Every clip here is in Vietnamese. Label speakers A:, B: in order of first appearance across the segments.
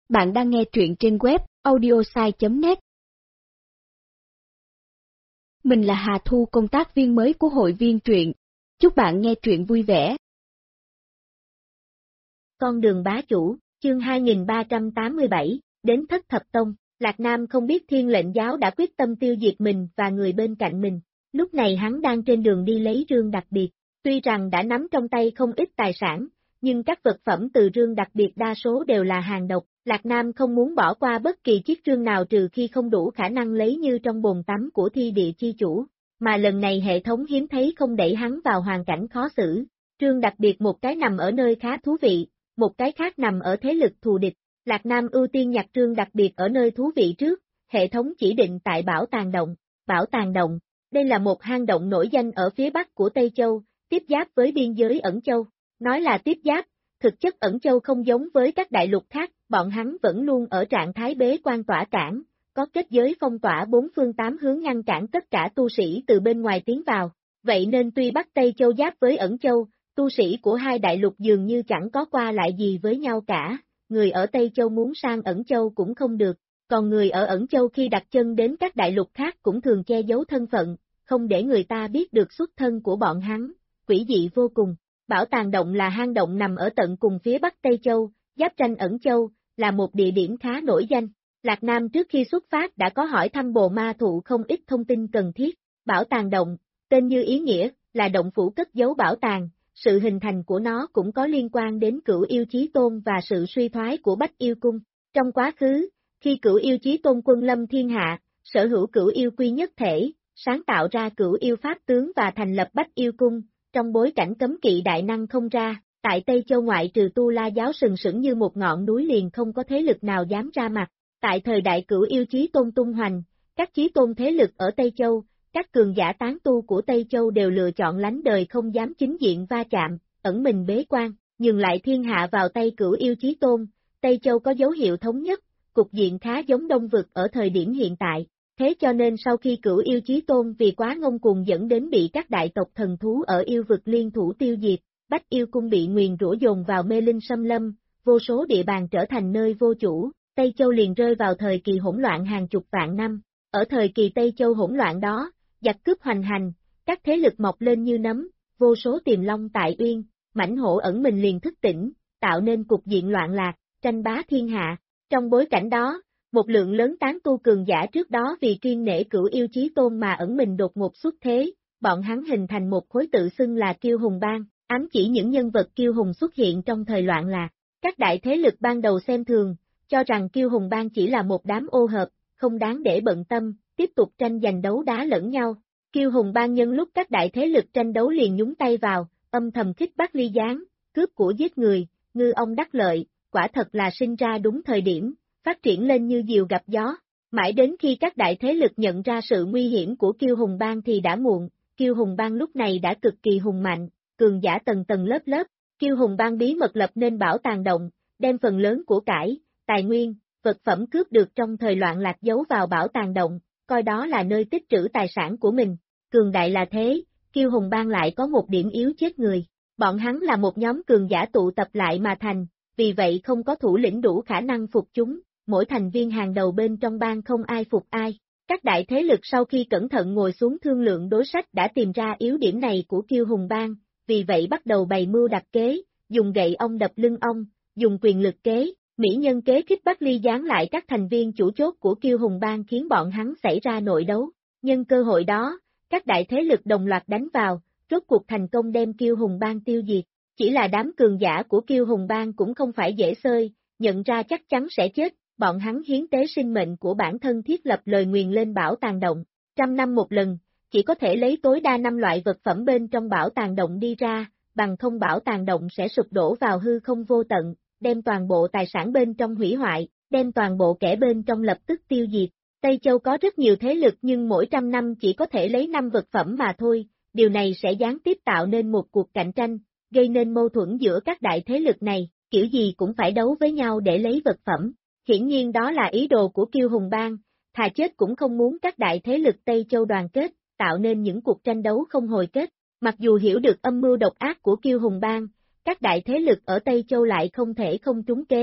A: Bạn đang nghe truyện trên web audiosai.net. Mình là Hà Thu, công tác viên mới của hội viên truyện. Chúc bạn nghe truyện vui vẻ.
B: Con đường bá chủ, chương 2387, đến Thất Thập Tông. Lạc Nam không biết Thiên Lệnh Giáo đã quyết tâm tiêu diệt mình và người bên cạnh mình. Lúc này hắn đang trên đường đi lấy rương đặc biệt. Tuy rằng đã nắm trong tay không ít tài sản, nhưng các vật phẩm từ rương đặc biệt đa số đều là hàng độc. Lạc Nam không muốn bỏ qua bất kỳ chiếc rương nào trừ khi không đủ khả năng lấy như trong bồn tắm của Thi Địa Chi Chủ. Mà lần này hệ thống hiếm thấy không đẩy hắn vào hoàn cảnh khó xử. Rương đặc biệt một cái nằm ở nơi khá thú vị, một cái khác nằm ở thế lực thù địch. Lạc Nam ưu tiên nhặt rương đặc biệt ở nơi thú vị trước, hệ thống chỉ định tại Bảo Tàng Động. Bảo Tàng Động, đây là một hang động nổi danh ở phía bắc của Tây Châu, tiếp giáp với biên giới Ẩn Châu. Nói là tiếp giáp, thực chất Ẩn Châu không giống với các đại lục khác, bọn hắn vẫn luôn ở trạng thái bế quan tỏa cản, có kết giới phong tỏa bốn phương tám hướng ngăn cản tất cả tu sĩ từ bên ngoài tiến vào. Vậy nên tuy Bắc Tây Châu giáp với Ẩn Châu, tu sĩ của hai đại lục dường như chẳng có qua lại gì với nhau cả. Người ở Tây Châu muốn sang Ẩn Châu cũng không được, còn người ở Ẩn Châu khi đặt chân đến các đại lục khác cũng thường che giấu thân phận, không để người ta biết được xuất thân của bọn hắn, quỷ dị vô cùng. Bảo Tàng Động là hang động nằm ở tận cùng phía Bắc Tây Châu, giáp ranh Ẩn Châu, là một địa điểm khá nổi danh. Lạc Nam trước khi xuất phát đã có hỏi thăm Bồ Ma Thụ không ít thông tin cần thiết. Bảo Tàng Động, tên như ý nghĩa, là động phủ cất giấu bảo tàng. Sự hình thành của nó cũng có liên quan đến Cửu Yêu Chí Tôn và sự suy thoái của Bách Yêu Cung. Trong quá khứ, khi Cửu Yêu Chí Tôn quân lâm thiên hạ, sở hữu Cửu Yêu quy nhất thể, sáng tạo ra Cửu Yêu pháp tướng và thành lập Bách Yêu Cung, trong bối cảnh cấm kỵ đại năng không ra, tại Tây Châu ngoại trừ Tu La giáo sừng sững như một ngọn núi liền không có thế lực nào dám ra mặt. Tại thời đại Cửu Yêu Chí Tôn tung hoành, các chí tôn thế lực ở Tây Châu, các cường giả tán tu của Tây Châu đều lựa chọn lánh đời không dám chính diện va chạm, ẩn mình bế quan, nhường lại thiên hạ vào tay Cửu Yêu Chí Tôn. Tây Châu có dấu hiệu thống nhất, cục diện khá giống Đông Vực ở thời điểm hiện tại, thế cho nên sau khi Cửu Yêu Chí Tôn vì quá ngông cuồng dẫn đến bị các đại tộc thần thú ở yêu vực liên thủ tiêu diệt, Bách Yêu Cung bị nguyền rủa dồn vào mê linh xâm lâm, vô số địa bàn trở thành nơi vô chủ, Tây Châu liền rơi vào thời kỳ hỗn loạn hàng chục vạn năm. Ở thời kỳ Tây Châu hỗn loạn đó, giặc cướp hoành hành, các thế lực mọc lên như nấm, vô số tiềm long tại uyên, mãnh hổ ẩn mình liền thức tỉnh, tạo nên cục diện loạn lạc, tranh bá thiên hạ. Trong bối cảnh đó, một lượng lớn tán tu cường giả trước đó vì kiên nể Cửu Yêu Chí Tôn mà ẩn mình đột ngột xuất thế, bọn hắn hình thành một khối tự xưng là Kiêu Hùng Bang, ám chỉ những nhân vật kiêu hùng xuất hiện trong thời loạn lạc. Các đại thế lực ban đầu xem thường, cho rằng Kiêu Hùng Bang chỉ là một đám ô hợp, không đáng để bận tâm, tiếp tục tranh giành đấu đá lẫn nhau. Kiêu Hùng Bang nhân lúc các đại thế lực tranh đấu liền nhúng tay vào, âm thầm khích bác ly gián, cướp của giết người, ngư ông đắc lợi, quả thật là sinh ra đúng thời điểm, phát triển lên như diều gặp gió. Mãi đến khi các đại thế lực nhận ra sự nguy hiểm của Kiêu Hùng Bang thì đã muộn. Kiêu Hùng Bang lúc này đã cực kỳ hùng mạnh, cường giả tầng tầng lớp lớp. Kiêu Hùng Bang bí mật lập nên Bảo Tàng Động, đem phần lớn của cải, tài nguyên, vật phẩm cướp được trong thời loạn lạc giấu vào Bảo Tàng Động, coi đó là nơi tích trữ tài sản của mình. Cường đại là thế, Kiêu Hùng Bang lại có một điểm yếu chết người. Bọn hắn là một nhóm cường giả tụ tập lại mà thành, vì vậy không có thủ lĩnh đủ khả năng phục chúng, mỗi thành viên hàng đầu bên trong bang không ai phục ai. Các đại thế lực sau khi cẩn thận ngồi xuống thương lượng đối sách đã tìm ra yếu điểm này của Kiêu Hùng Bang, vì vậy bắt đầu bày mưu đặt kế, dùng gậy ong đập lưng ong, dùng quyền lực kế, mỹ nhân kế khích bắt ly gián lại các thành viên chủ chốt của Kiêu Hùng Bang khiến bọn hắn xảy ra nội đấu. Nhân cơ hội đó, các đại thế lực đồng loạt đánh vào, rốt cuộc thành công đem Kiêu Hùng Bang tiêu diệt. Chỉ là đám cường giả của Kiêu Hùng Bang cũng không phải dễ xơi, nhận ra chắc chắn sẽ chết, bọn hắn hiến tế sinh mệnh của bản thân thiết lập lời nguyền lên Bảo Tàng Động. 100 năm một lần, chỉ có thể lấy tối đa 5 loại vật phẩm bên trong Bảo Tàng Động đi ra, bằng không Bảo Tàng Động sẽ sụp đổ vào hư không vô tận, đem toàn bộ tài sản bên trong hủy hoại, đem toàn bộ kẻ bên trong lập tức tiêu diệt. Tây Châu có rất nhiều thế lực nhưng mỗi 100 năm chỉ có thể lấy 5 vật phẩm mà thôi, điều này sẽ gián tiếp tạo nên một cuộc cạnh tranh, gây nên mâu thuẫn giữa các đại thế lực này, kiểu gì cũng phải đấu với nhau để lấy vật phẩm. Hiển nhiên đó là ý đồ của Kiêu Hùng Bang, thà chết cũng không muốn các đại thế lực Tây Châu đoàn kết, tạo nên những cuộc tranh đấu không hồi kết. Mặc dù hiểu được âm mưu độc ác của Kiêu Hùng Bang, các đại thế lực ở Tây Châu lại không thể không trúng kế,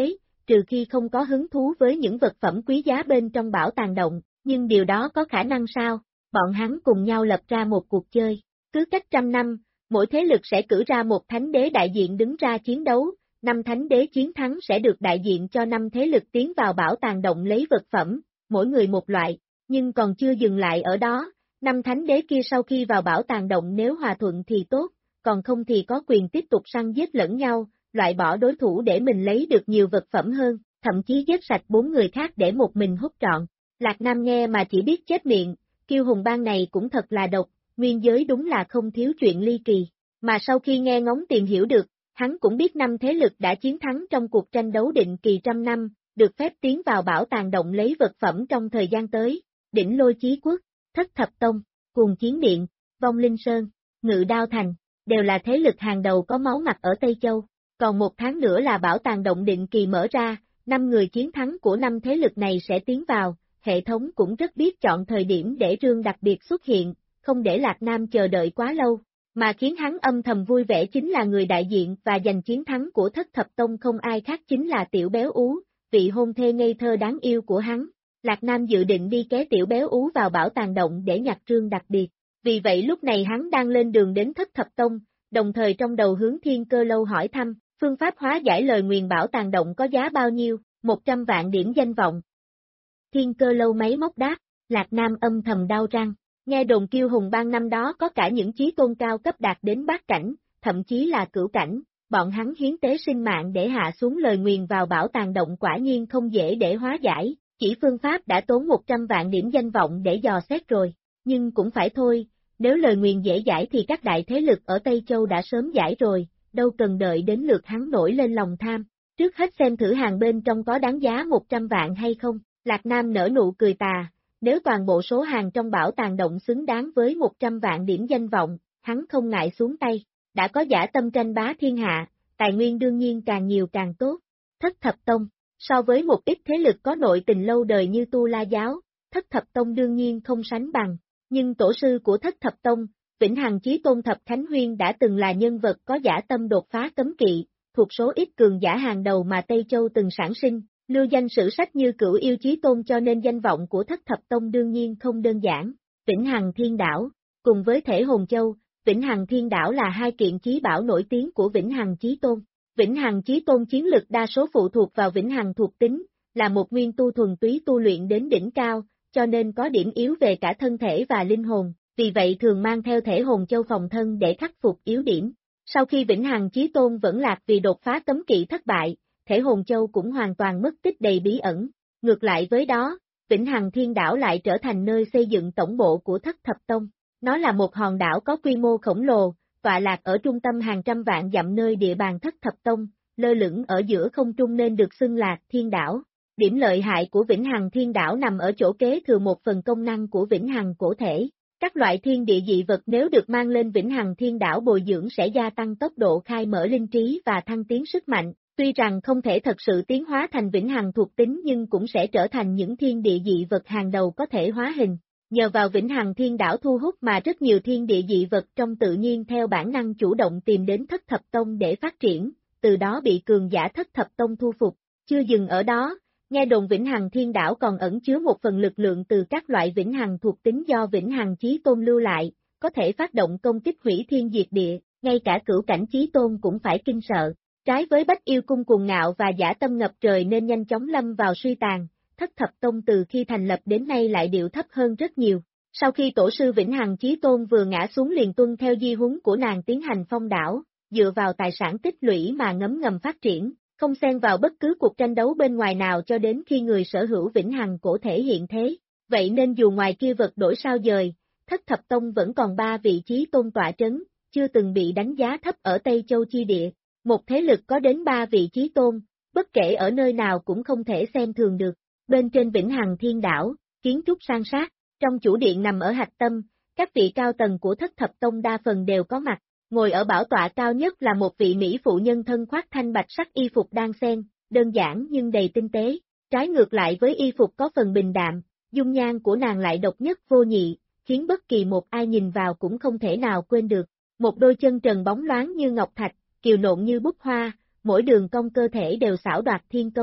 B: trừ khi không có hứng thú với những vật phẩm quý giá bên trong bảo tàng động, nhưng điều đó có khả năng sao? Bọn hắn cùng nhau lập ra một cuộc chơi. Cứ cách 100 năm, mỗi thế lực sẽ cử ra một thánh đế đại diện đứng ra chiến đấu, 5 thánh đế chiến thắng sẽ được đại diện cho 5 thế lực tiến vào bảo tàng động lấy vật phẩm, mỗi người một loại, nhưng còn chưa dừng lại ở đó, 5 thánh đế kia sau khi vào bảo tàng động nếu hòa thuận thì tốt, còn không thì có quyền tiếp tục săn giết lẫn nhau, loại bỏ đối thủ để mình lấy được nhiều vật phẩm hơn, thậm chí giết sạch 4 người khác để một mình hút trọn. Lạc Nam nghe mà chỉ biết chết miệng, Kiêu Hùng Bang này cũng thật là độc, nguyên giới đúng là không thiếu chuyện ly kỳ, mà sau khi nghe ngóng tìm hiểu được, hắn cũng biết 5 thế lực đã chiến thắng trong cuộc tranh đấu định kỳ 100 năm, được phép tiến vào bảo tàng động lấy vật phẩm trong thời gian tới, Đỉnh Lôi Chí Quốc, Thất Thập Tông, Cuồng Chiến Điện, Vong Linh Sơn, Ngự Đao Thành, đều là thế lực hàng đầu có máu mặt ở Tây Châu. Còn 1 tháng nữa là bảo tàng động định kỳ mở ra, 5 người chiến thắng của 5 thế lực này sẽ tiến vào, hệ thống cũng rất biết chọn thời điểm để rương đặc biệt xuất hiện, không để Lạc Nam chờ đợi quá lâu, mà khiến hắn âm thầm vui vẻ chính là người đại diện và giành chiến thắng của Thất Thập Tông không ai khác chính là Tiểu Béo Ú, vị hôn thê ngây thơ đáng yêu của hắn. Lạc Nam dự định đi kéo Tiểu Béo Ú vào bảo tàng động để nhặt rương đặc biệt, vì vậy lúc này hắn đang lên đường đến Thất Thập Tông, đồng thời trong đầu hướng Thiên Cơ Lâu hỏi thăm, phương pháp hóa giải lời nguyền bảo tàng động có giá bao nhiêu, 100 vạn điểm danh vọng. Thiên Cơ Lâu máy móc đáp, Lạc Nam âm thầm đau răng, nghe đồn Kiêu Hùng Bang năm đó có cả những chí tôn cao cấp đạt đến bát cảnh, thậm chí là cửu cảnh, bọn hắn hiến tế sinh mạng để hạ xuống lời nguyền vào bảo tàng động quả nhiên không dễ để hóa giải, chỉ phương pháp đã tốn 100 vạn điểm danh vọng để dò xét rồi, nhưng cũng phải thôi, nếu lời nguyền dễ giải thì các đại thế lực ở Tây Châu đã sớm giải rồi, đâu cần đợi đến lượt hắn nổi lên lòng tham, trước hết xem thử hàng bên trong có đáng giá 100 vạn hay không, Lạc Nam nở nụ cười tà, nếu toàn bộ số hàng trong bảo tàng động xứng đáng với 100 vạn điểm danh vọng, hắn không ngại xuống tay, đã có dã tâm tranh bá thiên hạ, tài nguyên đương nhiên càng nhiều càng tốt. Thất Thập Tông, so với một ít thế lực có nội tình lâu đời như Tu La Giáo, Thất Thập Tông đương nhiên không sánh bằng, nhưng tổ sư của Thất Thập Tông, Vĩnh Hằng Chí Tôn Thập Khánh Huyên đã từng là nhân vật có dã tâm đột phá cấm kỵ, thuộc số ít cường giả hàng đầu mà Tây Châu từng sản sinh, lưu danh sử sách như Cửu Yêu Chí Tôn cho nên danh vọng của Thất Thập Tông đương nhiên không đơn giản. Vĩnh Hằng Thiên Đảo, cùng với Thể Hồn Châu, Vĩnh Hằng Thiên Đảo là hai kiện chí bảo nổi tiếng của Vĩnh Hằng Chí Tôn. Vĩnh Hằng Chí Tôn chiến lực đa số phụ thuộc vào Vĩnh Hằng thuộc tính, là một nguyên tu thuần túy tu luyện đến đỉnh cao, cho nên có điểm yếu về cả thân thể và linh hồn, vì vậy thường mang theo Thể Hồn Châu phòng thân để khắc phục yếu điểm. Sau khi Vĩnh Hằng Chí Tôn vẫn lạc vì đột phá cấm kỵ thất bại, Thể Hồn Châu cũng hoàn toàn mất tích đầy bí ẩn. Ngược lại với đó, Vĩnh Hằng Thiên Đảo lại trở thành nơi xây dựng tổng bộ của Thất Thập Tông. Nó là một hòn đảo có quy mô khổng lồ, tọa lạc ở trung tâm hàng trăm vạn dặm nơi địa bàn Thất Thập Tông, lơ lửng ở giữa không trung nên được xưng là Thiên Đảo. Điểm lợi hại của Vĩnh Hằng Thiên Đảo nằm ở chỗ kế thừa một phần công năng của Vĩnh Hằng cổ thể. Các loại thiên địa dị vật nếu được mang lên Vĩnh Hằng Thiên Đảo bồi dưỡng sẽ gia tăng tốc độ khai mở linh trí và thăng tiến sức mạnh. Tuy rằng không thể thật sự tiến hóa thành Vĩnh Hằng thuộc tính nhưng cũng sẽ trở thành những thiên địa dị vật hàng đầu có thể hóa hình. Nhờ vào Vĩnh Hằng Thiên Đảo thu hút mà rất nhiều thiên địa dị vật trong tự nhiên theo bản năng chủ động tìm đến Thất Thập Tông để phát triển, từ đó bị cường giả Thất Thập Tông thu phục. Chưa dừng ở đó, nghe đồn Vĩnh Hằng Thiên Đảo còn ẩn chứa một phần lực lượng từ các loại Vĩnh Hằng thuộc tính do Vĩnh Hằng Chí Tôn lưu lại, có thể phát động công kích hủy thiên diệt địa, ngay cả cửu cảnh Chí Tôn cũng phải kinh sợ. Trái với Bách Yêu Cung cuồng ngạo và dã tâm ngập trời nên nhanh chóng lâm vào suy tàn, Thất Thập Tông từ khi thành lập đến nay lại điệu thấp hơn rất nhiều. Sau khi tổ sư Vĩnh Hằng Chí Tôn vừa ngã xuống liền tuân theo di huấn của nàng tiến hành phong đảo, dựa vào tài sản tích lũy mà ngấm ngầm phát triển, không xen vào bất cứ cuộc tranh đấu bên ngoài nào cho đến khi người sở hữu Vĩnh Hằng cổ thể hiện thế. Vậy nên dù ngoài kia vật đổi sao dời, Thất Thập Tông vẫn còn 3 vị Chí Tôn tọa trấn, chưa từng bị đánh giá thấp ở Tây Châu chi địa. Một thế lực có đến 3 vị Chí Tôn, bất kể ở nơi nào cũng không thể xem thường được. Bên trên Vĩnh Hằng Thiên Đảo, kiến trúc san sát, trong chủ điện nằm ở hạch tâm, các vị cao tầng của Thất Thập Tông đa phần đều có mặt. Ngồi ở bảo tọa cao nhất là một vị mỹ phụ nhân thân khoác thanh bạch sắc y phục đan xen, đơn giản nhưng đầy tinh tế. Trái ngược lại với y phục có phần bình đạm, dung nhan của nàng lại độc nhất vô nhị, khiến bất kỳ một ai nhìn vào cũng không thể nào quên được. Một đôi chân trần bóng loáng như ngọc thạch, kiều nộn như bút hoa, mỗi đường cong cơ thể đều xảo đoạt thiên công.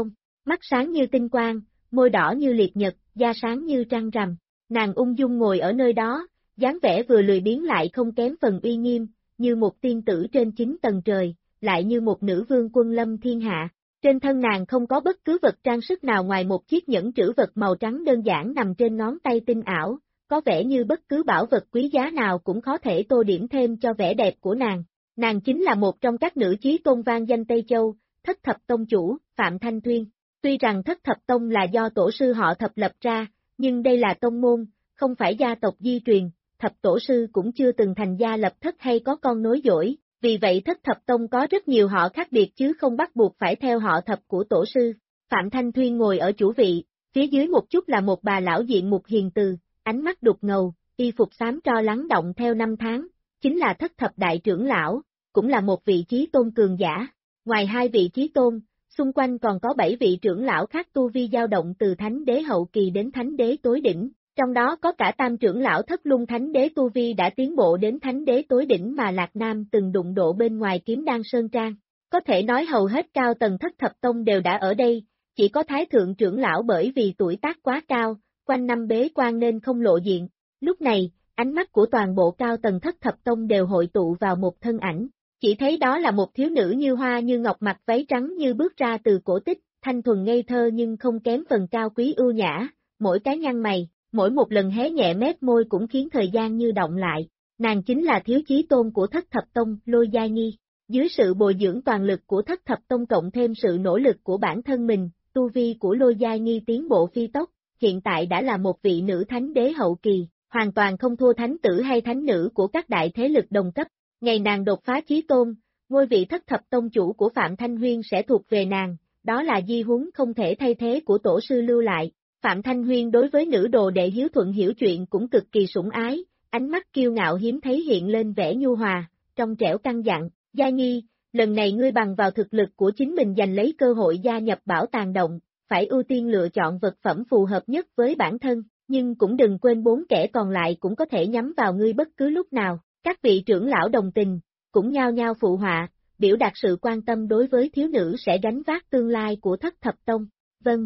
B: mắt sáng như tinh quang, môi đỏ như liệt nhật, da sáng như trăng rằm. Nàng ung dung ngồi ở nơi đó, dáng vẻ vừa lười biếng lại không kém phần uy nghiêm, như một tiên tử trên 9 tầng trời, lại như một nữ vương quân lâm thiên hạ. Trên thân nàng không có bất cứ vật trang sức nào ngoài một chiếc nhẫn trữ vật màu trắng đơn giản nằm trên ngón tay tinh ảo, có vẻ như bất cứ bảo vật quý giá nào cũng có thể tô điểm thêm cho vẻ đẹp của nàng. Nàng chính là một trong các nữ chí tôn vang danh Tây Châu, Thất Thập Tông chủ, Phạm Thanh Thuyên. Tuy rằng Thất Thập Tông là do tổ sư họ Thập lập ra, nhưng đây là tông môn, không phải gia tộc di truyền, Thập tổ sư cũng chưa từng thành gia lập thất hay có con nối dõi, vì vậy Thất Thập Tông có rất nhiều họ khác biệt chứ không bắt buộc phải theo họ Thập của tổ sư. Phạm Thanh Thuyên ngồi ở chủ vị, phía dưới một chút là một bà lão diện mục hiền từ, ánh mắt đục ngầu, y phục xám tro lắng động theo năm tháng, chính là Thất Thập đại trưởng lão, cũng là một vị chí tôn cường giả. Ngoài hai vị chí tôn, xung quanh còn có 7 vị trưởng lão khác tu vi dao động từ thánh đế hậu kỳ đến thánh đế tối đỉnh, trong đó có cả tam trưởng lão Thất Lung thánh đế tu vi đã tiến bộ đến thánh đế tối đỉnh mà Lạc Nam từng đụng độ bên ngoài Kiếm Đan Sơn Trang. Có thể nói hầu hết cao tầng Thất Thập Tông đều đã ở đây, chỉ có thái thượng trưởng lão bởi vì tuổi tác quá cao, quanh năm bế quan nên không lộ diện. Lúc này, ánh mắt của toàn bộ cao tầng Thất Thập Tông đều hội tụ vào một thân ảnh. Chỉ thấy đó là một thiếu nữ như hoa như ngọc mặc váy trắng như bước ra từ cổ tích, thanh thuần ngây thơ nhưng không kém phần cao quý ưu nhã, mỗi cái nhăn mày, mỗi một lần hé nhẹ mép môi cũng khiến thời gian như động lại. Nàng chính là thiếu chí tôn của Thất Thập Tông, Lôi Giai Nghi. Dưới sự bồi dưỡng toàn lực của Thất Thập Tông cộng thêm sự nỗ lực của bản thân mình, tu vi của Lôi Giai Nghi tiến bộ phi tốc, hiện tại đã là một vị nữ thánh đế hậu kỳ, hoàn toàn không thua thánh tử hay thánh nữ của các đại thế lực đồng cấp. Ngày nàng đột phá chí tôn, ngôi vị Thất Thập Tông chủ của Phạm Thanh Huyên sẽ thuộc về nàng, đó là di huấn không thể thay thế của tổ sư lưu lại. Phạm Thanh Huyên đối với nữ đồ đệ hiếu thuận hiểu chuyện cũng cực kỳ sủng ái, ánh mắt kiêu ngạo hiếm thấy hiện lên vẻ nhu hòa, trong trẻo căn dặn, Gia Nhi, lần này ngươi bằng vào thực lực của chính mình giành lấy cơ hội gia nhập bảo tàng động, phải ưu tiên lựa chọn vật phẩm phù hợp nhất với bản thân, nhưng cũng đừng quên 4 kẻ còn lại cũng có thể nhắm vào ngươi bất cứ lúc nào. Các vị trưởng lão đồng tình, cũng nhao nhao phụ họa, biểu đạt sự quan tâm đối với thiếu nữ sẽ gánh vác tương lai của Thất Thập Tông. Vâng.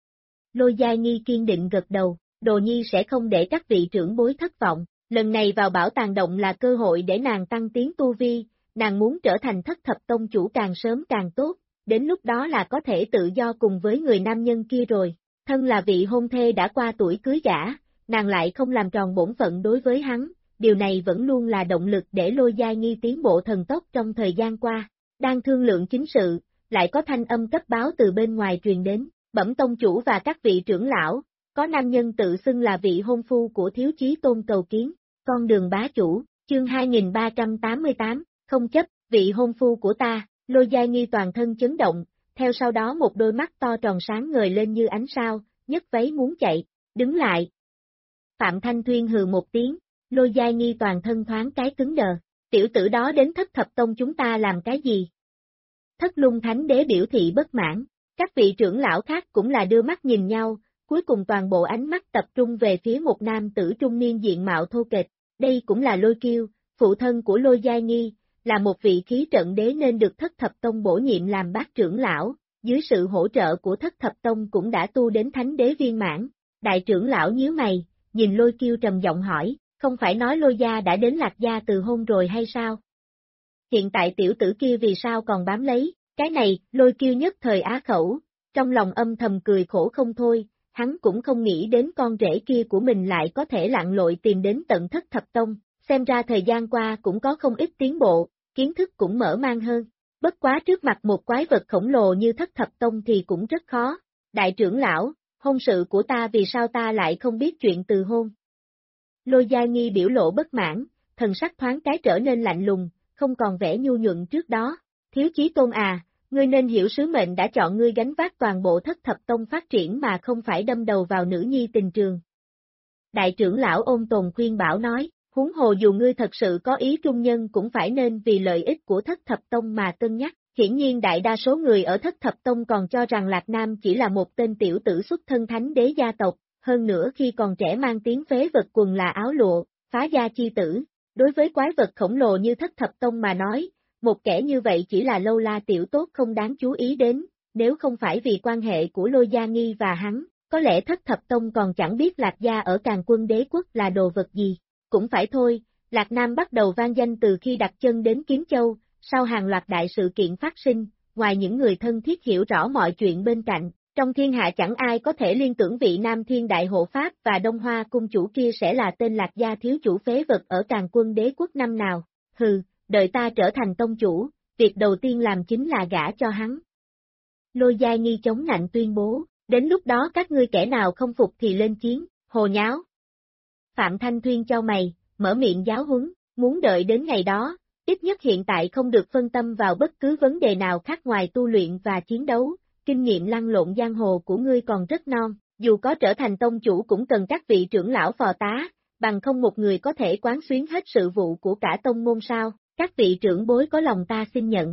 B: Lôi Giai Nghi kiên định gật đầu, Đồ Nhi sẽ không để các vị trưởng bối thất vọng, lần này vào bảo tàng động là cơ hội để nàng tăng tiến tu vi, nàng muốn trở thành Thất Thập Tông chủ càng sớm càng tốt, đến lúc đó là có thể tự do cùng với người nam nhân kia rồi. Thân là vị hôn thê đã qua tuổi cưới gả, nàng lại không làm tròn bổn phận đối với hắn. Điều này vẫn luôn là động lực để Lôi Giai Nghi tiến bộ thần tốc trong thời gian qua. Đang thương lượng chính sự, lại có thanh âm cấp báo từ bên ngoài truyền đến, bẩm tông chủ và các vị trưởng lão, có nam nhân tự xưng là vị hôn phu của thiếu chí tôn cầu kiến, con đường bá chủ, chương 2388, không chấp, vị hôn phu của ta, Lôi Giai Nghi toàn thân chấn động, theo sau đó một đôi mắt to tròn sáng ngời lên như ánh sao, nhấc váy muốn chạy, đứng lại. Phạm Thanh Thuyên hừ một tiếng. Lôi Giai Nghi toàn thân thoáng cái cứng đờ, tiểu tử đó đến Thất Thập Tông chúng ta làm cái gì? Thất Lung thánh đế biểu thị bất mãn, các vị trưởng lão khác cũng là đưa mắt nhìn nhau, cuối cùng toàn bộ ánh mắt tập trung về phía một nam tử trung niên diện mạo thô kệch, đây cũng là Lôi Kiêu, phụ thân của Lôi Giai Nghi, là một vị khí trận đế nên được Thất Thập Tông bổ nhiệm làm bát trưởng lão, dưới sự hỗ trợ của Thất Thập Tông cũng đã tu đến thánh đế viên mãn. Đại trưởng lão nhíu mày, nhìn Lôi Kiêu trầm giọng hỏi, không phải nói Lôi gia đã đến Lạc gia từ hôn rồi hay sao? Hiện tại tiểu tử kia vì sao còn bám lấy, cái này, Lôi Kiêu nhất thời á khẩu, trong lòng âm thầm cười khổ không thôi, hắn cũng không nghĩ đến con rể kia của mình lại có thể lặn lội tìm đến tận Thất Thập Tông, xem ra thời gian qua cũng có không ít tiến bộ, kiến thức cũng mở mang hơn, bất quá trước mặt một quái vật khổng lồ như Thất Thập Tông thì cũng rất khó. Đại trưởng lão, hôn sự của ta vì sao ta lại không biết chuyện từ hôn? Lôi Giai Nghi biểu lộ bất mãn, thần sắc thoáng cái trở nên lạnh lùng, không còn vẻ nhu nhuận trước đó. Thiếu chí tôn à, ngươi nên hiểu sứ mệnh đã chọn ngươi gánh vác toàn bộ Thất Thập Tông phát triển mà không phải đâm đầu vào nữ nhi tình trường. Đại trưởng lão Ôn Tồn khuyên bảo nói, huống hồ dù ngươi thật sự có ý trung nhân cũng phải nên vì lợi ích của Thất Thập Tông mà cân nhắc. Hiển nhiên đại đa số người ở Thất Thập Tông còn cho rằng Lạc Nam chỉ là một tên tiểu tử xuất thân thánh đế gia tộc, hơn nữa khi còn trẻ mang tiếng phế vật quần là áo lụa, phá gia chi tử. Đối với quái vật khổng lồ như Thất Thập Tông mà nói, một kẻ như vậy chỉ là lâu la tiểu tốt không đáng chú ý đến, nếu không phải vì quan hệ của Lôi Gia Nghi và hắn, có lẽ Thất Thập Tông còn chẳng biết Lạc Gia ở Càn Quân Đế Quốc là đồ vật gì. Cũng phải thôi, Lạc Nam bắt đầu vang danh từ khi đặt chân đến Kiếm Châu, sau hàng loạt đại sự kiện phát sinh, ngoài những người thân thiết hiểu rõ mọi chuyện bên cạnh, trong thiên hạ chẳng ai có thể liên tưởng vị Nam Thiên Đại Hộ Pháp và Đông Hoa Cung chủ kia sẽ là tên Lạc Gia thiếu chủ phế vật ở Càn Quân Đế Quốc năm nào. Hừ, đợi ta trở thành tông chủ, việc đầu tiên làm chính là gả cho hắn. Lôi Gia Nghi chống nạnh tuyên bố, đến lúc đó các ngươi kẻ nào không phục thì lên chiến, hồ nháo. Phạm Thanh Thuyên chau mày, mở miệng giáo huấn, muốn đợi đến ngày đó, ít nhất hiện tại không được phân tâm vào bất cứ vấn đề nào khác ngoài tu luyện và chiến đấu, kinh nghiệm lăn lộn giang hồ của ngươi còn rất non, dù có trở thành tông chủ cũng cần các vị trưởng lão phò tá, bằng không một người có thể quán xuyến hết sự vụ của cả tông môn sao, các vị trưởng bối có lòng ta xin nhận.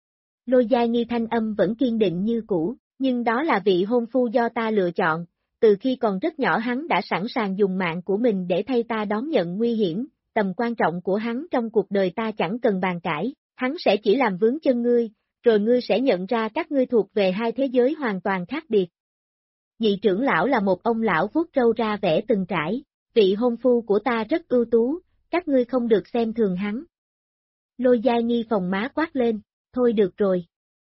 B: Lôi Gia Nghi thanh âm vẫn kiên định như cũ, nhưng đó là vị hôn phu do ta lựa chọn, từ khi còn rất nhỏ hắn đã sẵn sàng dùng mạng của mình để thay ta đón nhận nguy hiểm, tầm quan trọng của hắn trong cuộc đời ta chẳng cần bàn cãi, hắn sẽ chỉ làm vướng chân ngươi, rồi ngươi sẽ nhận ra các ngươi thuộc về hai thế giới hoàn toàn khác biệt. Vị trưởng lão là một ông lão vuốt râu ra vẻ từng trải, vị hôn phu của ta rất ưu tú, các ngươi không được xem thường hắn. Lôi Gia Nghi phồng má quát lên, thôi được rồi.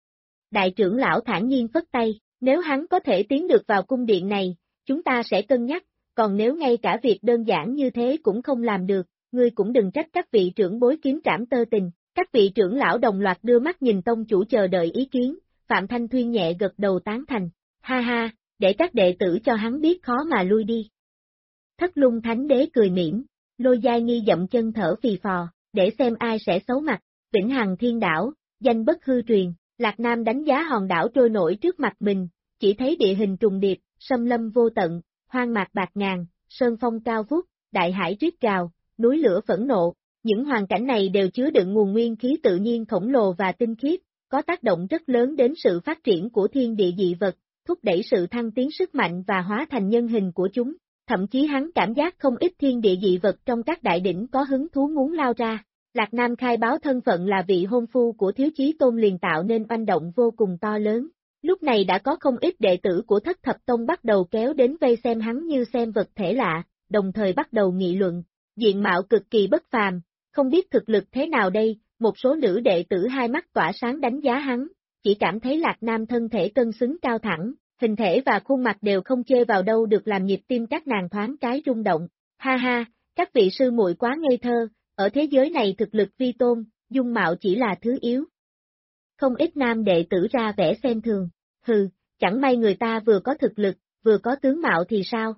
B: Đại trưởng lão thản nhiên phất tay, nếu hắn có thể tiến được vào cung điện này, chúng ta sẽ cân nhắc, còn nếu ngay cả việc đơn giản như thế cũng không làm được, ngươi cũng đừng trách các vị trưởng bối kiếm trảm tơ tình. Các vị trưởng lão đồng loạt đưa mắt nhìn tông chủ chờ đợi ý kiến, Phạm Thanh Thuyên nhẹ gật đầu tán thành, ha ha, để các đệ tử cho hắn biết khó mà lui đi. Thất Lung Thánh Đế cười mỉm, Lôi Gia Nghi dậm chân thở phì phò, để xem ai sẽ xấu mặt, Vĩnh Hằng Thiên Đảo, danh bất hư truyền, Lạc Nam đánh giá hòn đảo trôi nổi trước mặt mình, chỉ thấy địa hình trùng điệp, xâm lâm vô tận, hoang mạc bạt ngàn, sơn phong cao vút, đại hải rít gào, núi lửa phẫn nộ. Những hoàn cảnh này đều chứa đựng nguồn nguyên khí tự nhiên khổng lồ và tinh khiết, có tác động rất lớn đến sự phát triển của thiên địa dị vật, thúc đẩy sự thăng tiến sức mạnh và hóa thành nhân hình của chúng. Thậm chí hắn cảm giác không ít thiên địa dị vật trong các đại đỉnh có hứng thú muốn lao ra. Lạc Nam khai báo thân phận là vị hôn phu của Thiếu Chí Tôn liền tạo nên oanh động vô cùng to lớn. Lúc này đã có không ít đệ tử của Thất Thập Tông bắt đầu kéo đến vây xem hắn như xem vật thể lạ, đồng thời bắt đầu nghị luận. Diện mạo cực kỳ bất phàm, không biết thực lực thế nào đây, một số nữ đệ tử hai mắt tỏa sáng đánh giá hắn, chỉ cảm thấy Lạc Nam thân thể cân xứng cao thẳng, hình thể và khuôn mặt đều không chê vào đâu được làm nhịp tim các nàng thoáng cái rung động. Ha ha, các vị sư muội quá ngây thơ, ở thế giới này thực lực vi tôn, dung mạo chỉ là thứ yếu. Không ít nam đệ tử ra vẻ xem thường, hừ, chẳng may người ta vừa có thực lực, vừa có tướng mạo thì sao?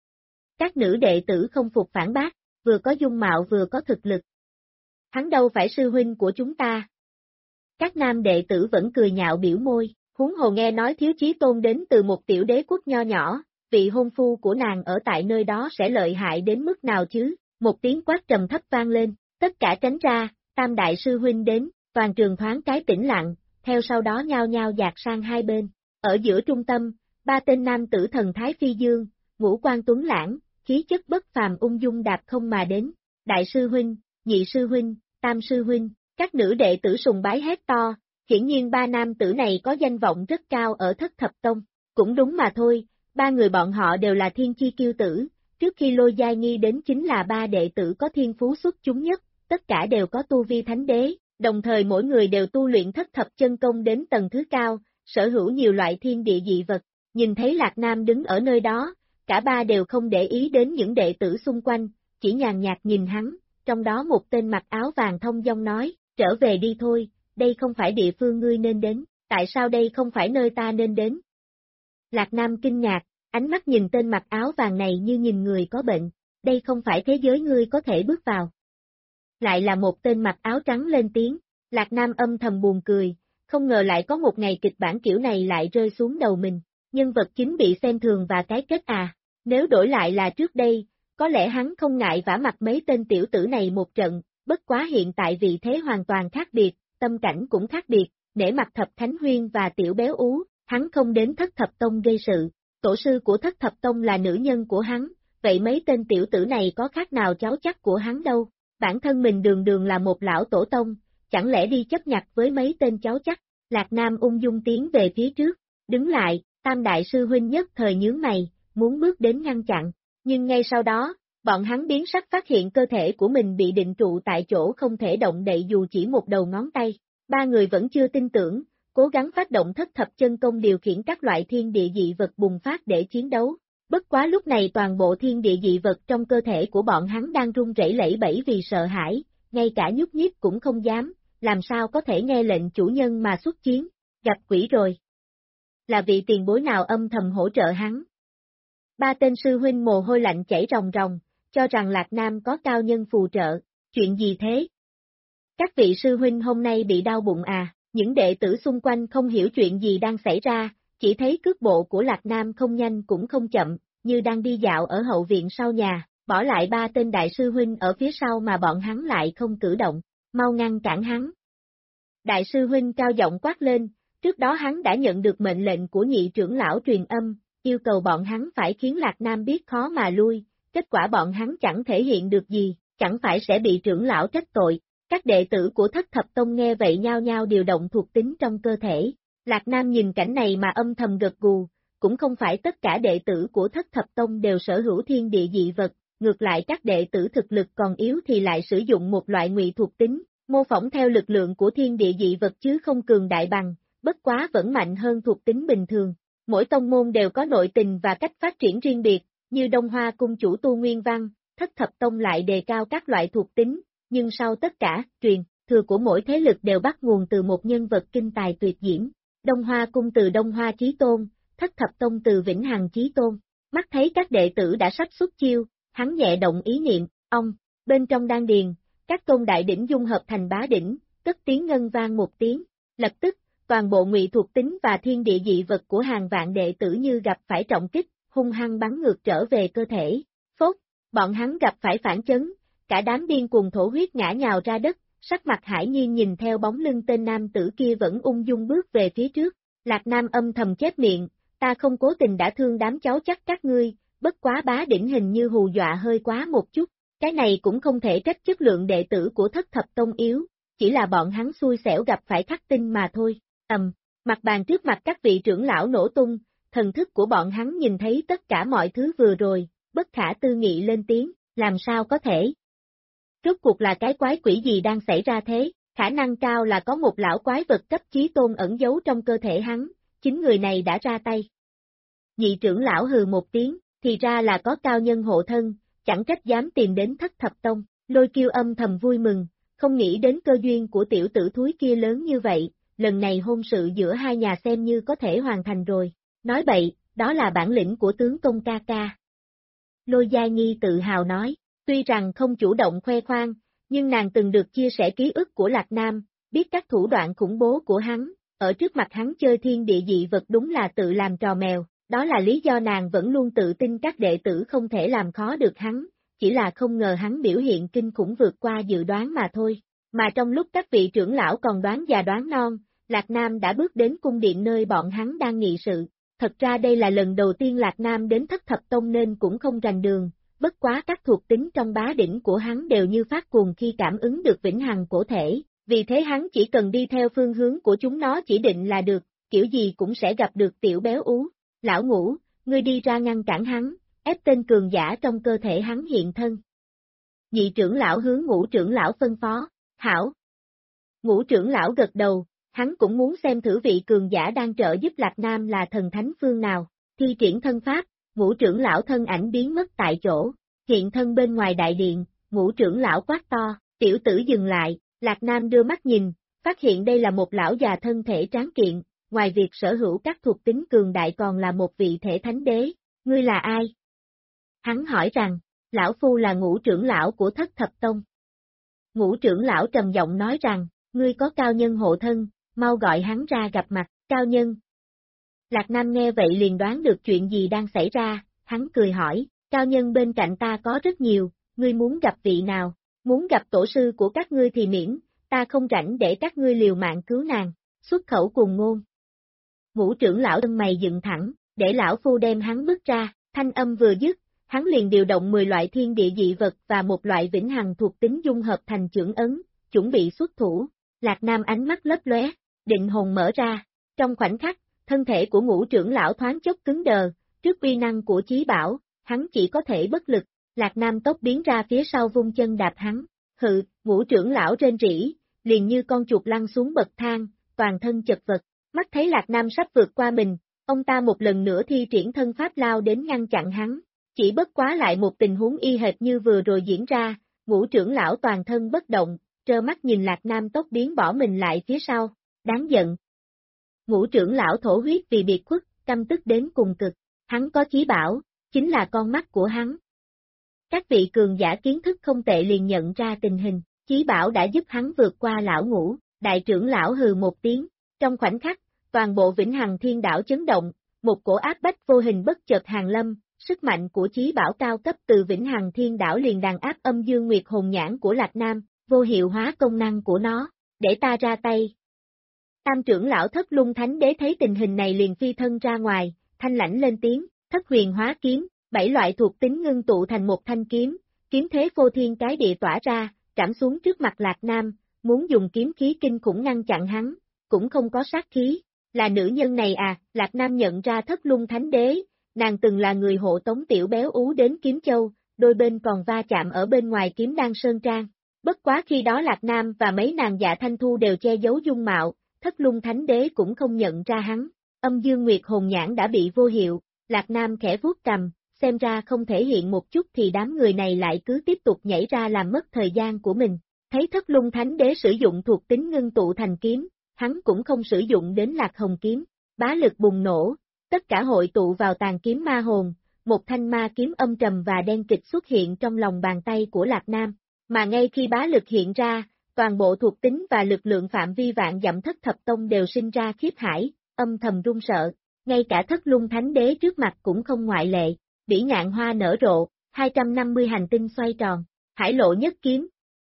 B: Các nữ đệ tử không phục phản bác, vừa có dung mạo vừa có thực lực. Hắn đâu phải sư huynh của chúng ta. Các nam đệ tử vẫn cười nhạo biểu môi, huống hồ nghe nói Thiếu Chí Tôn đến từ một tiểu đế quốc nho nhỏ, vị hôn phu của nàng ở tại nơi đó sẽ lợi hại đến mức nào chứ, một tiếng quát trầm thấp vang lên, tất cả tránh ra, tam đại sư huynh đến, toàn trường thoáng cái tĩnh lặng, theo sau đó nhao nhao dạt sang hai bên, ở giữa trung tâm, ba tên nam tử thần thái phi dương, ngũ quan tuấn lãng, khí chất bất phàm ung dung đạp không mà đến, đại sư huynh, nhị sư huynh, tam sư huynh, các nữ đệ tử sùng bái hét to, hiển nhiên ba nam tử này có danh vọng rất cao ở Thất Thập Tông, cũng đúng mà thôi, ba người bọn họ đều là thiên chi kiêu tử, trước khi Lôi Gia Nghi đến chính là ba đệ tử có thiên phú xuất chúng nhất, tất cả đều có tu vi thánh đế, đồng thời mỗi người đều tu luyện thất thập chân công đến tầng thứ cao, sở hữu nhiều loại thiên địa dị vật, nhìn thấy Lạc Nam đứng ở nơi đó, cả ba đều không để ý đến những đệ tử xung quanh, chỉ nhàn nhạt nhìn hắn, trong đó một tên mặc áo vàng thông dong nói, trở về đi thôi, đây không phải địa phương ngươi nên đến, tại sao đây không phải nơi ta nên đến? Lạc Nam kinh ngạc, ánh mắt nhìn tên mặc áo vàng này như nhìn người có bệnh, đây không phải thế giới ngươi có thể bước vào. Lại là một tên mặc áo trắng lên tiếng, Lạc Nam âm thầm buồn cười, không ngờ lại có một ngày kịch bản kiểu này lại rơi xuống đầu mình, nhân vật chính bị xem thường và cái kết à, nếu đổi lại là trước đây, có lẽ hắn không ngại vả mặt mấy tên tiểu tử này một trận, bất quá hiện tại vị thế hoàn toàn khác biệt, tâm cảnh cũng khác biệt, nể mặt Thập Thánh Huyên và tiểu béo ú, hắn không đến Thất Thập Tông gây sự, tổ sư của Thất Thập Tông là nữ nhân của hắn, vậy mấy tên tiểu tử này có khác nào cháu chắc của hắn đâu, bản thân mình đường đường là một lão tổ tông, chẳng lẽ đi chấp nhặt với mấy tên cháu chắc, Lạc Nam ung dung tiến về phía trước, Đứng lại, Tam đại sư huynh nhất thời nhướng mày, muốn bước đến ngăn chặn, nhưng ngay sau đó, bọn hắn biến sắc phát hiện cơ thể của mình bị định trụ tại chỗ không thể động đậy dù chỉ một đầu ngón tay. Ba người vẫn chưa tin tưởng, cố gắng phát động thất thập chân công điều khiển các loại thiên địa dị vật bùng phát để chiến đấu. Bất quá lúc này toàn bộ thiên địa dị vật trong cơ thể của bọn hắn đang run rẩy lẩy bẩy vì sợ hãi, ngay cả nhúc nhích cũng không dám, làm sao có thể nghe lệnh chủ nhân mà xuất chiến, gặp quỷ rồi. Là vị tiền bối nào âm thầm hỗ trợ hắn? Ba tên sư huynh mồ hôi lạnh chảy ròng ròng, cho rằng Lạc Nam có cao nhân phù trợ, chuyện gì thế? Các vị sư huynh hôm nay bị đau bụng à, những đệ tử xung quanh không hiểu chuyện gì đang xảy ra, chỉ thấy cước bộ của Lạc Nam không nhanh cũng không chậm, như đang đi dạo ở hậu viện sau nhà, bỏ lại ba tên đại sư huynh ở phía sau mà bọn hắn lại không cử động, mau ngăn cản hắn. Đại sư huynh cao giọng quát lên, trước đó hắn đã nhận được mệnh lệnh của nhị trưởng lão truyền âm, yêu cầu bọn hắn phải khiến Lạc Nam biết khó mà lui, kết quả bọn hắn chẳng thể hiện được gì, chẳng phải sẽ bị trưởng lão trách tội. Các đệ tử của Thất Thập Tông nghe vậy nhao nhao điều động thuộc tính trong cơ thể. Lạc Nam nhìn cảnh này mà âm thầm gật gù, cũng không phải tất cả đệ tử của Thất Thập Tông đều sở hữu thiên địa dị vật, ngược lại các đệ tử thực lực còn yếu thì lại sử dụng một loại ngụy thuộc tính, mô phỏng theo lực lượng của thiên địa dị vật chứ không cường đại bằng, bất quá vẫn mạnh hơn thuộc tính bình thường. Mỗi tông môn đều có nội tình và cách phát triển riêng biệt, như Đông Hoa cung chủ Tu Nguyên Văn, Thất Thập Tông lại đề cao các loại thuộc tính, nhưng sau tất cả, truyền thừa của mỗi thế lực đều bắt nguồn từ một nhân vật kinh tài tuyệt diễm. Đông Hoa cung từ Đông Hoa Chí Tôn, Thất Thập Tông từ Vĩnh Hằng Chí Tôn. Mắt thấy các đệ tử đã sắp xuất chiêu, hắn nhẹ động ý niệm, bên trong đan điền, các tôn đại đỉnh dung hợp thành bá đỉnh, cất tiếng ngân vang một tiếng, lập tức, toàn bộ ngụy thuộc tính và thiên địa dị vật của hàng vạn đệ tử như gặp phải trọng kích, hung hăng bắn ngược trở về cơ thể. Phốt, bọn hắn gặp phải phản chấn, cả đám điên cuồng thổ huyết ngã nhào ra đất, sắc mặt hải nhiên nhìn theo bóng lưng tên nam tử kia vẫn ung dung bước về phía trước. Lạc Nam âm thầm chép miệng, ta không cố tình đã thương đám cháu chắc các ngươi, bất quá bá đỉnh hình như hù dọa hơi quá một chút, cái này cũng không thể trách chất lượng đệ tử của Thất Thập Tông yếu, chỉ là bọn hắn xui xẻo gặp phải khắc tinh mà thôi. Mặt bàn trước mặt các vị trưởng lão nổ tung, thần thức của bọn hắn nhìn thấy tất cả mọi thứ vừa rồi, bất khả tư nghị lên tiếng, làm sao có thể? Rốt cuộc là cái quái quỷ gì đang xảy ra thế, khả năng cao là có một lão quái vật cấp chí tôn ẩn giấu trong cơ thể hắn, chính người này đã ra tay. Nhị trưởng lão hừ một tiếng, thì ra là có cao nhân hộ thân, chẳng trách dám tìm đến Thất Thập Tông, Lôi Kiêu âm thầm vui mừng, không nghĩ đến cơ duyên của tiểu tử thúi kia lớn như vậy, lần này hôn sự giữa hai nhà xem như có thể hoàn thành rồi, nói bậy, đó là bản lĩnh của tướng công ca ca. Lôi Gia Nhi tự hào nói, tuy rằng không chủ động khoe khoang, nhưng nàng từng được chia sẻ ký ức của Lạc Nam, biết các thủ đoạn khủng bố của hắn, ở trước mặt hắn chơi thiên địa dị vật đúng là tự làm trò mèo, đó là lý do nàng vẫn luôn tự tin các đệ tử không thể làm khó được hắn, chỉ là không ngờ hắn biểu hiện kinh khủng vượt qua dự đoán mà thôi. Mà trong lúc các vị trưởng lão còn đoán già đoán non, Lạc Nam đã bước đến cung điện nơi bọn hắn đang nghị sự. Thật ra đây là lần đầu tiên Lạc Nam đến Thất Thập Tông nên cũng không rành đường, bất quá các thuộc tính trong bá đỉnh của hắn đều như phát cuồng khi cảm ứng được vĩnh hằng cổ thể, vì thế hắn chỉ cần đi theo phương hướng của chúng nó chỉ định là được, kiểu gì cũng sẽ gặp được tiểu béo ú. Lão Ngũ, ngươi đi ra ngăn cản hắn, ép tên cường giả trong cơ thể hắn hiện thân. Nhị trưởng lão hướng Ngũ trưởng lão phân phó, hảo. Ngũ trưởng lão gật đầu, hắn cũng muốn xem thử vị cường giả đang trợ giúp Lạc Nam là thần thánh phương nào, thi triển thân pháp, Ngũ trưởng lão thân ảnh biến mất tại chỗ, hiện thân bên ngoài đại điện, Ngũ trưởng lão quát to, tiểu tử dừng lại, Lạc Nam đưa mắt nhìn, phát hiện đây là một lão già thân thể tráng kiện, ngoài việc sở hữu các thuộc tính cường đại còn là một vị thể thánh đế, ngươi là ai? Hắn hỏi rằng, lão phu là Ngũ trưởng lão của Thất Thập Tông. Ngũ trưởng lão trầm giọng nói rằng, ngươi có cao nhân hộ thân, mau gọi hắn ra gặp mặt, cao nhân. Lạc Nam nghe vậy liền đoán được chuyện gì đang xảy ra, hắn cười hỏi, cao nhân bên cạnh ta có rất nhiều, ngươi muốn gặp vị nào, muốn gặp tổ sư của các ngươi thì miễn, ta không rảnh để các ngươi liều mạng cứu nàng, xuất khẩu cùng ngôn. Ngũ trưởng lão chân mày dựng thẳng, để lão phu đem hắn bước ra, thanh âm vừa dứt, hắn liền điều động 10 loại thiên địa dị vật và một loại vĩnh hằng thuộc tính dung hợp thành chưởng ấn, chuẩn bị xuất thủ. Lạc Nam ánh mắt lấp lóe, định hồn mở ra, trong khoảnh khắc, Thân thể của Ngũ trưởng lão thoáng chốc cứng đờ, trước uy năng của Chí Bảo, hắn chỉ có thể bất lực, Lạc Nam tốc biến ra phía sau vung chân đạp hắn, hự, Ngũ trưởng lão rên rỉ, liền như con chuột lăn xuống bậc thang, toàn thân chật vật, mắt thấy Lạc Nam sắp vượt qua mình, ông ta một lần nữa thi triển thân pháp lao đến ngăn chặn hắn, chỉ bất quá lại một tình huống y hệt như vừa rồi diễn ra, Ngũ trưởng lão toàn thân bất động, trơ mắt nhìn Lạc Nam tốc biến bỏ mình lại phía sau, đáng giận. Ngũ trưởng lão thổ huyết vì biệt khuất, căm tức đến cùng cực, hắn có Chí Bảo, chính là con mắt của hắn. Các vị cường giả kiến thức không tệ liền nhận ra tình hình, Chí Bảo đã giúp hắn vượt qua lão Ngũ, đại trưởng lão hừ một tiếng, trong khoảnh khắc, toàn bộ Vĩnh Hằng Thiên Đảo chấn động, một cổ áp bách vô hình bất chợt hàng lâm, sức mạnh của Chí Bảo cao cấp từ Vĩnh Hằng Thiên Đảo liền đàn áp Âm Dương Nguyệt Hồn Nhãn của Lạc Nam, vô hiệu hóa công năng của nó, để ta ra tay. Tam trưởng lão Thất Lung Thánh Đế thấy tình hình này liền phi thân ra ngoài, thanh lãnh lên tiếng, Thất Huyền Hóa Kiếm, 7 loại thuộc tính ngưng tụ thành một thanh kiếm, kiếm thế phô thiên cái địa tỏa ra, trảm xuống trước mặt Lạc Nam, muốn dùng kiếm khí kinh khủng ngăn chặn hắn, cũng không có sát khí, là nữ nhân này à, Lạc Nam nhận ra Thất Lung Thánh Đế, nàng từng là người hộ tống tiểu béo ú đến Kiếm Châu, đôi bên còn va chạm ở bên ngoài Kiếm Đan Sơn Trang, bất quá khi đó Lạc Nam và mấy nàng Dạ Thanh Thu đều che giấu dung mạo, Thất Lung Thánh Đế cũng không nhận ra hắn, Âm Dương Nguyệt Hồn Nhãn đã bị vô hiệu, Lạc Nam khẽ vuốt cầm, xem ra không thể hiện một chút thì đám người này lại cứ tiếp tục nhảy ra làm mất thời gian của mình, thấy Thất Lung Thánh Đế sử dụng thuộc tính ngưng tụ thành kiếm, hắn cũng không sử dụng đến Lạc Hồng Kiếm, bá lực bùng nổ, tất cả hội tụ vào tàn kiếm ma hồn, một thanh ma kiếm âm trầm và đen kịch xuất hiện trong lòng bàn tay của Lạc Nam, mà ngay khi bá lực hiện ra, toàn bộ thuộc tính và lực lượng phạm vi vạn dặm Thất Thập Tông đều sinh ra khiếp hải, âm thầm run sợ, ngay cả Thất Lung Thánh Đế trước mặt cũng không ngoại lệ, bỉ ngạn hoa nở rộ, 250 hành tinh xoay tròn, hải lộ nhất kiếm.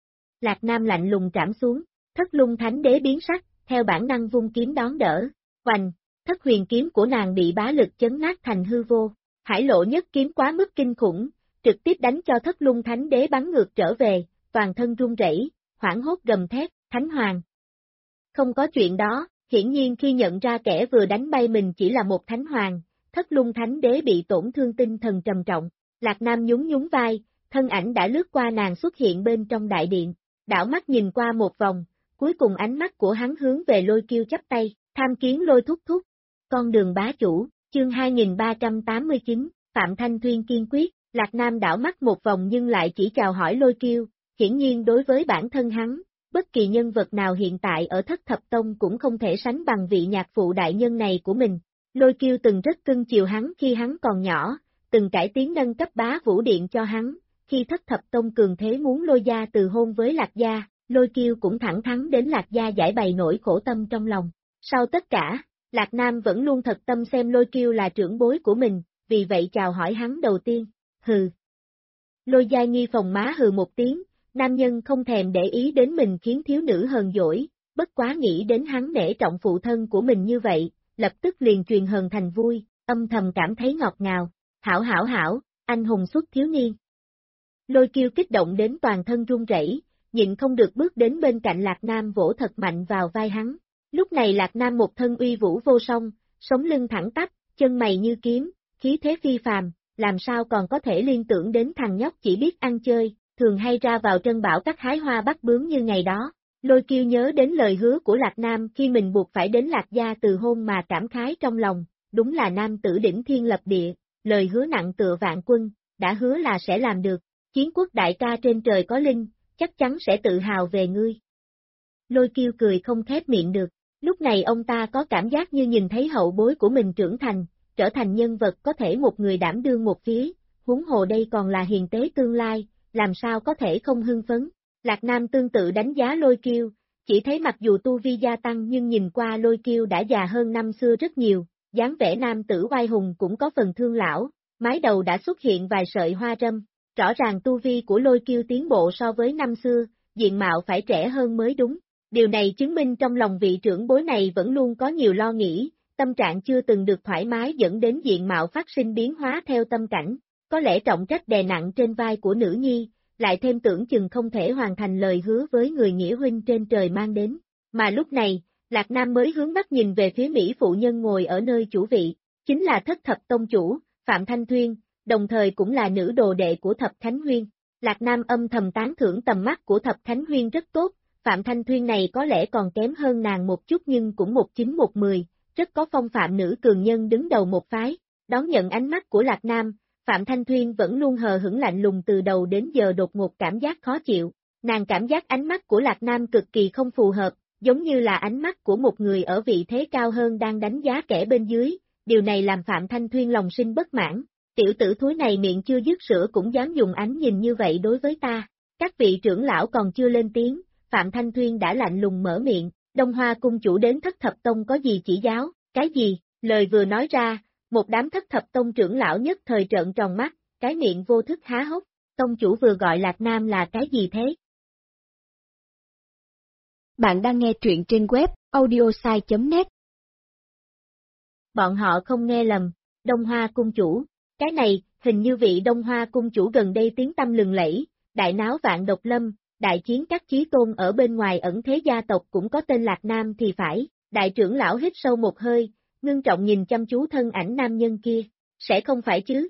B: Lạc Nam lạnh lùng trảm xuống, Thất Lung Thánh Đế biến sắc, theo bản năng vung kiếm đón đỡ, hoành, Thất Huyền kiếm của nàng bị bá lực chấn nát thành hư vô, hải lộ nhất kiếm quá mức kinh khủng, trực tiếp đánh cho Thất Lung Thánh Đế bắn ngược trở về, toàn thân run rẩy, hoảng hốt gầm thét, Thánh Hoàng. Không có chuyện đó, hiển nhiên khi nhận ra kẻ vừa đánh bay mình chỉ là một Thánh Hoàng, Thất Lung Thánh Đế bị tổn thương tinh thần trầm trọng, Lạc Nam nhún nhún vai, thân ảnh đã lướt qua nàng xuất hiện bên trong đại điện, đảo mắt nhìn qua một vòng, cuối cùng ánh mắt của hắn hướng về Lôi Kiêu chắp tay, tham kiến Lôi thúc thúc, con đường bá chủ, chương 2389, Phạm Thanh Thuyên kiên quyết, Lạc Nam đảo mắt một vòng nhưng lại chỉ chào hỏi Lôi Kiêu, hiển nhiên đối với bản thân hắn, bất kỳ nhân vật nào hiện tại ở Thất Thập Tông cũng không thể sánh bằng vị nhạc phụ đại nhân này của mình. Lôi Kiêu từng rất cưng chiều hắn khi hắn còn nhỏ, từng cải tiến nâng cấp bá vũ điện cho hắn, khi Thất Thập Tông cường thế muốn Lôi gia từ hôn với Lạc gia, Lôi Kiêu cũng thẳng thắn đến Lạc gia giải bày nỗi khổ tâm trong lòng. Sau tất cả, Lạc Nam vẫn luôn thật tâm xem Lôi Kiêu là trưởng bối của mình, vì vậy chào hỏi hắn đầu tiên, hừ. Lôi Gia Nghi phồng má hừ một tiếng, nam nhân không thèm để ý đến mình khiến thiếu nữ hờn dỗi, bất quá nghĩ đến hắn nể trọng phụ thân của mình như vậy, lập tức liền truyền hờn thành vui, âm thầm cảm thấy ngọt ngào, hảo, anh hùng xuất thiếu niên. Lôi Kiêu kích động đến toàn thân run rẩy, nhịn không được bước đến bên cạnh Lạc Nam vỗ thật mạnh vào vai hắn. Lúc này Lạc Nam một thân uy vũ vô song, sống lưng thẳng tắp, chân mày như kiếm, khí thế phi phàm, làm sao còn có thể liên tưởng đến thằng nhóc chỉ biết ăn chơi, thường hay ra vào trân bảo các hái hoa bắt bướm như ngày đó. Lôi Kiêu nhớ đến lời hứa của Lạc Nam khi mình buộc phải đến Lạc gia từ hôn mà cảm khái trong lòng, đúng là nam tử đỉnh thiên lập địa, lời hứa nặng tựa vạn quân, đã hứa là sẽ làm được, Chiến Quốc đại ca trên trời có linh, chắc chắn sẽ tự hào về ngươi. Lôi Kiêu cười không khép miệng được, lúc này ông ta có cảm giác như nhìn thấy hậu bối của mình trưởng thành, trở thành nhân vật có thể một người đảm đương một phía, huống hồ đây còn là hiền tế tương lai, làm sao có thể không hưng phấn. Lạc Nam tương tự đánh giá Lôi Kiêu, chỉ thấy mặc dù tu vi gia tăng nhưng nhìn qua Lôi Kiêu đã già hơn năm xưa rất nhiều, dáng vẻ nam tử oai hùng cũng có phần thương lão, mái đầu đã xuất hiện vài sợi hoa râm, rõ ràng tu vi của Lôi Kiêu tiến bộ so với năm xưa, diện mạo phải trẻ hơn mới đúng. Điều này chứng minh trong lòng vị trưởng bối này vẫn luôn có nhiều lo nghĩ, tâm trạng chưa từng được thoải mái dẫn đến diện mạo phát sinh biến hóa theo tâm cảnh, có lẽ trọng trách đè nặng trên vai của nữ nhi, lại thêm tưởng chừng không thể hoàn thành lời hứa với người nghĩa huynh trên trời mang đến, mà lúc này, Lạc Nam mới hướng mắt nhìn về phía Mỹ phụ nhân ngồi ở nơi chủ vị, chính là Thất Thập Tông chủ, Phạm Thanh Thuyên, đồng thời cũng là nữ đồ đệ của Thập Khánh Huyên. Lạc Nam âm thầm tán thưởng tầm mắt của Thập Khánh Huyên rất tốt, Phạm Thanh Thuyên này có lẽ còn kém hơn nàng một chút nhưng cũng 19-10, rất có phong phạm nữ cường nhân đứng đầu một phái. Đón nhận ánh mắt của Lạc Nam, Phạm Thanh Thuyên vẫn luôn hờ hững lạnh lùng từ đầu đến giờ đột ngột cảm giác khó chịu. Nàng cảm giác ánh mắt của Lạc Nam cực kỳ không phù hợp, giống như là ánh mắt của một người ở vị thế cao hơn đang đánh giá kẻ bên dưới, điều này làm Phạm Thanh Thuyên lòng sinh bất mãn. Tiểu tử thúi này miệng chưa dứt sữa cũng dám dùng ánh nhìn như vậy đối với ta. Các vị trưởng lão còn chưa lên tiếng, Phạm Thanh Thuyên đã lạnh lùng mở miệng, Đông Hoa cung chủ đến Thất Thập Tông có gì chỉ giáo, cái gì, lời vừa nói ra, một đám Thất Thập Tông trưởng lão nhất thời trợn tròn mắt, cái miệng vô thức há hốc, tông chủ vừa gọi Lạc Nam là cái gì thế?
A: Bạn đang nghe truyện trên web audiosai.net.
B: Bọn họ không nghe lầm, Đông Hoa cung chủ, cái này, hình như vị Đông Hoa cung chủ gần đây tiếng tăm lừng lẫy, đại náo vạn độc lâm, đại chiến các chí tôn ở bên ngoài ẩn thế gia tộc cũng có tên Lạc Nam thì phải, đại trưởng lão hít sâu một hơi, ngưng trọng nhìn chăm chú thân ảnh nam nhân kia, sẽ không phải chứ?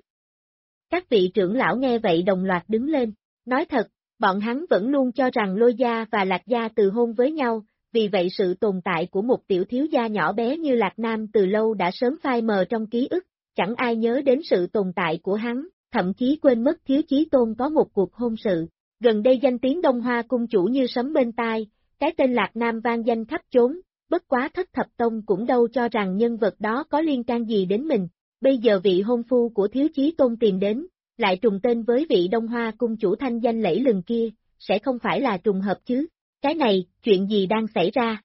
B: Các vị trưởng lão nghe vậy đồng loạt đứng lên, nói thật, bọn hắn vẫn luôn cho rằng Lôi gia và Lạc gia từ hôn với nhau, vì vậy sự tồn tại của một tiểu thiếu gia nhỏ bé như Lạc Nam từ lâu đã sớm phai mờ trong ký ức, chẳng ai nhớ đến sự tồn tại của hắn, thậm chí quên mất Thiếu Chí Tôn có một cuộc hôn sự. Gần đây danh tiếng Đông Hoa cung chủ như sấm bên tai, cái tên Lạc Nam vang danh khắp chốn, bất quá Thất Thập Tông cũng đâu cho rằng nhân vật đó có liên can gì đến mình. Bây giờ vị hôn phu của Thiếu Chí Tôn tìm đến, lại trùng tên với vị Đông Hoa cung chủ thanh danh lẫy lừng kia, sẽ không phải là trùng hợp chứ? Cái này, chuyện gì đang xảy ra?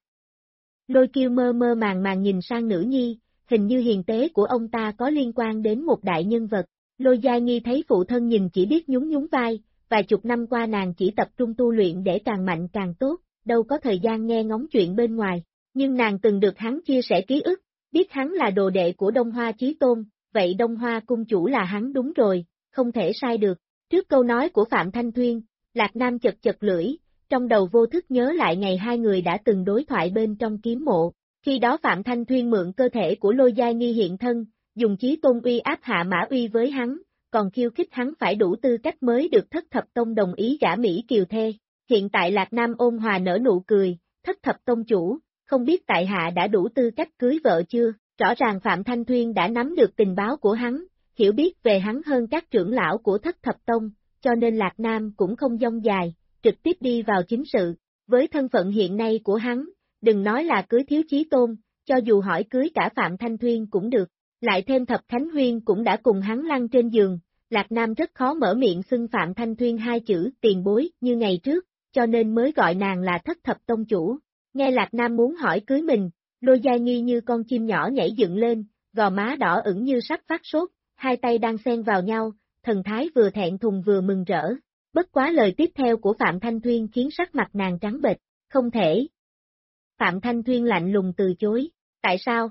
B: Lôi Kiêu mơ mơ màng nhìn sang nữ nhi, hình như hiền tế của ông ta có liên quan đến một đại nhân vật. Lôi Gia Nghi thấy phụ thân nhìn chỉ biết nhún nhún vai, vài chục năm qua nàng chỉ tập trung tu luyện để càng mạnh càng tốt, đâu có thời gian nghe ngóng chuyện bên ngoài, nhưng nàng từng được hắn chia sẻ ký ức, biết hắn là đồ đệ của Đông Hoa Chí Tôn, vậy Đông Hoa cung chủ là hắn đúng rồi, không thể sai được. Trước câu nói của Phạm Thanh Thuyên, Lạc Nam chật chật lưỡi, trong đầu vô thức nhớ lại ngày hai người đã từng đối thoại bên trong kiếm mộ, khi đó Phạm Thanh Thuyên mượn cơ thể của Lôi Gia Nghi hiện thân, dùng Chí Tôn uy áp hạ mã uy với hắn, còn khiêu khích hắn phải đủ tư cách mới được Thất Thập Tông đồng ý gả Mỹ Kiều thê. Hiện tại Lạc Nam ôn hòa nở nụ cười, Thất Thập Tông chủ, không biết tại hạ đã đủ tư cách cưới vợ chưa? Rõ ràng Phạm Thanh Thuyên đã nắm được tình báo của hắn, hiểu biết về hắn hơn các trưởng lão của Thất Thập Tông, cho nên Lạc Nam cũng không dông dài, trực tiếp đi vào chính sự. Với thân phận hiện nay của hắn, đừng nói là cưới Thiếu Chí Tôn, cho dù hỏi cưới cả Phạm Thanh Thuyên cũng được. Lại thêm Thập Khánh Huyên cũng đã cùng hắn lăn trên giường, Lạc Nam rất khó mở miệng xưng Phạm Thanh Thuyên hai chữ tiền bối như ngày trước, cho nên mới gọi nàng là Thất Thập Tông chủ. Nghe Lạc Nam muốn hỏi cưới mình, Lôi Gia Nghi như con chim nhỏ nhảy dựng lên, gò má đỏ ửng như sắp phát sốt, hai tay đang xen vào nhau, thần thái vừa thẹn thùng vừa mừng rỡ. Bất quá lời tiếp theo của Phạm Thanh Thuyên khiến sắc mặt nàng trắng bệch, không thể. Phạm Thanh Thuyên lạnh lùng từ chối, tại sao?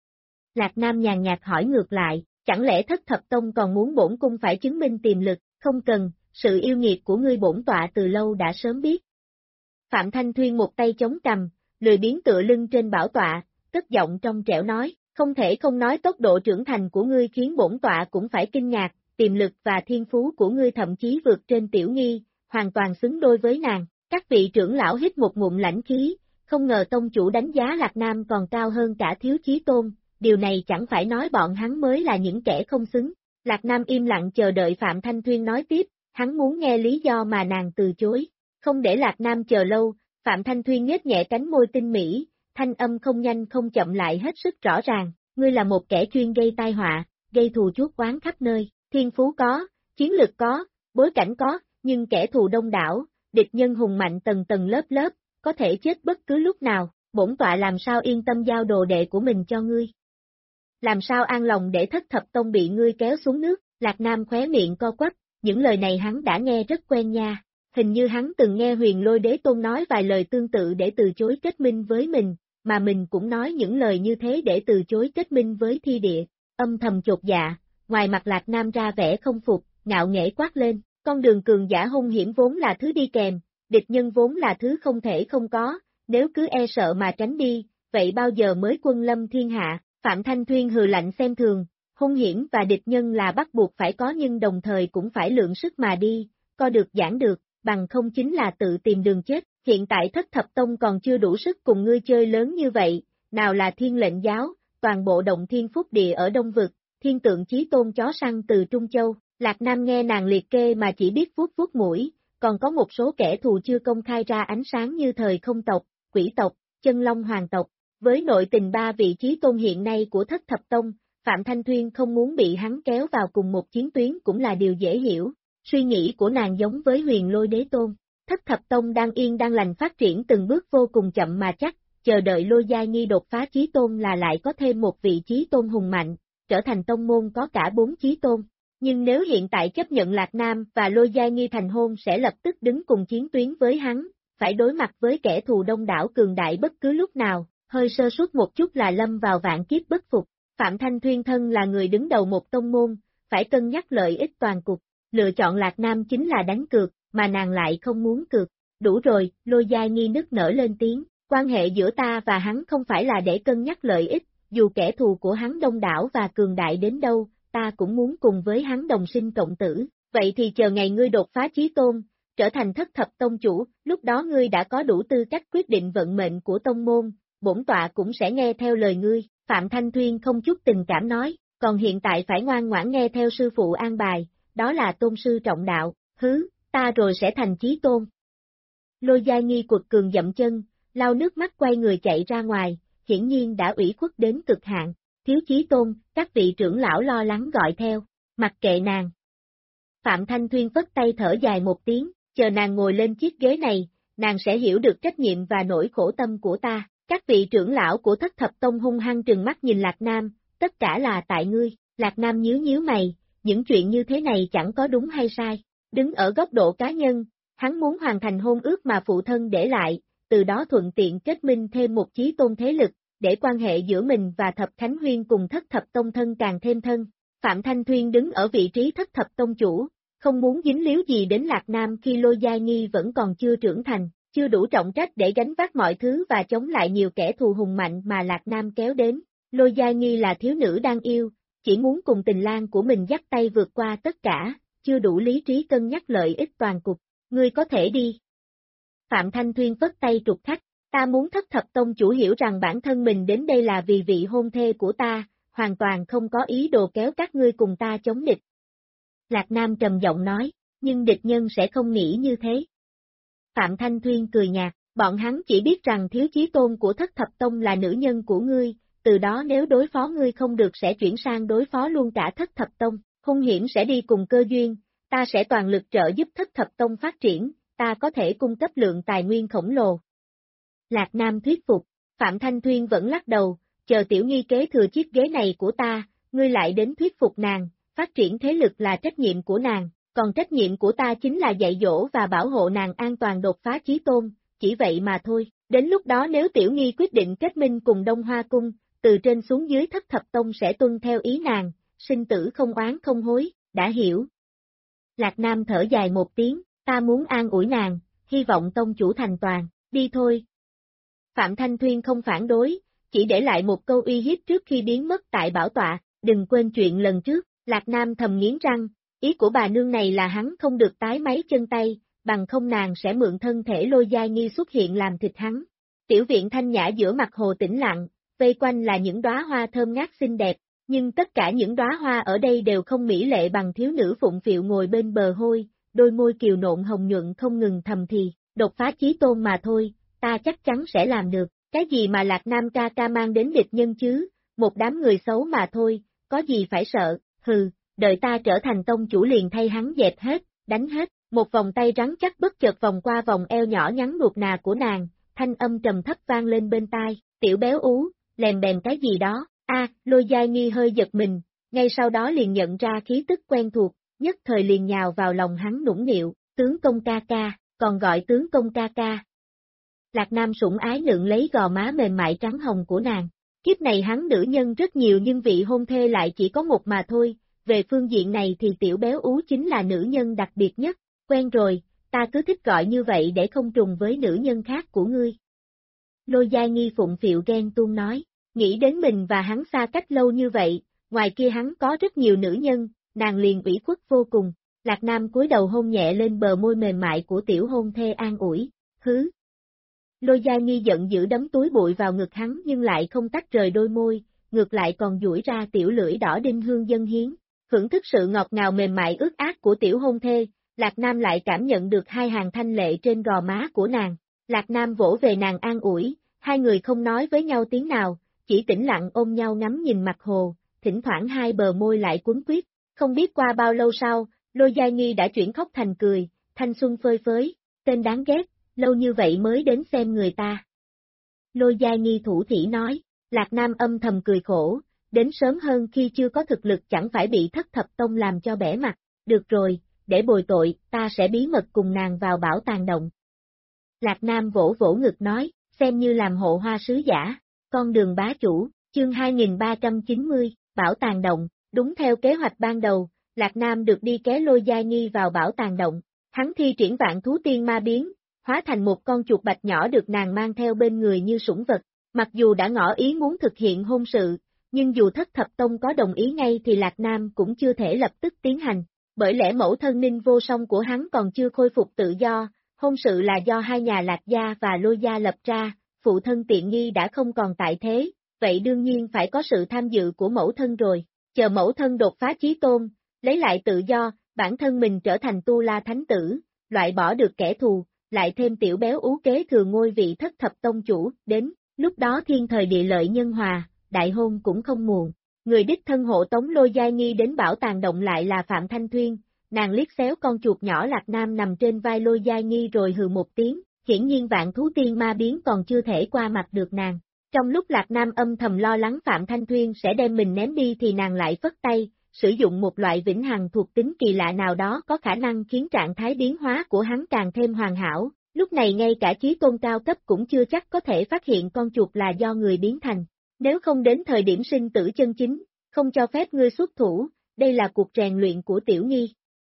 B: Lạc Nam nhàn nhạt hỏi ngược lại, chẳng lẽ Thất Thập Tông còn muốn bổn cung phải chứng minh tiềm lực, không cần, sự yêu nghiệt của ngươi bổn tọa từ lâu đã sớm biết. Phạm Thanh Thuyên một tay chống cằm, lười biếng tựa lưng trên bảo tọa, cất giọng trong trẻo nói, không thể không nói tốc độ trưởng thành của ngươi khiến bổn tọa cũng phải kinh ngạc, tiềm lực và thiên phú của ngươi thậm chí vượt trên Tiểu Nghi, hoàn toàn xứng đôi với nàng. Các vị trưởng lão hít một ngụm lãnh khí, không ngờ tông chủ đánh giá Lạc Nam còn cao hơn cả Thiếu Chí Tôn, điều này chẳng phải nói bọn hắn mới là những kẻ không xứng. Lạc Nam im lặng chờ đợi Phạm Thanh Thuyên nói tiếp, hắn muốn nghe lý do mà nàng từ chối. Không để Lạc Nam chờ lâu, Phạm Thanh Thuyên nhếch nhẹ cánh môi tinh mỹ, thanh âm không nhanh không chậm lại hết sức rõ ràng, ngươi là một kẻ chuyên gây tai họa, gây thù chuốc oán khắp nơi, thiên phú có, chiến lực có, bối cảnh có, nhưng kẻ thù đông đảo, địch nhân hùng mạnh tầng tầng lớp lớp, có thể chết bất cứ lúc nào, bổn tọa làm sao yên tâm giao đồ đệ của mình cho ngươi. Làm sao an lòng để Thất Thập Tông bị ngươi kéo xuống nước, Lạc Nam khóe miệng co quắp, những lời này hắn đã nghe rất quen nha, hình như hắn từng nghe Huyền Lôi Đế Tôn nói vài lời tương tự để từ chối kết minh với mình, mà mình cũng nói những lời như thế để từ chối kết minh với Thi Địa, âm thầm chột dạ, ngoài mặt Lạc Nam ra vẻ không phục, ngạo nghễ quát lên, con đường cường giả hung hiểm vốn là thứ đi kèm, địch nhân vốn là thứ không thể không có, nếu cứ e sợ mà tránh đi, vậy bao giờ mới quân lâm thiên hạ, Phạm Thanh Thuyên hừ lạnh xem thường, hung hiểm và địch nhân là bắt buộc phải có nhưng đồng thời cũng phải lượng sức mà đi, co được giãn được, bằng không chính là tự tìm đường chết, hiện tại Thất Thập Tông còn chưa đủ sức cùng ngươi chơi lớn như vậy, nào là Thiên Lệnh Giáo, toàn bộ động thiên phúc địa ở Đông Vực, Thiên Tượng Chí Tôn chó săn từ Trung Châu, Lạc Nam nghe nàng liệt kê mà chỉ biết vuốt vuốt mũi, còn có một số kẻ thù chưa công khai ra ánh sáng như Thời Không tộc, Quỷ tộc, Chân Long Hoàng tộc, với nội tình ba vị chí tôn hiện nay của Thất Thập Tông, Phạm Thanh Thuyên không muốn bị hắn kéo vào cùng một chiến tuyến cũng là điều dễ hiểu, suy nghĩ của nàng giống với Huyền Lôi Đế Tôn. Thất Thập Tông đang yên đang lành phát triển từng bước vô cùng chậm mà chắc, chờ đợi Lôi Giai Nghi đột phá chí tôn là lại có thêm một vị chí tôn hùng mạnh, trở thành tông môn có cả 4 chí tôn. Nhưng nếu hiện tại chấp nhận Lạc Nam và Lôi Giai Nghi thành hôn sẽ lập tức đứng cùng chiến tuyến với hắn, phải đối mặt với kẻ thù đông đảo cường đại bất cứ lúc nào, hơi sơ suất một chút là lâm vào vạn kiếp bất phục. Phạm Thanh Thuyên thân là người đứng đầu một tông môn, phải cân nhắc lợi ích toàn cục, lựa chọn Lạc Nam chính là đánh cược, mà nàng lại không muốn cược. Đủ rồi, Lôi Giai Nghi nức nở lên tiếng, quan hệ giữa ta và hắn không phải là để cân nhắc lợi ích, dù kẻ thù của hắn đông đảo và cường đại đến đâu, ta cũng muốn cùng với hắn đồng sinh cộng tử, vậy thì chờ ngày ngươi đột phá chí tôn, trở thành Thất Thập Tông chủ, lúc đó ngươi đã có đủ tư cách quyết định vận mệnh của tông môn, bổn tọa cũng sẽ nghe theo lời ngươi, Phạm Thanh Thuyên không chút tình cảm nói, còn hiện tại phải ngoan ngoãn nghe theo sư phụ an bài, đó là tôn sư trọng đạo, ta rồi sẽ thành chí tôn. Lôi Giai Nghi quật cường dậm chân, lau nước mắt quay người chạy ra ngoài, hiển nhiên đã ủy khuất đến cực hạn, thiếu chí tôn, các vị trưởng lão lo lắng gọi theo, mặc kệ nàng. Phạm Thanh Thuyên vất tay thở dài một tiếng, chờ nàng ngồi lên chiếc ghế này, nàng sẽ hiểu được trách nhiệm và nỗi khổ tâm của ta. Các vị trưởng lão của Thất Thập Tông hung hăng trừng mắt nhìn Lạc Nam, tất cả là tại ngươi, Lạc Nam nhíu mày, những chuyện như thế này chẳng có đúng hay sai, đứng ở góc độ cá nhân, hắn muốn hoàn thành hôn ước mà phụ thân để lại, từ đó thuận tiện kết minh thêm một chí tôn thế lực, để quan hệ giữa mình và Thập Khánh Huyên cùng Thất Thập Tông thân càng thêm thân. Phạm Thanh Thuyên đứng ở vị trí Thất Thập Tông chủ, không muốn dính líu gì đến Lạc Nam khi Lôi Giai Nghi vẫn còn chưa trưởng thành, chưa đủ trọng trách để gánh vác mọi thứ và chống lại nhiều kẻ thù hùng mạnh mà Lạc Nam kéo đến. Lôi Giai Nghi là thiếu nữ đang yêu, chỉ muốn cùng tình lang của mình dắt tay vượt qua tất cả, chưa đủ lý trí cân nhắc lợi ích toàn cục. Ngươi có thể đi. Phạm Thanh Thuyên vất tay trục khách, ta muốn Thất Thập Tông chủ hiểu rằng bản thân mình đến đây là vì vị hôn thê của ta, hoàn toàn không có ý đồ kéo các ngươi cùng ta chống địch. Lạc Nam trầm giọng nói, nhưng địch nhân sẽ không nghĩ như thế. Phạm Thanh Thuyên cười nhạt, bọn hắn chỉ biết rằng thiếu chí tôn của Thất Thập Tông là nữ nhân của ngươi, từ đó nếu đối phó ngươi không được sẽ chuyển sang đối phó luôn cả Thất Thập Tông, hung hiểm sẽ đi cùng cơ duyên, ta sẽ toàn lực trợ giúp Thất Thập Tông phát triển, ta có thể cung cấp lượng tài nguyên khổng lồ. Lạc Nam thuyết phục, Phạm Thanh Thuyên vẫn lắc đầu, chờ Tiểu Nghi kế thừa chiếc ghế này của ta, ngươi lại đến thuyết phục nàng, phát triển thế lực là trách nhiệm của nàng, còn trách nhiệm của ta chính là dạy dỗ và bảo hộ nàng an toàn đột phá chí tôn, chỉ vậy mà thôi, đến lúc đó nếu Tiểu Nghi quyết định kết minh cùng Đông Hoa Cung, từ trên xuống dưới Thất Thập Tông sẽ tuân theo ý nàng, sinh tử không oán không hối, đã hiểu. Lạc Nam thở dài một tiếng, ta muốn an ủi nàng, hy vọng tông chủ thành toàn, đi thôi. Phạm Thanh Thuyên không phản đối, chỉ để lại một câu uy hiếp trước khi biến mất tại bảo tọa, đừng quên chuyện lần trước, Lạc Nam thầm nghiến răng, ý của bà nương này là hắn không được tái máy chân tay, bằng không nàng sẽ mượn thân thể Lôi Giai Nghi xuất hiện làm thịt hắn. Tiểu viện thanh nhã giữa mặt hồ tĩnh lặng, vây quanh là những đóa hoa thơm ngát xinh đẹp, nhưng tất cả những đóa hoa ở đây đều không mỹ lệ bằng thiếu nữ phụng phịu ngồi bên bờ hôi, đôi môi kiều nộn hồng nhuận không ngừng thầm thì, đột phá chí tôn mà thôi, ta chắc chắn sẽ làm được, cái gì mà Lạc Nam ca ca mang đến địch nhân chứ, một đám người xấu mà thôi, có gì phải sợ, hừ, đợi ta trở thành tông chủ liền thay hắn dẹp hết, đánh hết, một vòng tay rắn chắc bất chợt vòng qua vòng eo nhỏ nhắn nuột nà của nàng, thanh âm trầm thấp vang lên bên tai, tiểu béo ú, lèm bèm cái gì đó, Lôi Giai Nghi hơi giật mình, ngay sau đó liền nhận ra khí tức quen thuộc, nhất thời liền nhào vào lòng hắn nũng nịu, tướng công ca ca, còn gọi tướng công ca ca. Lạc Nam sủng ái lượn lấy gò má mềm mại trắng hồng của nàng, kiếp này hắn nữ nhân rất nhiều nhưng vị hôn thê lại chỉ có một mà thôi, về phương diện này thì tiểu béo ú chính là nữ nhân đặc biệt nhất, quen rồi, ta cứ thích gọi như vậy để không trùng với nữ nhân khác của ngươi. Lôi Gia Nghi phụng phịu ghen tuông nói, nghĩ đến mình và hắn xa cách lâu như vậy, ngoài kia hắn có rất nhiều nữ nhân, nàng liền ủy khuất vô cùng. Lạc Nam cúi đầu hôn nhẹ lên bờ môi mềm mại của tiểu hôn thê an ủi, hứ. Lôi Gia Nghi giận dữ đấm túi bụi vào ngực hắn nhưng lại không tách rời đôi môi, ngược lại còn duỗi ra tiểu lưỡi đỏ đinh hương dân hiến, thưởng thức sự ngọt ngào mềm mại ướt át của tiểu hôn thê, Lạc Nam lại cảm nhận được hai hàng thanh lệ trên gò má của nàng. Lạc Nam vỗ về nàng an ủi, hai người không nói với nhau tiếng nào, chỉ tĩnh lặng ôm nhau ngắm nhìn mặt hồ, thỉnh thoảng hai bờ môi lại cuốn quýt. Không biết qua bao lâu sau, Lôi Gia Nghi đã chuyển khóc thành cười, thanh xuân phơi phới, tên đáng ghét, lâu như vậy mới đến xem người ta. Lôi Gia Nghi thủ thỉ nói, Lạc Nam âm thầm cười khổ, đến sớm hơn khi chưa có thực lực chẳng phải bị Thất Thập Tông làm cho bẽ mặt, được rồi, để bồi tội, ta sẽ bí mật cùng nàng vào bảo tàng động. Lạc Nam vỗ vỗ ngực nói, xem như làm hộ hoa sứ giả, con đường bá chủ, chương 2390, bảo tàng động, đúng theo kế hoạch ban đầu, Lạc Nam được đi ké Lôi Gia Nghi vào bảo tàng động, hắn thi triển vạn thú tiên ma biến, hóa thành một con chuột bạch nhỏ được nàng mang theo bên người như sủng vật, mặc dù đã ngỏ ý muốn thực hiện hôn sự, nhưng dù Thất Thập Tông có đồng ý ngay thì Lạc Nam cũng chưa thể lập tức tiến hành, bởi lẽ mẫu thân Ninh Vô Song của hắn còn chưa khôi phục tự do, hôn sự là do hai nhà Lạc gia và Lôi gia lập ra, phụ thân Tiện Nghi đã không còn tại thế, vậy đương nhiên phải có sự tham dự của mẫu thân rồi, chờ mẫu thân đột phá chí tôn, lấy lại tự do, bản thân mình trở thành Tu La Thánh Tử, loại bỏ được kẻ thù, lại thêm tiểu béo ú kế thừa ngôi vị Thất Thập Tông chủ, đến, lúc đó thiên thời địa lợi nhân hòa, đại hôn cũng không muộn. Người đích thân hộ tống Lôi Gia Nghi đến bảo tàng động lại là Phạm Thanh Thuyên, nàng liếc xéo con chuột nhỏ Lạc Nam nằm trên vai Lôi Gia Nghi rồi hừ một tiếng, hiển nhiên vạn thú tiên ma biến còn chưa thể qua mặt được nàng. Trong lúc Lạc Nam âm thầm lo lắng Phạm Thanh Thuyên sẽ đem mình ném đi thì nàng lại phất tay, sử dụng một loại vĩnh hằng thuộc tính kỳ lạ nào đó có khả năng khiến trạng thái biến hóa của hắn càng thêm hoàn hảo, lúc này ngay cả chí tôn cao cấp cũng chưa chắc có thể phát hiện con chuột là do người biến thành. Nếu không đến thời điểm sinh tử chân chính, không cho phép ngươi xuất thủ, đây là cuộc rèn luyện của Tiểu Nghi.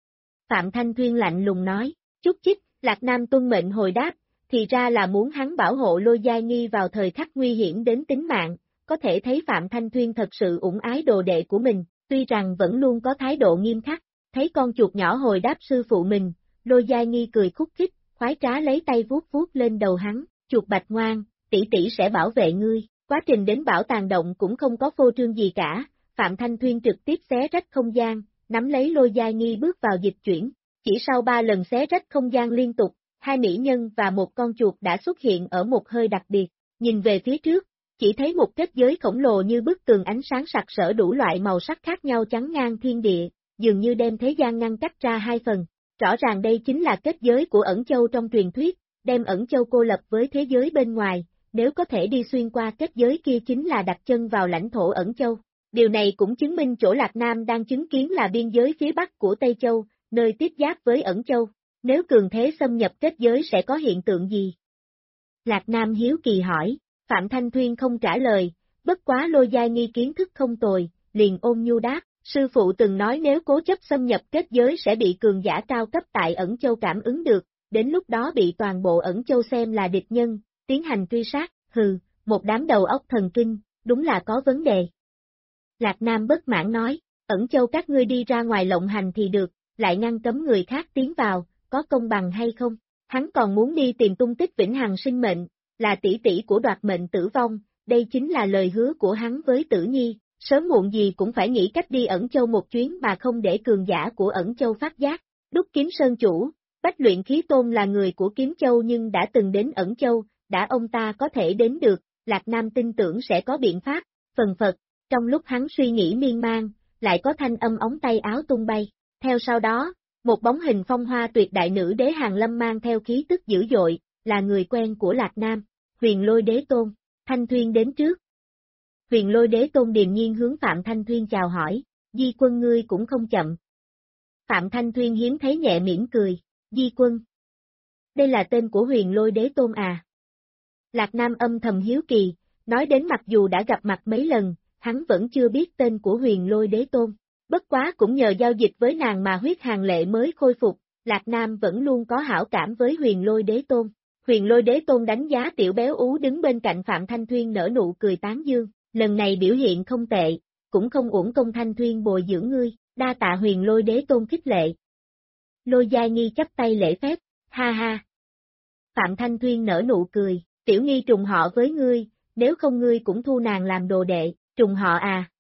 B: Phạm Thanh Thuyên lạnh lùng nói, chút chích, Lạc Nam tuân mệnh hồi đáp, thì ra là muốn hắn bảo hộ Lôi Gia Nghi vào thời khắc nguy hiểm đến tính mạng, có thể thấy Phạm Thanh Thuyên thật sự ủng ái đồ đệ của mình, tuy rằng vẫn luôn có thái độ nghiêm khắc, thấy con chuột nhỏ hồi đáp sư phụ mình, Lôi Gia Nghi cười khúc khích, khoái trá lấy tay vuốt vuốt lên đầu hắn, chuột bạch ngoan, tỷ tỷ sẽ bảo vệ ngươi. Quá trình đến bảo tàng động cũng không có phô trương gì cả, Phạm Thanh Thuyên trực tiếp xé rách không gian, nắm lấy Lôi Gia Nghi bước vào dịch chuyển, chỉ sau 3 lần xé rách không gian liên tục, hai mỹ nhân và một con chuột đã xuất hiện ở một hơi đặc biệt, nhìn về phía trước, chỉ thấy một kết giới khổng lồ như bức tường ánh sáng sặc sỡ đủ loại màu sắc khác nhau chắn ngang thiên địa, dường như đem thế gian ngăn cách ra hai phần, rõ ràng đây chính là kết giới của Ẩn Châu trong truyền thuyết, đem Ẩn Châu cô lập với thế giới bên ngoài. Nếu có thể đi xuyên qua kết giới kia chính là đặt chân vào lãnh thổ Ẩn Châu. Điều này cũng chứng minh chỗ Lạc Nam đang chứng kiến là biên giới phía bắc của Tây Châu, nơi tiếp giáp với Ẩn Châu. Nếu cường thế xâm nhập kết giới sẽ có hiện tượng gì? Lạc Nam hiếu kỳ hỏi, Phạm Thanh Thuyên không trả lời, bất quá Lôi Gia Nghi kiến thức không tồi, liền ôn nhu đáp, sư phụ từng nói nếu cố chấp xâm nhập kết giới sẽ bị cường giả cao cấp tại Ẩn Châu cảm ứng được, đến lúc đó bị toàn bộ Ẩn Châu xem là địch nhân. Tiến hành truy sát, hừ, một đám đầu óc thần kinh, đúng là có vấn đề. Lạc Nam bất mãn nói, Ẩn Châu các ngươi đi ra ngoài lộng hành thì được, lại ngăn cấm người khác tiến vào, có công bằng hay không? Hắn còn muốn đi tìm tung tích vĩnh hằng sinh mệnh, là tỷ tỷ của đoạt mệnh tử vong, đây chính là lời hứa của hắn với Tử Nhi, sớm muộn gì cũng phải nghĩ cách đi Ẩn Châu một chuyến mà không để cường giả của Ẩn Châu phát giác. Đúc Kiếm Sơn chủ, Bách Luyện Khí Tôn là người của Kiếm Châu nhưng đã từng đến Ẩn Châu. Đã ông ta có thể đến được, Lạc Nam tin tưởng sẽ có biện pháp, phần phật, trong lúc hắn suy nghĩ miên man, lại có thanh âm ống tay áo tung bay, theo sau đó, một bóng hình phong hoa tuyệt đại nữ đế Hàng Lâm mang theo khí tức dữ dội, là người quen của Lạc Nam, Huyền Lôi Đế Tôn, Thanh Thuyên đến trước. Huyền Lôi Đế Tôn điềm nhiên hướng Phạm Thanh Thuyên chào hỏi, Di Quân ngươi cũng không chậm. Phạm Thanh Thuyên hiếm thấy nhẹ mỉm cười, Di Quân. Đây là tên của Huyền Lôi Đế Tôn à? Lạc Nam âm thầm hiếu kỳ, nói đến mặc dù đã gặp mặt mấy lần, hắn vẫn chưa biết tên của Huyền Lôi Đế Tôn. Bất quá cũng nhờ giao dịch với nàng mà huyết hàng lệ mới khôi phục, Lạc Nam vẫn luôn có hảo cảm với Huyền Lôi Đế Tôn. Huyền Lôi Đế Tôn đánh giá Tiểu Béo Ú đứng bên cạnh Phạm Thanh Thuyên nở nụ cười tán dương, lần này biểu hiện không tệ, cũng không uổng công Thanh Thuyên bồi dưỡng ngươi, đa tạ Huyền Lôi Đế Tôn khích lệ. Lôi Giai Nghi chắp tay lễ phép, ha ha. Phạm Thanh Thuyên nở nụ cười, Tiểu Nghi trùng họ với ngươi, nếu không ngươi cũng thu nàng làm đồ đệ, trùng họ à.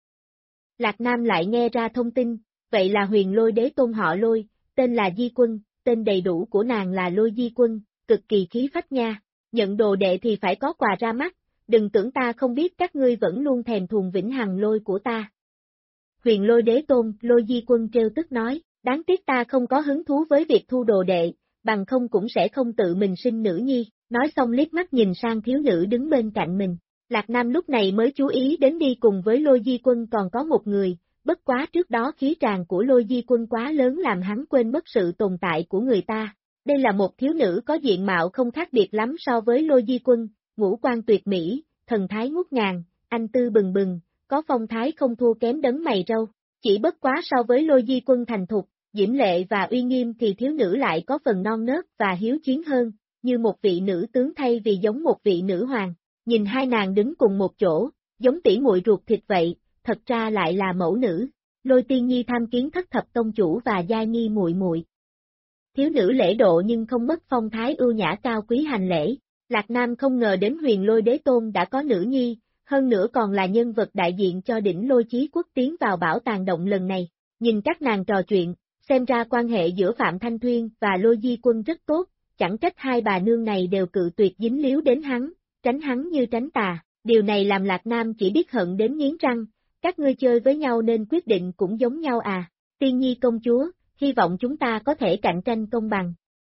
B: Lạc Nam lại nghe ra thông tin, vậy là Huyền Lôi Đế Tôn họ Lôi, tên là Di Quân, tên đầy đủ của nàng là Lôi Di Quân, cực kỳ khí phách nha, nhận đồ đệ thì phải có quà ra mắt, đừng tưởng ta không biết các ngươi vẫn luôn thèm thuồng vĩnh hằng lôi của ta. Huyền Lôi Đế Tôn, Lôi Di Quân trêu tức nói, đáng tiếc ta không có hứng thú với việc thu đồ đệ, bằng không cũng sẽ không tự mình sinh nữ nhi, nói xong liếc mắt nhìn sang thiếu nữ đứng bên cạnh mình. Lạc Nam lúc này mới chú ý đến đi cùng với Lôi Di Quân còn có một người, bất quá trước đó khí tràng của Lôi Di Quân quá lớn làm hắn quên mất sự tồn tại của người ta. Đây là một thiếu nữ có diện mạo không khác biệt lắm so với Lôi Di Quân, ngũ quan tuyệt mỹ, thần thái ngút ngàn, anh tư bừng bừng, có phong thái không thua kém đấng mày râu. Chỉ bất quá so với Lôi Di Quân thành thục, diễm lệ và uy nghiêm thì thiếu nữ lại có phần non nớt và hiếu chiến hơn, như một vị nữ tướng thay vì giống một vị nữ hoàng. Nhìn hai nàng đứng cùng một chỗ, giống tỉ muội ruột thịt vậy, thật ra lại là mẫu nữ. Lôi Tiên Nhi tham kiến thất thập tông chủ và Giai Nghi muội muội. Thiếu nữ lễ độ nhưng không mất phong thái ưu nhã cao quý hành lễ. Lạc Nam không ngờ đến Huyền Lôi Đế Tôn đã có nữ nhi, hơn nữa còn là nhân vật đại diện cho đỉnh Lôi Chí Quốc tiến vào bảo tàng động lần này. Nhìn các nàng trò chuyện, xem ra quan hệ giữa Phạm Thanh Thuyên và Lôi Di Quân rất tốt, chẳng trách hai bà nương này đều cự tuyệt dính líu đến hắn, tránh hắn như tránh tà. Điều này làm Lạc Nam chỉ biết hận đến nghiến răng, các ngươi chơi với nhau nên quyết định cũng giống nhau à, Tiên Nhi công chúa, hy vọng chúng ta có thể cạnh tranh công bằng.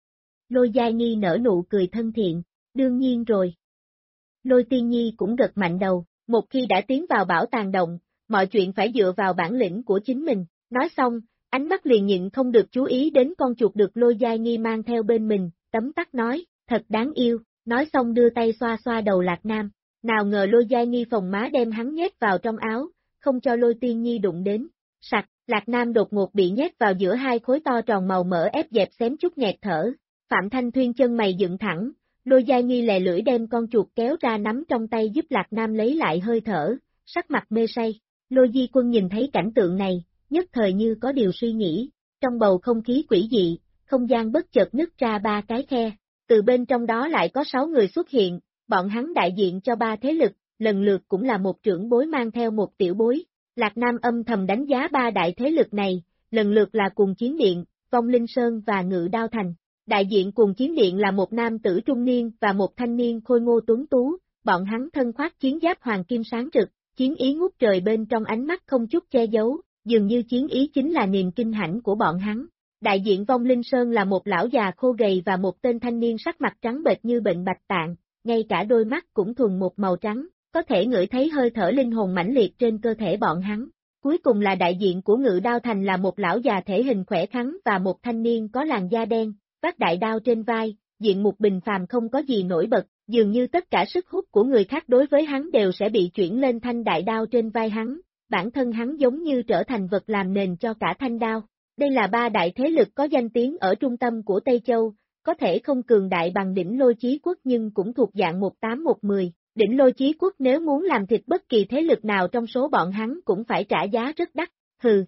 B: Lôi Giai Nghi nở nụ cười thân thiện, đương nhiên rồi. Lôi Tiên Nhi cũng gật mạnh đầu, một khi đã tiến vào bảo tàng động, mọi chuyện phải dựa vào bản lĩnh của chính mình, nói xong, ánh mắt liền nhịn không được chú ý đến con chuột được Lôi Giai Nghi mang theo bên mình, tấm tắc nói, thật đáng yêu, nói xong đưa tay xoa xoa đầu Lạc Nam, nào ngờ Lôi Giai Nghi phồng má đem hắn nhét vào trong áo, không cho Lôi Tiên Nhi đụng đến, sặc, Lạc Nam đột ngột bị nhét vào giữa hai khối to tròn màu mỡ ép dẹp xém chút nghẹt thở, Phạm Thanh Thuyên chân mày dựng thẳng, Lôi Giai Nghi lè lưỡi đem con chuột kéo ra nắm trong tay giúp Lạc Nam lấy lại hơi thở, sắc mặt mê say, Lôi Di Quân nhìn thấy cảnh tượng này, nhất thời như có điều suy nghĩ, trong bầu không khí quỷ dị, không gian bất chợt nứt ra ba cái khe, từ bên trong đó lại có 6 người xuất hiện, bọn hắn đại diện cho 3 thế lực, lần lượt cũng là một trưởng bối mang theo một tiểu bối. Lạc Nam âm thầm đánh giá 3 đại thế lực này, lần lượt là Cùng Chiến Điện, Vong Linh Sơn và Ngự Đao Thành. Đại diện Cùng Chiến Điện là một nam tử trung niên và một thanh niên khôi ngô tuấn tú, bọn hắn thân khoác chiến giáp hoàng kim sáng rực, chiến ý ngút trời bên trong ánh mắt không chút che giấu, dường như chiến ý chính là niềm kinh hãnh của bọn hắn. Đại diện Vong Linh Sơn là một lão già khô gầy và một tên thanh niên sắc mặt trắng bệch như bệnh bạch tạng, ngay cả đôi mắt cũng thuần một màu trắng, có thể ngửi thấy hơi thở linh hồn mãnh liệt trên cơ thể bọn hắn. Cuối cùng là đại diện của Ngự Đao Thành là một lão già thể hình khỏe khoắn và một thanh niên có làn da đen, vác đại đao trên vai, diện mục bình phàm không có gì nổi bật, dường như tất cả sức hút của người khác đối với hắn đều sẽ bị chuyển lên thanh đại đao trên vai hắn, bản thân hắn giống như trở thành vật làm nền cho cả thanh đao. Đây là 3 đại thế lực có danh tiếng ở trung tâm của Tây Châu, có thể không cường đại bằng đỉnh Lôi Chí Quốc nhưng cũng thuộc dạng 18-10. Đỉnh Lôi Chí Quốc nếu muốn làm thịt bất kỳ thế lực nào trong số bọn hắn cũng phải trả giá rất đắt, hừ.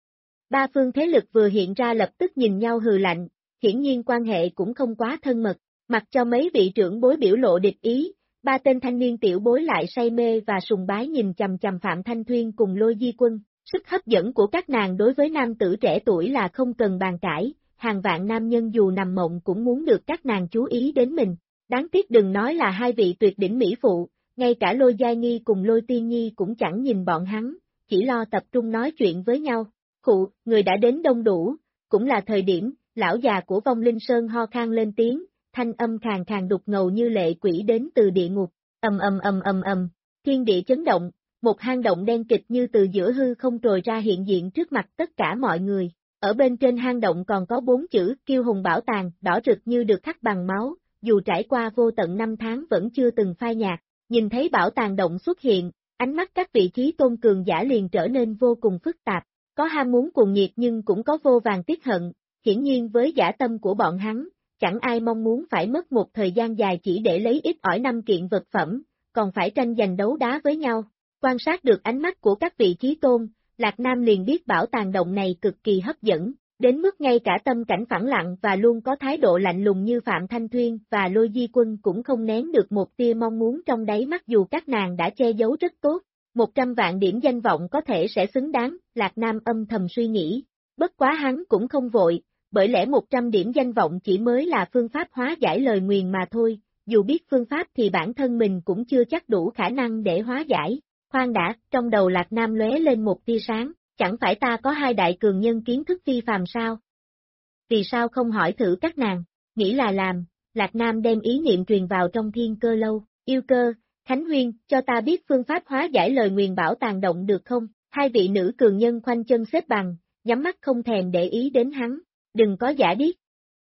B: 3 phương thế lực vừa hiện ra lập tức nhìn nhau hừ lạnh, hiển nhiên quan hệ cũng không quá thân mật, mặc cho mấy vị trưởng bối biểu lộ địch ý, 3 tên thanh niên tiểu bối lại say mê và sùng bái nhìn chằm chằm Phạm Thanh Thuyên cùng Lôi Di Quân. Sức hấp dẫn của các nàng đối với nam tử trẻ tuổi là không cần bàn cãi, hàng vạn nam nhân dù nằm mộng cũng muốn được các nàng chú ý đến mình. Đáng tiếc đừng nói là 2 vị tuyệt đỉnh mỹ phụ, ngay cả Lôi Giai Nghi cùng Lôi Tiên Nhi cũng chẳng nhìn bọn hắn, chỉ lo tập trung nói chuyện với nhau. Khụ, người đã đến đông đủ, cũng là thời điểm, lão già của Vong Linh Sơn ho khan lên tiếng, thanh âm khàn khàn đục ngầu như lệ quỷ đến từ địa ngục, ầm, thiên địa chấn động. Một hang động đen kịch như từ giữa hư không trồi ra hiện diện trước mặt tất cả mọi người. Ở bên trên hang động còn có 4 chữ Kiêu Hùng Bảo Tàng, đỏ rực như được khắc bằng máu, dù trải qua vô tận 5 tháng vẫn chưa từng phai nhạt. Nhìn thấy bảo tàng động xuất hiện, ánh mắt các vị trí tôn cường giả liền trở nên vô cùng phức tạp. Có ham muốn cuồng nhiệt nhưng cũng có vô vàn tiếc hận, hiển nhiên với dã tâm của bọn hắn, chẳng ai mong muốn phải mất một thời gian dài chỉ để lấy ít ỏi 5 kiện vật phẩm, còn phải tranh giành đấu đá với nhau. Quan sát được ánh mắt của các vị chí tôn, Lạc Nam liền biết bảo tàng động này cực kỳ hấp dẫn, đến mức ngay cả tâm cảnh phẳng lặng và luôn có thái độ lạnh lùng như Phạm Thanh Thuyên và Lôi Di Quân cũng không nén được một tia mong muốn trong đáy mắt dù các nàng đã che giấu rất tốt. 100 vạn điểm danh vọng có thể sẽ xứng đáng, Lạc Nam âm thầm suy nghĩ. Bất quá hắn cũng không vội, bởi lẽ 100 điểm danh vọng chỉ mới là phương pháp hóa giải lời nguyền mà thôi, dù biết phương pháp thì bản thân mình cũng chưa chắc đủ khả năng để hóa giải. Khoan đã, trong đầu Lạc Nam lóe lên một tia sáng, chẳng phải ta có 2 đại cường nhân kiến thức phi phàm sao? Vì sao không hỏi thử các nàng? Nghĩ là làm, Lạc Nam đem ý niệm truyền vào trong thiên cơ lâu, Yêu Cơ, Khánh Huyên, cho ta biết phương pháp hóa giải lời nguyền bảo tàng động được không? 2 vị nữ cường nhân khoanh chân xếp bằng, nhắm mắt không thèm để ý đến hắn, đừng có giả điếc.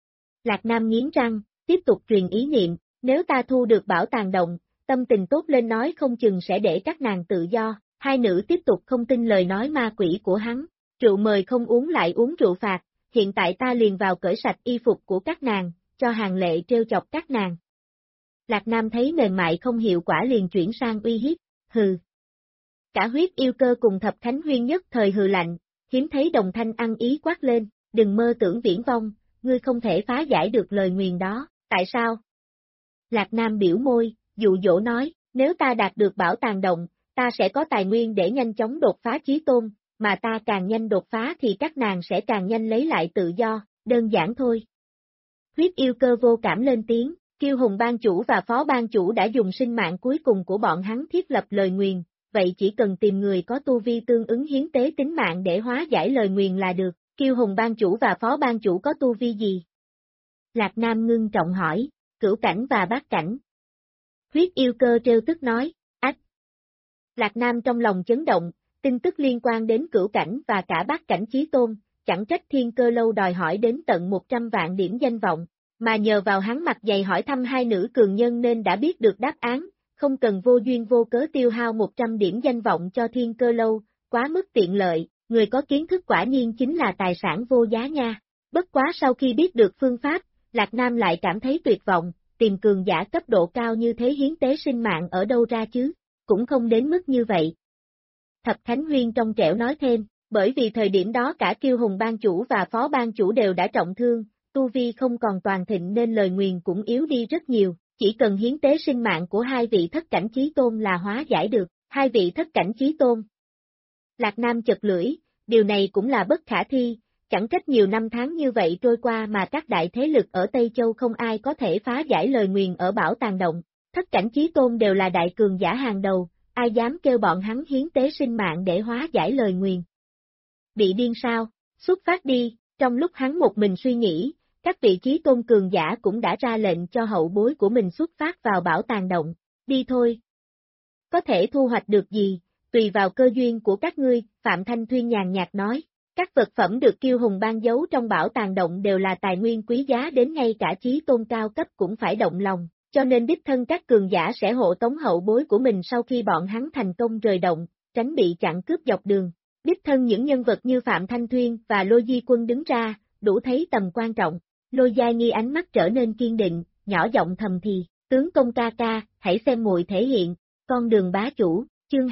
B: Lạc Nam nghiến răng, tiếp tục truyền ý niệm, nếu ta thu được bảo tàng động, tâm tình tốt lên nói không chừng sẽ để các nàng tự do. 2 nữ tiếp tục không tin lời nói ma quỷ của hắn, rượu mời không uống lại uống rượu phạt, hiện tại ta liền vào cởi sạch y phục của các nàng, cho hàng lệ trêu chọc các nàng. Lạc Nam thấy mềm mại không hiệu quả liền chuyển sang uy hiếp, hừ. Cả Huyết Yêu Cơ cùng Thập Khánh Huyên nhất thời hừ lạnh, hiếm thấy đồng thanh ăn ý quát lên, đừng mơ tưởng viễn vong, ngươi không thể phá giải được lời nguyền đó, tại sao? Lạc Nam biểu môi, dụ dỗ nói, nếu ta đạt được bảo tàng động, ta sẽ có tài nguyên để nhanh chóng đột phá chí tôn, mà ta càng nhanh đột phá thì các nàng sẽ càng nhanh lấy lại tự do, đơn giản thôi. Huyết Yêu Cơ vô cảm lên tiếng, Kiêu Hùng ban chủ và phó ban chủ đã dùng sinh mạng cuối cùng của bọn hắn thiết lập lời nguyền, vậy chỉ cần tìm người có tu vi tương ứng hiến tế tính mạng để hóa giải lời nguyền là được. Kiêu Hùng ban chủ và phó ban chủ có tu vi gì? Lạc Nam ngưng trọng hỏi, cửu cảnh và bát cảnh. Huyết Yêu Cơ trêu tức nói, ách. Lạc Nam trong lòng chấn động, tin tức liên quan đến cửu cảnh và cả bát cảnh chí tôn, chẳng trách thiên cơ lâu đòi hỏi đến tận 100 vạn điểm danh vọng, mà nhờ vào hắn mặt dày hỏi thăm 2 nữ cường nhân nên đã biết được đáp án, không cần vô duyên vô cớ tiêu hao 100 điểm danh vọng cho thiên cơ lâu, quá mức tiện lợi, người có kiến thức quả nhiên chính là tài sản vô giá nha. Bất quá sau khi biết được phương pháp, Lạc Nam lại cảm thấy tuyệt vọng, tìm cường giả cấp độ cao như thế hiến tế sinh mạng ở đâu ra chứ, cũng không đến mức như vậy. Thập Khánh Huyên trong trẻo nói thêm, bởi vì thời điểm đó cả Kiêu Hùng ban chủ và phó ban chủ đều đã trọng thương, tu vi không còn toàn thịnh nên lời nguyền cũng yếu đi rất nhiều, chỉ cần hiến tế sinh mạng của 2 vị thất cảnh chí tôn là hóa giải được, 2 vị thất cảnh chí tôn. Lạc Nam chật lưỡi, điều này cũng là bất khả thi, chẳng trách nhiều năm tháng như vậy trôi qua mà các đại thế lực ở Tây Châu không ai có thể phá giải lời nguyền ở bảo tàng động, thất cảnh chí tôn đều là đại cường giả hàng đầu, ai dám kêu bọn hắn hiến tế sinh mạng để hóa giải lời nguyền. Bị điên sao, xuất phát đi, trong lúc hắn một mình suy nghĩ, các vị chí tôn cường giả cũng đã ra lệnh cho hậu bối của mình xuất phát vào bảo tàng động, đi thôi. Có thể thu hoạch được gì, tùy vào cơ duyên của các ngươi, Phạm Thanh Thuyên nhàn nhạt nói, các vật phẩm được Kiêu Hùng ban giấu trong bảo tàng động đều là tài nguyên quý giá đến ngay cả chí tôn cao cấp cũng phải động lòng, cho nên đích thân các cường giả sẽ hộ tống hậu bối của mình sau khi bọn hắn thành công rời động, tránh bị chặn cướp dọc đường. Đích thân những nhân vật như Phạm Thanh Thuyên và Lôi Di Quân đứng ra, đủ thấy tầm quan trọng. Lôi Giai Nghi ánh mắt trở nên kiên định, nhỏ giọng thầm thì, tướng công ca ca, hãy xem muội thể hiện, con đường bá chủ, chương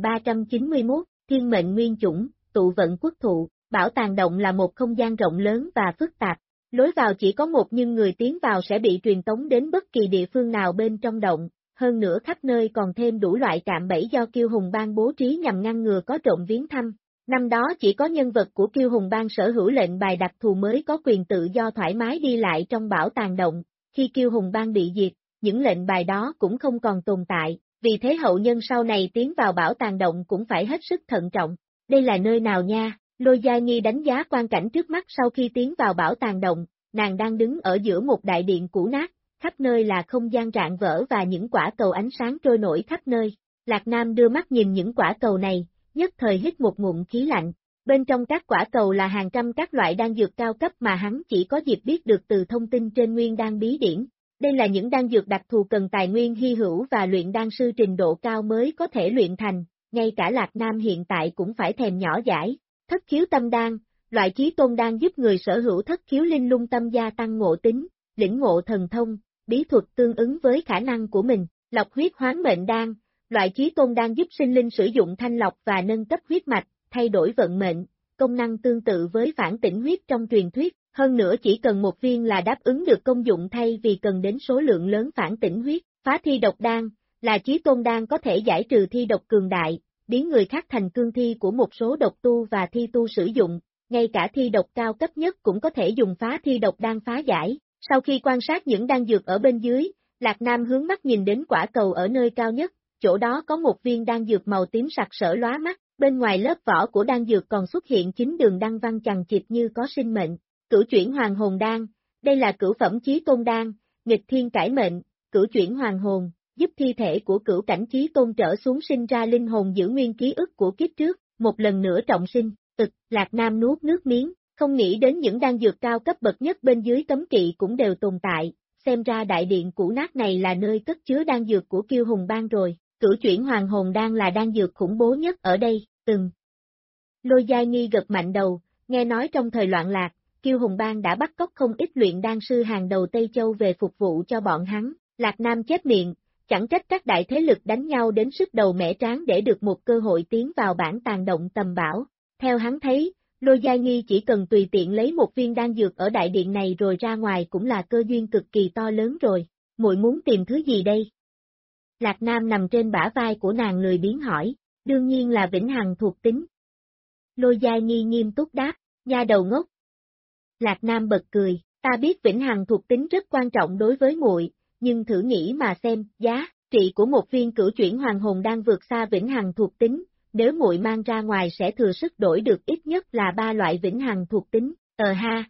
B: 2391, Thiên mệnh nguyên chủng, tụ vận quốc thụ, bảo tàng động là một không gian rộng lớn và phức tạp. Lối vào chỉ có một nhưng người tiến vào sẽ bị truyền tống đến bất kỳ địa phương nào bên trong động, hơn nữa khắp nơi còn thêm đủ loại cạm bẫy do Kiêu Hùng Bang bố trí nhằm ngăn ngừa có trộm viếng thăm. Năm đó chỉ có nhân vật của Kiêu Hùng Bang sở hữu lệnh bài đặc thù mới có quyền tự do thoải mái đi lại trong bảo tàng động, khi Kiêu Hùng Bang bị diệt, những lệnh bài đó cũng không còn tồn tại, vì thế hậu nhân sau này tiến vào bảo tàng động cũng phải hết sức thận trọng. Đây là nơi nào nha? Lôi Gia Nghi đánh giá quang cảnh trước mắt sau khi tiến vào bảo tàng động, nàng đang đứng ở giữa một đại điện cũ nát, khắp nơi là không gian rạn vỡ và những quả cầu ánh sáng trôi nổi khắp nơi. Lạc Nam đưa mắt nhìn những quả cầu này, nhất thời hít một ngụm khí lạnh. Bên trong các quả cầu là hàng trăm các loại đan dược cao cấp mà hắn chỉ có dịp biết được từ thông tin trên Nguyên Đan bí điển. Đây là những đan dược đặc thù cần tài nguyên hy hữu và luyện đan sư trình độ cao mới có thể luyện thành, ngay cả Lạc Nam hiện tại cũng phải thèm nhỏ dãi. Thất khiếu tâm đan, loại chí tôn đan giúp người sở hữu thất khiếu linh lung tâm gia tăng ngộ tính, lĩnh ngộ thần thông, bí thuật tương ứng với khả năng của mình, lọc huyết hoán mệnh đan, loại chí tôn đan giúp sinh linh sử dụng thanh lọc và nâng cấp huyết mạch, thay đổi vận mệnh, công năng tương tự với phản tỉnh huyết trong truyền thuyết, hơn nữa chỉ cần một viên là đáp ứng được công dụng thay vì cần đến số lượng lớn phản tỉnh huyết, phá thi độc đan, là chí tôn đan có thể giải trừ thi độc cường đại, biến người khác thành cương thi của một số độc tu và thi tu sử dụng, ngay cả thi độc cao cấp nhất cũng có thể dùng phá thi độc đan phá giải. Sau khi quan sát những đan dược ở bên dưới, Lạc Nam hướng mắt nhìn đến quả cầu ở nơi cao nhất, chỗ đó có một viên đan dược màu tím sặc sỡ lóa mắt, bên ngoài lớp vỏ của đan dược còn xuất hiện 9 đường đan văn chằng chịt như có sinh mệnh. Cửu chuyển hoàng hồn đan, đây là cửu phẩm chí tôn đan, nghịch thiên cải mệnh, cửu chuyển hoàng hồn, giúp thi thể của cửu cảnh chí tôn trở xuống sinh ra linh hồn giữ nguyên ký ức của kiếp trước, một lần nữa trọng sinh. Lạc Nam nuốt nước miếng, không nghĩ đến những đan dược cao cấp bậc nhất bên dưới cấm kỵ cũng đều tồn tại, xem ra đại điện cũ nát này là nơi cất chứa đan dược của Kiêu Hùng Bang rồi, cửu chuyển hoàng hồn đan là đan dược khủng bố nhất ở đây, Lôi Giai Nghi gật mạnh đầu, nghe nói trong thời loạn lạc, Kiêu Hùng Bang đã bắt cóc không ít luyện đan sư hàng đầu Tây Châu về phục vụ cho bọn hắn, Lạc Nam chép miệng, chẳng trách các đại thế lực đánh nhau đến sức đầu mẻ trán để được một cơ hội tiến vào bản tàn động tầm bảo. Theo hắn thấy, Lôi Giai Nghi chỉ cần tùy tiện lấy một viên đan dược ở đại điện này rồi ra ngoài cũng là cơ duyên cực kỳ to lớn rồi, muội muốn tìm thứ gì đây? Lạc Nam nằm trên bả vai của nàng lười biếng hỏi, đương nhiên là vĩnh hằng thuộc tính. Lôi Giai Nghi nghiêm túc đáp, nha đầu ngốc. Lạc Nam bật cười, ta biết vĩnh hằng thuộc tính rất quan trọng đối với muội, nhưng thử nghĩ mà xem, giá trị của một viên cửu chuyển hoàng hồn đang vượt xa vĩnh hằng thuộc tính, nếu muội mang ra ngoài sẽ thừa sức đổi được ít nhất là 3 loại vĩnh hằng thuộc tính, ha.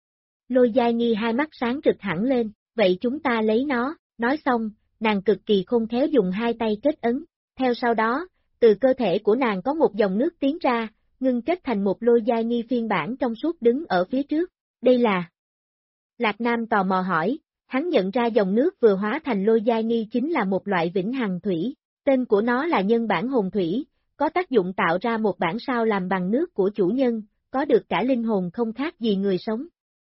B: Lôi Giai Nghi hai mắt sáng rực hẳn lên, vậy chúng ta lấy nó, nói xong, nàng cực kỳ khôn khéo dùng hai tay kết ấn, theo sau đó, từ cơ thể của nàng có một dòng nước tiến ra, ngưng kết thành một Lôi Giai Nghi phiên bản trong suốt đứng ở phía trước, đây là... Lạc Nam tò mò hỏi, hắn nhận ra dòng nước vừa hóa thành Lôi Giai Nghi chính là một loại vĩnh hằng thủy, tên của nó là nhân bản hồn thủy, có tác dụng tạo ra một bản sao làm bằng nước của chủ nhân, có được cả linh hồn không khác gì người sống.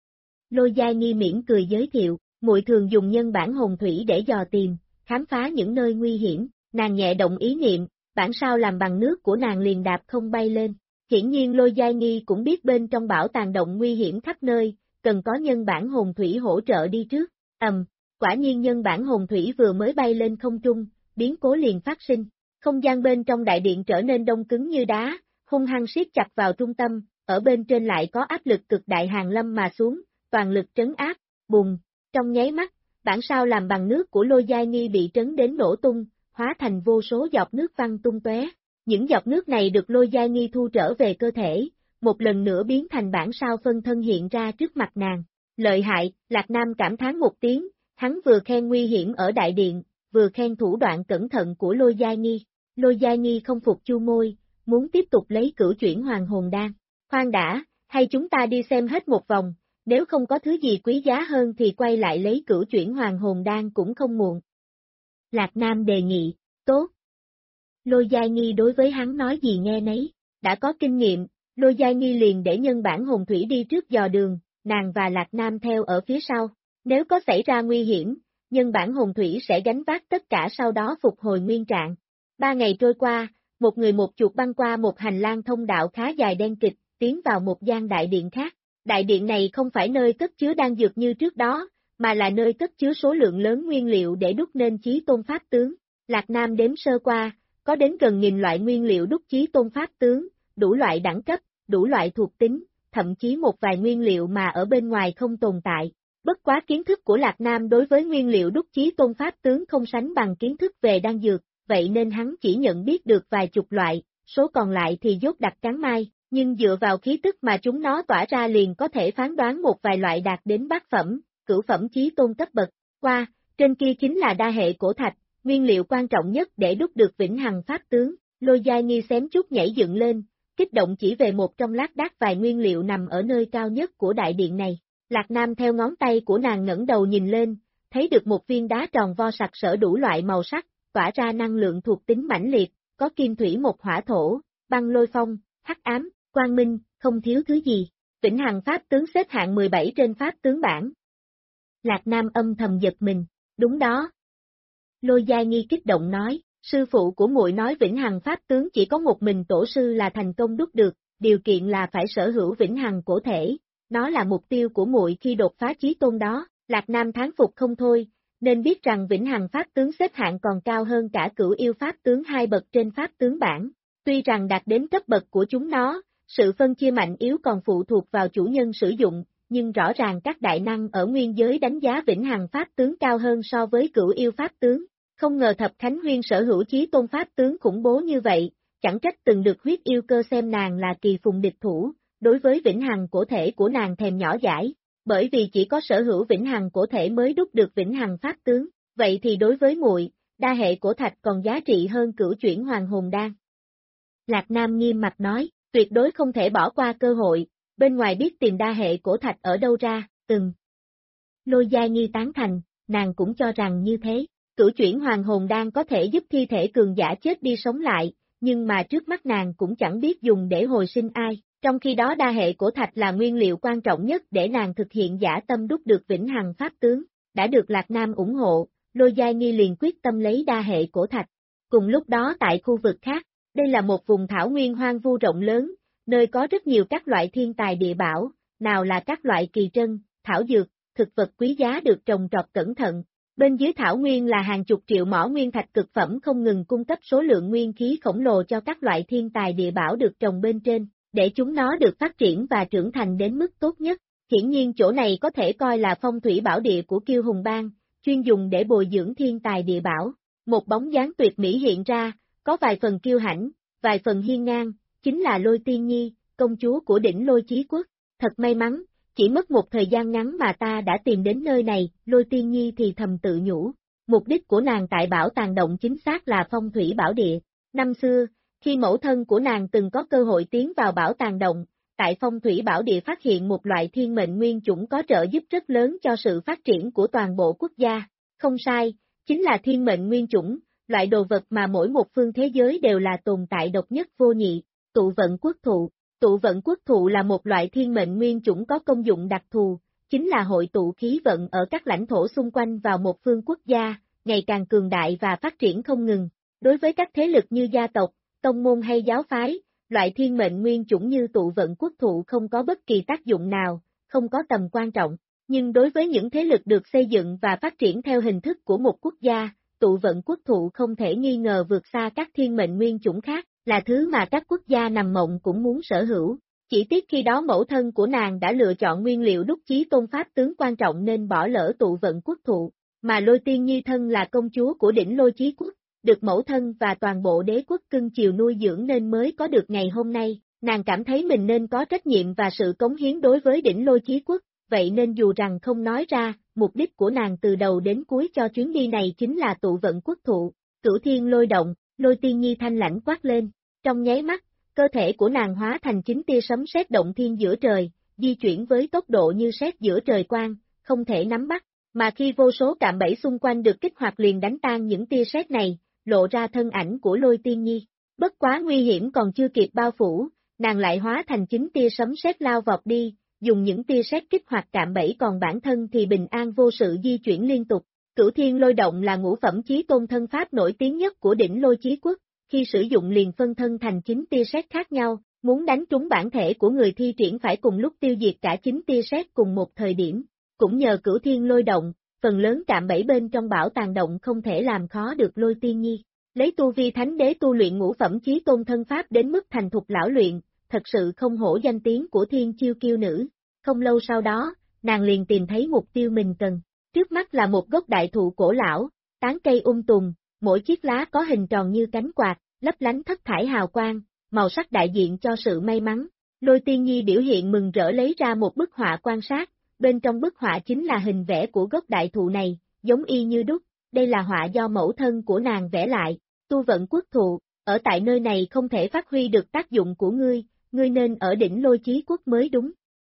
B: Lôi Giai Nghi mỉm cười giới thiệu, muội thường dùng nhân bản hồn thủy để dò tìm, khám phá những nơi nguy hiểm, nàng nhẹ động ý niệm, bản sao làm bằng nước của nàng liền đạp không bay lên. Hiển nhiên Lôi Giai Nghi cũng biết bên trong bảo tàng động nguy hiểm khắp nơi, cần có nhân bản hồn thủy hỗ trợ đi trước. Quả nhiên nhân bản hồn thủy vừa mới bay lên không trung, biến cố liền phát sinh. Không gian bên trong đại điện trở nên đông cứng như đá, hung hăng siết chặt vào trung tâm, ở bên trên lại có áp lực cực đại hàng lâm mà xuống, toàn lực trấn áp, bùng, trong nháy mắt, bản sao làm bằng nước của Lôi Giai Nghi bị trấn đến nổ tung, hóa thành vô số giọt nước văng tung tóe. Những giọt nước này được Lôi Giai Nghi thu trở về cơ thể, một lần nữa biến thành bản sao phân thân hiện ra trước mặt nàng. Lợi hại, Lạc Nam cảm thán một tiếng, hắn vừa khen nguy hiểm ở đại điện, vừa khen thủ đoạn cẩn thận của Lôi Giai Nghi. Lôi Giai Nghi không phục chu môi, muốn tiếp tục lấy cửu chuyển hoàng hồn đan. Khoan đã, hay chúng ta đi xem hết một vòng, nếu không có thứ gì quý giá hơn thì quay lại lấy cửu chuyển hoàng hồn đan cũng không muộn. Lạc Nam đề nghị, tốt. Lôi Giai Nghi đối với hắn nói gì nghe nấy, đã có kinh nghiệm, Lôi Giai Nghi liền để nhân bản hồn thủy đi trước dò đường, nàng và Lạc Nam theo ở phía sau. Nếu có xảy ra nguy hiểm, nhân bản hồn thủy sẽ gánh vác tất cả sau đó phục hồi nguyên trạng. 3 ngày trôi qua, một người một chuột băng qua một hành lang thông đạo khá dài đen kịt, tiến vào một gian đại điện khác. Đại điện này không phải nơi cất chứa đan dược như trước đó, mà là nơi cất chứa số lượng lớn nguyên liệu để đúc nên chí tôn pháp tướng. Lạc Nam đếm sơ qua, có đến gần 1000 loại nguyên liệu đúc chí tôn pháp tướng, đủ loại đẳng cấp, đủ loại thuộc tính, thậm chí một vài nguyên liệu mà ở bên ngoài không tồn tại. Bất quá kiến thức của Lạc Nam đối với nguyên liệu đúc chí tôn pháp tướng không sánh bằng kiến thức về đan dược, vậy nên hắn chỉ nhận biết được vài chục loại, số còn lại thì dốt đặc cắn mai, nhưng dựa vào khí tức mà chúng nó tỏa ra liền có thể phán đoán một vài loại đạt đến bát phẩm, cửu phẩm chí tôn cấp bậc. Qua, trên kia chính là đa hệ cổ thạch, nguyên liệu quan trọng nhất để đúc được vĩnh hằng pháp tướng. Lôi Giai Nghi xém chút nhảy dựng lên, kích động chỉ về một trong lác đác vài nguyên liệu nằm ở nơi cao nhất của đại điện này. Lạc Nam theo ngón tay của nàng ngẩng đầu nhìn lên, thấy được một viên đá tròn vo sặc sỡ đủ loại màu sắc, tỏa ra năng lượng thuộc tính mãnh liệt, có kim thủy một hỏa thổ, băng lôi phong, hắc ám, quang minh, không thiếu thứ gì. Vĩnh hằng pháp tướng xếp hạng 17 trên pháp tướng bảng. Lạc Nam âm thầm giật mình, đúng đó. Lôi Giai Nghi kích động nói, sư phụ của muội nói vĩnh hằng pháp tướng chỉ có một mình tổ sư là thành công đúc được, điều kiện là phải sở hữu vĩnh hằng cổ thể, nó là mục tiêu của muội khi đột phá chí tôn đó. Lạc Nam thán phục không thôi, nên biết rằng vĩnh hằng pháp tướng xếp hạng còn cao hơn cả cửu yêu pháp tướng 2 bậc trên pháp tướng bảng. Tuy rằng đạt đến cấp bậc của chúng nó, sự phân chia mạnh yếu còn phụ thuộc vào chủ nhân sử dụng, nhưng rõ ràng các đại năng ở nguyên giới đánh giá vĩnh hằng pháp tướng cao hơn so với cửu yêu pháp tướng. Không ngờ Thập Khánh Huyên sở hữu chí tôn pháp tướng khủng bố như vậy, chẳng trách từng được huyết yêu cơ xem nàng là kỳ phùng địch thủ, đối với vĩnh hằng cổ thể của nàng thèm nhỏ dãi, bởi vì chỉ có sở hữu vĩnh hằng cổ thể mới đúc được vĩnh hằng pháp tướng, vậy thì đối với muội, đa hệ cổ thạch còn giá trị hơn cửu chuyển hoàng hồn đan. Lạc Nam nghiêm mặt nói, tuyệt đối không thể bỏ qua cơ hội, bên ngoài biết tìm đa hệ cổ thạch ở đâu ra, Lôi Giai Nghi tán thành, nàng cũng cho rằng như thế. Cửu chuyển hoàng hồn đan có thể giúp thi thể cường giả chết đi sống lại, nhưng mà trước mắt nàng cũng chẳng biết dùng để hồi sinh ai, trong khi đó đa hệ cổ thạch là nguyên liệu quan trọng nhất để nàng thực hiện dã tâm đúc được vĩnh hằng pháp tướng, đã được Lạc Nam ủng hộ, Lôi Giai Nghi liền quyết tâm lấy đa hệ cổ thạch. Cùng lúc đó tại khu vực khác, đây là một vùng thảo nguyên hoang vu rộng lớn, nơi có rất nhiều các loại thiên tài địa bảo, nào là các loại kỳ trân, thảo dược, thực vật quý giá được trồng trọt cẩn thận. Bên dưới thảo nguyên là hàng chục triệu mỏ nguyên thạch cực phẩm không ngừng cung cấp số lượng nguyên khí khổng lồ cho các loại thiên tài địa bảo được trồng bên trên, để chúng nó được phát triển và trưởng thành đến mức tốt nhất. Hiển nhiên chỗ này có thể coi là phong thủy bảo địa của Kiêu Hùng Bang, chuyên dùng để bồi dưỡng thiên tài địa bảo. Một bóng dáng tuyệt mỹ hiện ra, có vài phần kiêu hãnh, vài phần hiên ngang, chính là Lôi Tiên Nhi, công chúa của đỉnh Lôi Chí Quốc. Thật may mắn, chỉ mất một thời gian ngắn mà ta đã tìm đến nơi này, Lôi Tiên Nhi thì thầm tự nhủ. Mục đích của nàng tại bảo tàng động chính xác là phong thủy bảo địa. Năm xưa, khi mẫu thân của nàng từng có cơ hội tiến vào bảo tàng động, tại phong thủy bảo địa phát hiện một loại thiên mệnh nguyên chủng có trợ giúp rất lớn cho sự phát triển của toàn bộ quốc gia. Không sai, chính là thiên mệnh nguyên chủng, loại đồ vật mà mỗi một phương thế giới đều là tồn tại độc nhất vô nhị, tụ vận quốc thụ. Tụ vận quốc thụ là một loại thiên mệnh nguyên chủng có công dụng đặc thù, chính là hội tụ khí vận ở các lãnh thổ xung quanh vào một phương quốc gia, ngày càng cường đại và phát triển không ngừng. Đối với các thế lực như gia tộc, tông môn hay giáo phái, loại thiên mệnh nguyên chủng như tụ vận quốc thụ không có bất kỳ tác dụng nào, không có tầm quan trọng. Nhưng đối với những thế lực được xây dựng và phát triển theo hình thức của một quốc gia, tụ vận quốc thụ không thể nghi ngờ vượt xa các thiên mệnh nguyên chủng khác, là thứ mà các quốc gia nằm mộng cũng muốn sở hữu. Chỉ tiếc khi đó mẫu thân của nàng đã lựa chọn nguyên liệu đúc chí tôn pháp tướng quan trọng nên bỏ lỡ tụ vận quốc thụ, mà Lôi Tiên Nhi thân là công chúa của đỉnh Lôi Chí Quốc, được mẫu thân và toàn bộ đế quốc cưng chiều nuôi dưỡng nên mới có được ngày hôm nay. Nàng cảm thấy mình nên có trách nhiệm và sự cống hiến đối với đỉnh Lôi Chí Quốc, vậy nên dù rằng không nói ra, mục đích của nàng từ đầu đến cuối cho chuyến đi này chính là tụ vận quốc thụ. Cửu thiên lôi động, Lôi Tiên Nhi thanh lãnh quát lên, trong nháy mắt, cơ thể của nàng hóa thành 9 tia sấm sét động thiên giữa trời, di chuyển với tốc độ như sét giữa trời quang, không thể nắm bắt, mà khi vô số cạm bẫy xung quanh được kích hoạt liền đánh tan những tia sét này, lộ ra thân ảnh của Lôi Tiên Nhi. Bất quá nguy hiểm còn chưa kịp bao phủ, nàng lại hóa thành 9 tia sấm sét lao vọt đi, dùng những tia sét kích hoạt cạm bẫy còn bản thân thì bình an vô sự di chuyển liên tục. Cửu thiên lôi động là ngũ phẩm chí tôn thân pháp nổi tiếng nhất của đỉnh Lôi Chí Quốc, khi sử dụng liền phân thân thành 9 tia sét khác nhau, muốn đánh trúng bản thể của người thi triển phải cùng lúc tiêu diệt cả 9 tia sét cùng một thời điểm. Cũng nhờ cửu thiên lôi động, phần lớn cạm bẫy bên trong bảo tàng động không thể làm khó được Lôi Tiên Nhi. Lấy tu vi thánh đế tu luyện ngũ phẩm chí tôn thân pháp đến mức thành thục lão luyện, thật sự không hổ danh tiếng của thiên chiêu kiêu nữ. Không lâu sau đó, nàng liền tìm thấy mục tiêu mình cần. Trước mắt là một gốc đại thụ cổ lão, tán cây tùng, mỗi chiếc lá có hình tròn như cánh quạt, lấp lánh thất thải hào quang, màu sắc đại diện cho sự may mắn. Lôi Tiên Nhi biểu hiện mừng rỡ lấy ra một bức họa quan sát, bên trong bức họa chính là hình vẽ của gốc đại thụ này, giống y như đúc, đây là họa do mẫu thân của nàng vẽ lại. Tu vận quốc thụ, ở tại nơi này không thể phát huy được tác dụng của ngươi nên ở đỉnh Lôi Chí Quốc mới đúng.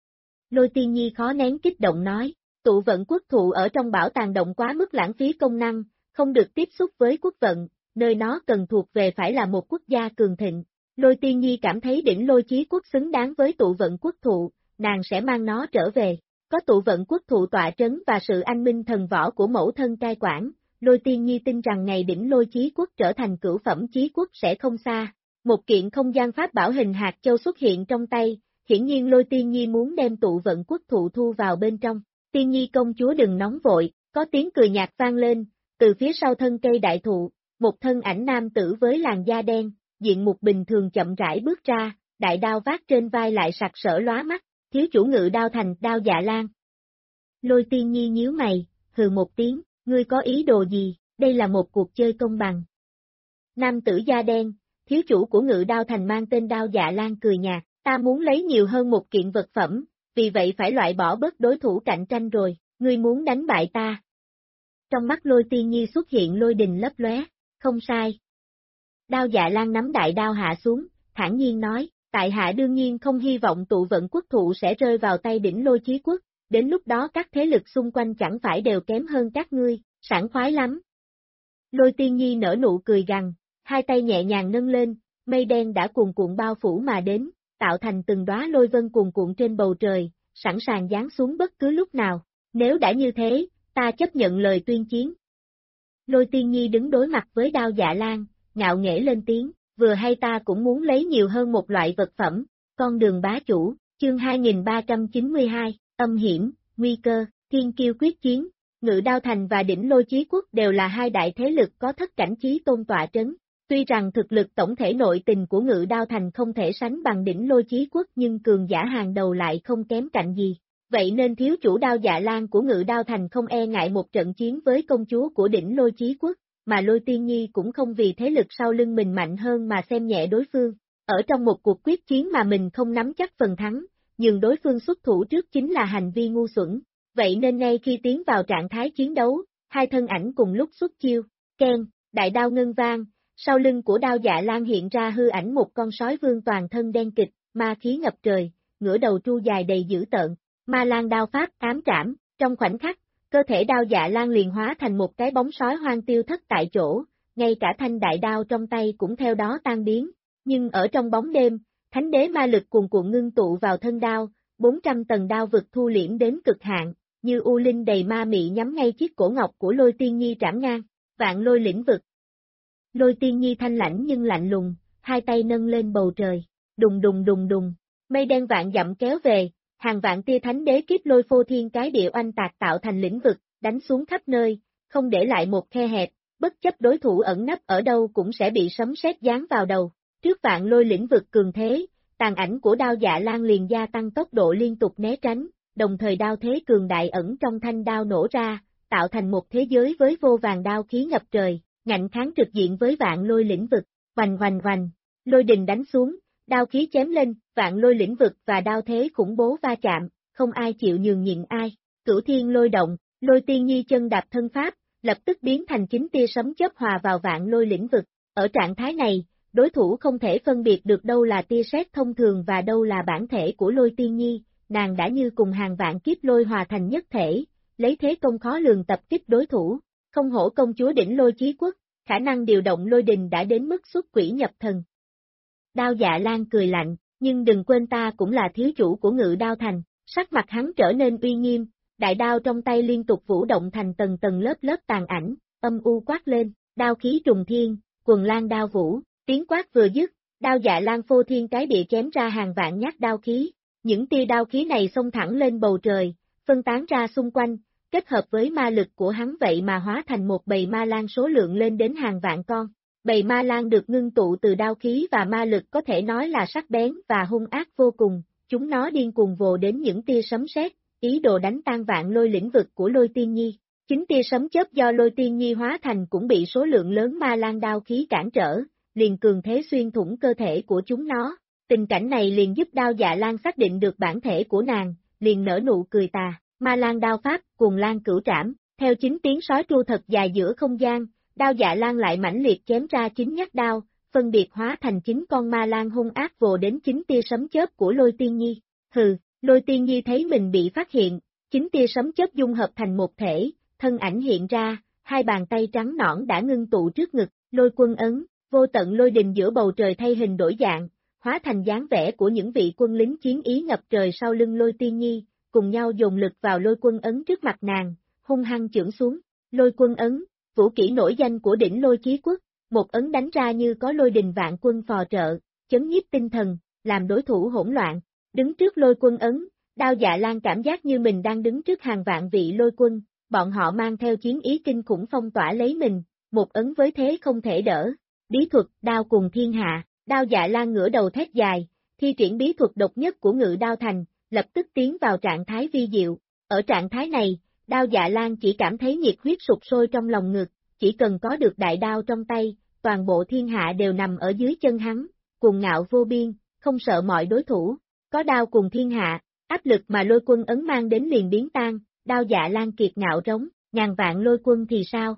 B: Lôi Tiên Nhi khó nén kích động nói, tụ vận quốc thụ ở trong bảo tàng động quá mức lãng phí công năng, không được tiếp xúc với quốc vận, nơi nó cần thuộc về phải là một quốc gia cường thịnh. Lôi Tiên Nhi cảm thấy đỉnh Lôi Chí Quốc xứng đáng với tụ vận quốc thụ, nàng sẽ mang nó trở về. Có tụ vận quốc thụ tọa trấn và sự anh minh thần võ của mẫu thân cai quản, Lôi Tiên Nhi tin rằng ngày đỉnh Lôi Chí Quốc trở thành cửu phẩm chí quốc sẽ không xa. Một kiện không gian pháp bảo hình hạt châu xuất hiện trong tay, hiển nhiên Lôi Tiên Nhi muốn đem tụ vận quốc thụ thu vào bên trong. Tiên Nhi công chúa đừng nóng vội, có tiếng cười nhạt vang lên, từ phía sau thân cây đại thụ, một thân ảnh nam tử với làn da đen, diện mục bình thường chậm rãi bước ra, đại đao vác trên vai lại sặc sỡ lóa mắt, thiếu chủ Ngự Đao Thành, Đao Dạ Lan. Lôi Tiên Nhi nhíu mày, hừ một tiếng, ngươi có ý đồ gì, đây là một cuộc chơi công bằng. Nam tử da đen, thiếu chủ của Ngự Đao Thành mang tên Đao Dạ Lan cười nhạt, ta muốn lấy nhiều hơn một kiện vật phẩm, vì vậy phải loại bỏ bớt đối thủ cạnh tranh rồi, ngươi muốn đánh bại ta. Trong mắt Lôi Tiên Nhi xuất hiện lôi đình lấp lóe, không sai. Đao Dạ Lan nắm đại đao hạ xuống, thản nhiên nói, tại hạ đương nhiên không hy vọng tụ vận quốc thụ sẽ rơi vào tay đỉnh Lôi Chí Quốc, đến lúc đó các thế lực xung quanh chẳng phải đều kém hơn các ngươi, sảng khoái lắm. Lôi Tiên Nhi nở nụ cười gằn, hai tay nhẹ nhàng nâng lên, mây đen đã cuồn cuộn bao phủ mà đến, tạo thành từng đóa lôi vân cuồn cuộn trên bầu trời, sẵn sàng giáng xuống bất cứ lúc nào. Nếu đã như thế, ta chấp nhận lời tuyên chiến. Lôi Tiên Nhi đứng đối mặt với Đao Dạ Lan, ngạo nghễ lên tiếng, vừa hay ta cũng muốn lấy nhiều hơn một loại vật phẩm, con đường bá chủ, chương 2392, âm hiểm, nguy cơ, thiên kiêu quyết chiến, Ngự Đao Thành và đỉnh Lôi Chí Quốc đều là hai đại thế lực có thất cảnh chí tôn tọa trấn. Tuy rằng thực lực tổng thể nội tình của Ngự Đao Thành không thể sánh bằng đỉnh Lôi Chí Quốc nhưng cường giả hàng đầu lại không kém cạnh gì. Vậy nên thiếu chủ Đao Dạ Lan của Ngự Đao Thành không e ngại một trận chiến với công chúa của đỉnh Lôi Chí Quốc, mà Lôi Tiên Nhi cũng không vì thế lực sau lưng mình mạnh hơn mà xem nhẹ đối phương. Ở trong một cuộc quyết chiến mà mình không nắm chắc phần thắng, nhưng đối phương xuất thủ trước chính là hành vi ngu xuẩn. Vậy nên ngay khi tiến vào trạng thái chiến đấu, hai thân ảnh cùng lúc xuất chiêu, keng, đại đao ngân vang, sau lưng của Đao Dạ Lan hiện ra hư ảnh một con sói vương toàn thân đen kịt, ma khí ngập trời, ngửa đầu tru dài đầy dữ tợn, ma lan đao pháp ám trảm, trong khoảnh khắc, cơ thể Đao Dạ Lan liền hóa thành một cái bóng sói hoang tiêu thất tại chỗ, ngay cả thanh đại đao trong tay cũng theo đó tan biến, nhưng ở trong bóng đêm, thánh đế ma lực cuồn cuộn ngưng tụ vào thân đao, 400 tầng đao vực thu liễm đến cực hạn, như u linh đầy ma mị nhắm ngay chiếc cổ ngọc của Lôi Tiên Nhi trảm ngang, vạn lôi lĩnh vực. Lôi Tiên Nhi thanh lãnh nhưng lạnh lùng, hai tay nâng lên bầu trời, đùng đùng đùng đùng, mây đen vạn dặm kéo về, hàng vạn tia thánh đế kiếp lôi phô thiên cái địa oanh tạc tạo thành lĩnh vực, đánh xuống khắp nơi, không để lại một khe hẹp, bất chấp đối thủ ẩn nấp ở đâu cũng sẽ bị sấm sét giáng vào đầu. Trước vạn lôi lĩnh vực cường thế, tàn ảnh của Đao Dạ Lan liền gia tăng tốc độ liên tục né tránh, đồng thời đao thế cường đại ẩn trong thanh đao nổ ra, tạo thành một thế giới với vô vàn đao khí ngập trời, ngạnh kháng trực diện với vạn lôi lĩnh vực, hoành hoành hoành, lôi đình đánh xuống, đao khí chém lên, vạn lôi lĩnh vực và đao thế khủng bố va chạm, không ai chịu nhường nhịn ai, cửu thiên lôi động, Lôi Tiên Nhi chân đạp thân pháp, lập tức biến thành 9 tia sấm chớp hòa vào vạn lôi lĩnh vực, ở trạng thái này, đối thủ không thể phân biệt được đâu là tia sét thông thường và đâu là bản thể của Lôi Tiên Nhi, nàng đã như cùng hàng vạn kiếp lôi hòa thành nhất thể, lấy thế công khó lường tập kích đối thủ, không hổ công chúa đỉnh Lôi Chí Quốc, khả năng điều động lôi đình đã đến mức xuất quỷ nhập thần. Đao Dạ Lan cười lạnh, nhưng đừng quên ta cũng là thiếu chủ của Ngự Đao Thành, sắc mặt hắn trở nên uy nghiêm, đại đao trong tay liên tục vũ động thành tầng tầng lớp lớp tàn ảnh, âm u quát lên, đao khí trùng thiên, quần lan đao vũ, tiếng quát vừa dứt, Đao Dạ Lan phô thiên cái địa chém ra hàng vạn nhát đao khí, những tia đao khí này xông thẳng lên bầu trời, phân tán ra xung quanh, kết hợp với ma lực của hắn vậy mà hóa thành một bầy ma lan số lượng lên đến hàng vạn con. Bầy ma lan được ngưng tụ từ đao khí và ma lực có thể nói là sắc bén và hung ác vô cùng, chúng nó điên cuồng vồ đến những tia sấm sét, ý đồ đánh tan vạn lôi lĩnh vực của Lôi Tiên Nhi. 9 tia sấm chớp do Lôi Tiên Nhi hóa thành cũng bị số lượng lớn ma lan đao khí cản trở, liền cường thế xuyên thủng cơ thể của chúng nó. Tình cảnh này liền giúp Đao Dạ Lan xác định được bản thể của nàng, liền nở nụ cười tà, ma lan đao pháp, cuồng lan cửu trảm, theo 9 tiếng sói tru thật dài giữa không gian, Đao Dạ Lan lại mãnh liệt chém ra 9 nhát đao, phân biệt hóa thành 9 con ma lan hung ác vồ đến 9 tia sấm chớp của Lôi Tiên Nhi. Hừ, Lôi Tiên Nhi thấy mình bị phát hiện, 9 tia sấm chớp dung hợp thành một thể, thân ảnh hiện ra, hai bàn tay trắng nõn đã ngưng tụ trước ngực, lôi quân ấn, vô tận lôi đình giữa bầu trời thay hình đổi dạng, hóa thành dáng vẻ của những vị quân lính chiến ý ngập trời sau lưng Lôi Tiên Nhi, cùng nhau dồn lực vào lôi quân ấn trước mặt nàng, hung hăng chưởng xuống. Lôi quân ấn, vũ kỹ nổi danh của đỉnh lôi chí quốc, một ấn đánh ra như có lôi đình vạn quân phò trợ, chấn nhiếp tinh thần, làm đối thủ hỗn loạn. Đứng trước lôi quân ấn, Đao Dạ Lan cảm giác như mình đang đứng trước hàng vạn vị lôi quân, bọn họ mang theo chiến ý kinh khủng phong tỏa lấy mình, một ấn với thế không thể đỡ. Bí thuật, đao cùng thiên hạ, Đao Dạ Lan ngửa đầu thét dài, thi triển bí thuật độc nhất của Ngự Đao Thành, lập tức tiến vào trạng thái vi diệu. Ở trạng thái này, Đao Dạ Lan chỉ cảm thấy nhiệt huyết sục sôi trong lòng ngực, chỉ cần có được đại đao trong tay, toàn bộ thiên hạ đều nằm ở dưới chân hắn, cuồng ngạo vô biên, không sợ mọi đối thủ. Có đao cùng thiên hạ, áp lực mà lôi quân ấn mang đến liền biến tan, Đao Dạ Lan kiệt ngạo rống, ngàn vạn lôi quân thì sao?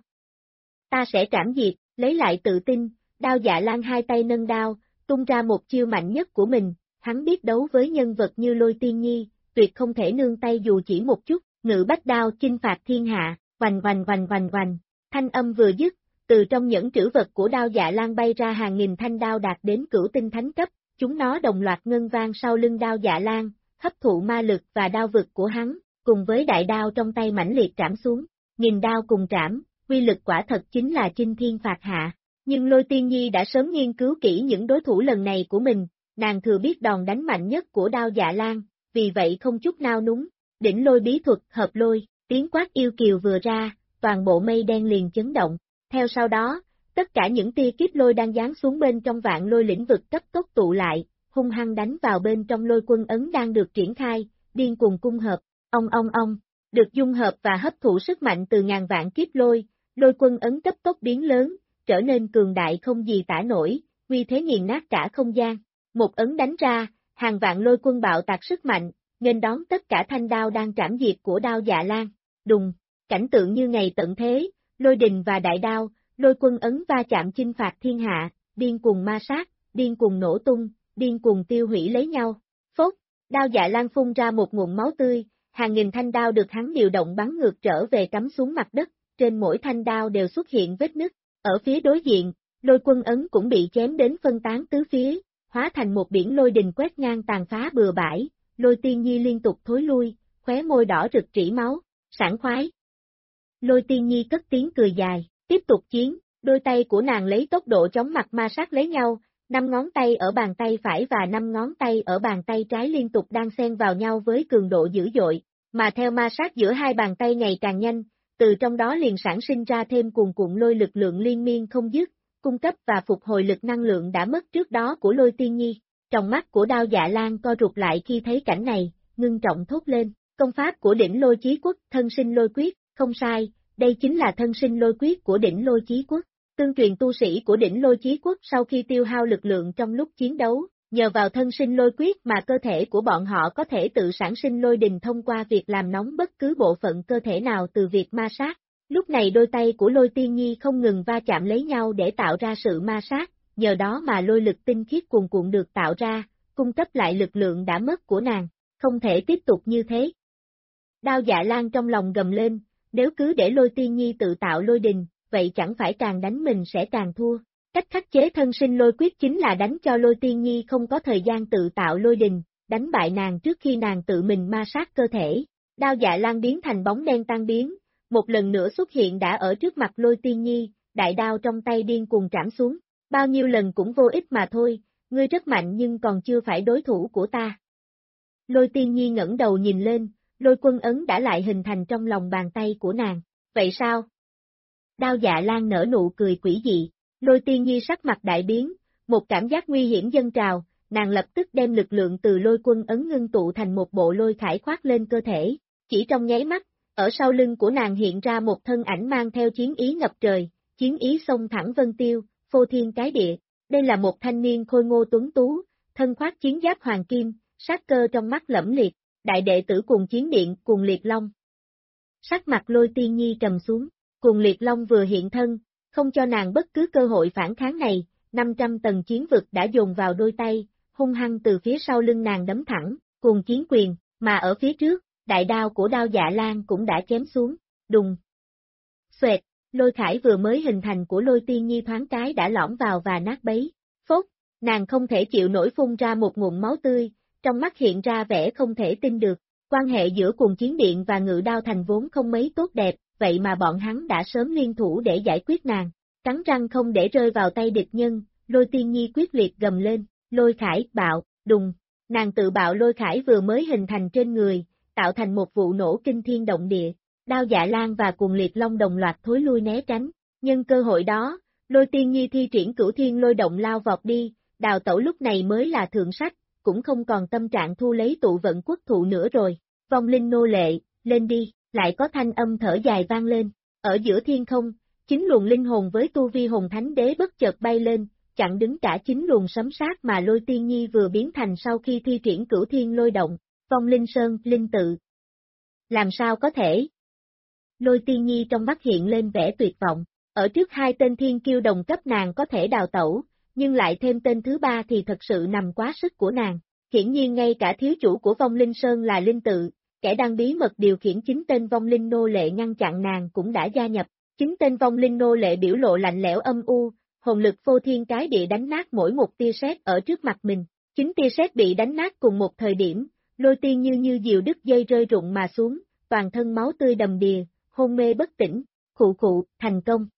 B: Ta sẽ trảm diệt, lấy lại tự tin, Đao Dạ Lan hai tay nâng đao, tung ra một chiêu mạnh nhất của mình, hắn biết đấu với nhân vật như Lôi Tiên Nhi, tuyệt không thể nương tay dù chỉ một chút, ngự bách đao chinh phạt thiên hạ, oành oành oành oành oành, thanh âm vừa dứt, từ trong những trữ vật của Đao Dạ Lan bay ra hàng nghìn thanh đao đạt đến cửu tinh thánh cấp, chúng nó đồng loạt ngân vang sau lưng Đao Dạ Lan, hấp thụ ma lực và đao vực của hắn, cùng với đại đao trong tay mãnh liệt trảm xuống, nghìn đao cùng trảm, uy lực quả thật chính là chinh thiên phạt hạ. Nhưng Lôi Tiên Nhi đã sớm nghiên cứu kỹ những đối thủ lần này của mình, nàng thừa biết đòn đánh mạnh nhất của Đao Dạ Lan, vì vậy không chút nao núng, đỉnh lôi bí thuật hợp lôi, tiếng quát yêu kiều vừa ra, toàn bộ mây đen liền chấn động, theo sau đó, tất cả những tia kiếp lôi đang giáng xuống bên trong vạn lôi lĩnh vực cấp tốc tụ lại, hung hăng đánh vào bên trong lôi quân ấn đang được triển khai, điên cuồng cung hợp, ong, được dung hợp và hấp thụ sức mạnh từ ngàn vạn kiếp lôi, lôi quân ấn cấp tốc biến lớn, trở nên cường đại không gì tả nổi, uy thế nghiền nát cả không gian. Một ấn đánh ra, hàng vạn lôi quân bạo tạc sức mạnh, nghênh đón tất cả thanh đao đang trảm diệt của Đao Dạ Lan. Đùng, cảnh tượng như ngày tận thế, lôi đình và đại đao, lôi quân ấn va chạm chinh phạt thiên hạ, điên cuồng ma sát, điên cuồng nổ tung, điên cuồng tiêu hủy lấy nhau. Phốt, Đao Dạ Lan phun ra một nguồn máu tươi, hàng nghìn thanh đao được hắn điều động bắn ngược trở về cắm xuống mặt đất, trên mỗi thanh đao đều xuất hiện vết nứt. Ở phía đối diện, lôi quân ấn cũng bị chém đến phân tán tứ phía, hóa thành một biển lôi đình quét ngang tàn phá bừa bãi, Lôi Tiên Nhi liên tục thối lui, khóe môi đỏ rực rỉ máu, sảng khoái. Lôi Tiên Nhi cất tiếng cười dài, tiếp tục chiến, đôi tay của nàng lấy tốc độ chóng mặt ma sát lấy nhau, 5 ngón tay ở bàn tay phải và 5 ngón tay ở bàn tay trái liên tục đan xen vào nhau với cường độ dữ dội, mà theo ma sát giữa hai bàn tay ngày càng nhanh, từ trong đó liền sản sinh ra thêm cuồn cuộn lôi lực lượng liên miên không dứt, cung cấp và phục hồi lực năng lượng đã mất trước đó của Lôi Tiên Nhi. Tròng mắt của Đao Dạ Lan co rụt lại khi thấy cảnh này, ngưng trọng thốt lên, công pháp của đỉnh lôi chí quốc, thân sinh lôi quyết, không sai, đây chính là thân sinh lôi quyết của đỉnh lôi chí quốc. Tương truyền tu sĩ của đỉnh lôi chí quốc sau khi tiêu hao lực lượng trong lúc chiến đấu, nhờ vào thân sinh lôi quyết mà cơ thể của bọn họ có thể tự sản sinh lôi đình thông qua việc làm nóng bất cứ bộ phận cơ thể nào từ việc ma sát. Lúc này đôi tay của Lôi Tiên Nhi không ngừng va chạm lấy nhau để tạo ra sự ma sát, nhờ đó mà lôi lực tinh khiết cuồn cuộn được tạo ra, cung cấp lại lực lượng đã mất của nàng, không thể tiếp tục như thế. Đao Dạ Lan trong lòng gầm lên, nếu cứ để Lôi Tiên Nhi tự tạo lôi đình, vậy chẳng phải càng đánh mình sẽ càng thua. Cách khắc chế thân sinh lôi quyết chính là đánh cho Lôi Tiên Nhi không có thời gian tự tạo lôi đình, đánh bại nàng trước khi nàng tự mình ma sát cơ thể. Đao Dạ Lan biến thành bóng đen tan biến, một lần nữa xuất hiện đã ở trước mặt Lôi Tiên Nhi, đại đao trong tay điên cuồng trảm xuống. Bao nhiêu lần cũng vô ích mà thôi, ngươi rất mạnh nhưng còn chưa phải đối thủ của ta. Lôi Tiên Nhi ngẩng đầu nhìn lên, lôi quân ấn đã lại hình thành trong lòng bàn tay của nàng. Vậy sao? Đao Dạ Lan nở nụ cười quỷ dị, Lôi Tiên Nhi sắc mặt đại biến, một cảm giác nguy hiểm dâng trào, nàng lập tức đem lực lượng từ lôi quân ấn ngưng tụ thành một bộ lôi khải khoác lên cơ thể. Chỉ trong nháy mắt, ở sau lưng của nàng hiện ra một thân ảnh mang theo chiến ý ngập trời, chiến ý xông thẳng vân tiêu, phô thiên cái địa. Đây là một thanh niên khôi ngô tuấn tú, thân khoác chiến giáp hoàng kim, sát cơ trong mắt lẫm liệt, đại đệ tử Cuồng Chiến Điện, Cuồng Liệt Long. Sắc mặt Lôi Tiên Nhi trầm xuống, Cuồng Liệt Long vừa hiện thân, không cho nàng bất cứ cơ hội phản kháng này, 500 tầng chiến vực đã dồn vào đôi tay, hung hăng từ phía sau lưng nàng đấm thẳng, Cuồng Chiến Quyền, mà ở phía trước, đại đao của Đao Dạ Lan cũng đã chém xuống, đùng. Xoẹt, lôi khải vừa mới hình thành của Lôi Tiên Nhi thoáng cái đã lõm vào và nát bấy, phốt, nàng không thể chịu nổi phun ra một ngụm máu tươi, trong mắt hiện ra vẻ không thể tin được, Quan hệ giữa Cuồng Chiến Điện và Ngự Đao Thành vốn không mấy tốt đẹp, vậy mà bọn hắn đã sớm liên thủ để giải quyết nàng. Cắn răng không để rơi vào tay địch nhân, Lôi Tiên Nhi quyết liệt gầm lên, lôi khải, bạo, đùng. Nàng tự bạo lôi khải vừa mới hình thành trên người, tạo thành một vụ nổ kinh thiên động địa. Đao Dạ Lan và Cuồng Liệt Long đồng loạt thối lui né tránh. Nhân cơ hội đó, Lôi Tiên Nhi thi triển Cửu Thiên Lôi Động lao vọt đi, Đào Tẩu lúc này mới là thượng sách, cũng không còn tâm trạng thu lấy tụ vận quốc thụ nữa rồi. Vong linh nô lệ, lên đi, lại có thanh âm thở dài vang lên. Ở giữa thiên không, 9 luồng linh hồn với tu vi hồn thánh đế bất chợt bay lên, chặn đứng cả 9 luồng sấm sát mà Lôi Tiên Nhi vừa biến thành sau khi thi triển Cửu Thiên Lôi Động. Vong linh sơn, linh tự. Làm sao có thể? Lôi Tiên Nhi trong mắt hiện lên vẻ tuyệt vọng. Ở trước hai tên thiên kiêu đồng cấp nàng có thể đào tẩu, nhưng lại thêm tên thứ ba thì thật sự nằm quá sức của nàng. Hiển nhiên ngay cả thiếu chủ của Vong Linh Sơn là Linh Tự, kẻ đang bí mật điều khiển 9 tên vong linh nô lệ ngăn chặn nàng cũng đã gia nhập. 9 tên vong linh nô lệ biểu lộ lạnh lẽo âm u, hồn lực phô thiên cái địa đánh nát mỗi một tia sét ở trước mặt mình. 9 tia sét bị đánh nát cùng một thời điểm, Lôi Tiên như diều đứt dây rơi rụng mà xuống, toàn thân máu tươi đầm đìa, hôn mê bất tỉnh, khụ, thành công.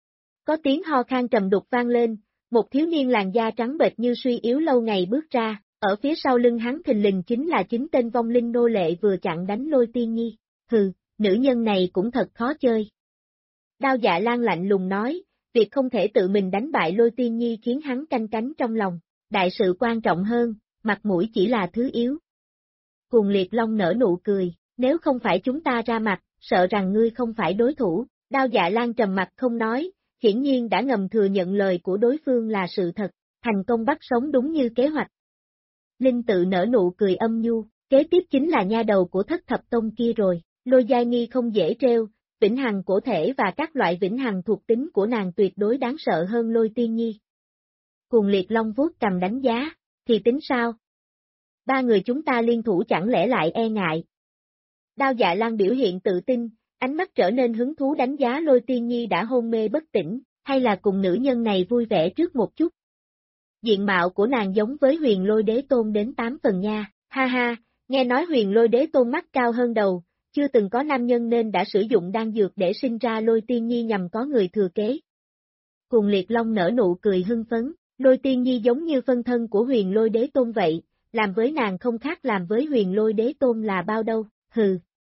B: Có tiếng ho khan trầm đục vang lên, một thiếu niên làn da trắng bệch như suy yếu lâu ngày bước ra, ở phía sau lưng hắn thình lình chính là 9 tên vong linh nô lệ vừa chặn đánh Lôi Tiên Nhi. Hừ, nữ nhân này cũng thật khó chơi. Đao Dạ Lan lạnh lùng nói, việc không thể tự mình đánh bại Lôi Tiên Nhi khiến hắn canh cánh trong lòng, đại sự quan trọng hơn, mặt mũi chỉ là thứ yếu. Cuồng Liệt Long nở nụ cười, nếu không phải chúng ta ra mặt, sợ rằng ngươi không phải đối thủ. Đao Dạ Lan trầm mặt không nói, hiển nhiên đã ngầm thừa nhận lời của đối phương là sự thật, thành công bắt sống đúng như kế hoạch. Linh Tự nở nụ cười âm nhu, kế tiếp chính là nha đầu của Thất Thập Tông kia rồi, Lôi Giai Nghi không dễ treo, vĩnh hằng cổ thể và các loại vĩnh hằng thuộc tính của nàng tuyệt đối đáng sợ hơn Lôi Tiên Nhi. Cuồng Liệt Long vuốt cầm đánh giá, thì tính sao? Ba người chúng ta liên thủ chẳng lẽ lại e ngại? Đao Dạ Lan biểu hiện tự tin, ánh mắt trở nên hứng thú đánh giá Lôi Tiên Nhi đã hôn mê bất tỉnh, hay là cùng nữ nhân này vui vẻ trước một chút. Diện mạo của nàng giống với Huyền Lôi Đế Tôn đến 8 phần nha, ha ha, nghe nói Huyền Lôi Đế Tôn mắt cao hơn đầu, chưa từng có nam nhân nên đã sử dụng đan dược để sinh ra Lôi Tiên Nhi nhằm có người thừa kế. Cuồng Liệt Long nở nụ cười hưng phấn, Lôi Tiên Nhi giống như phân thân của Huyền Lôi Đế Tôn vậy, làm với nàng không khác làm với Huyền Lôi Đế Tôn là bao đâu, hừ.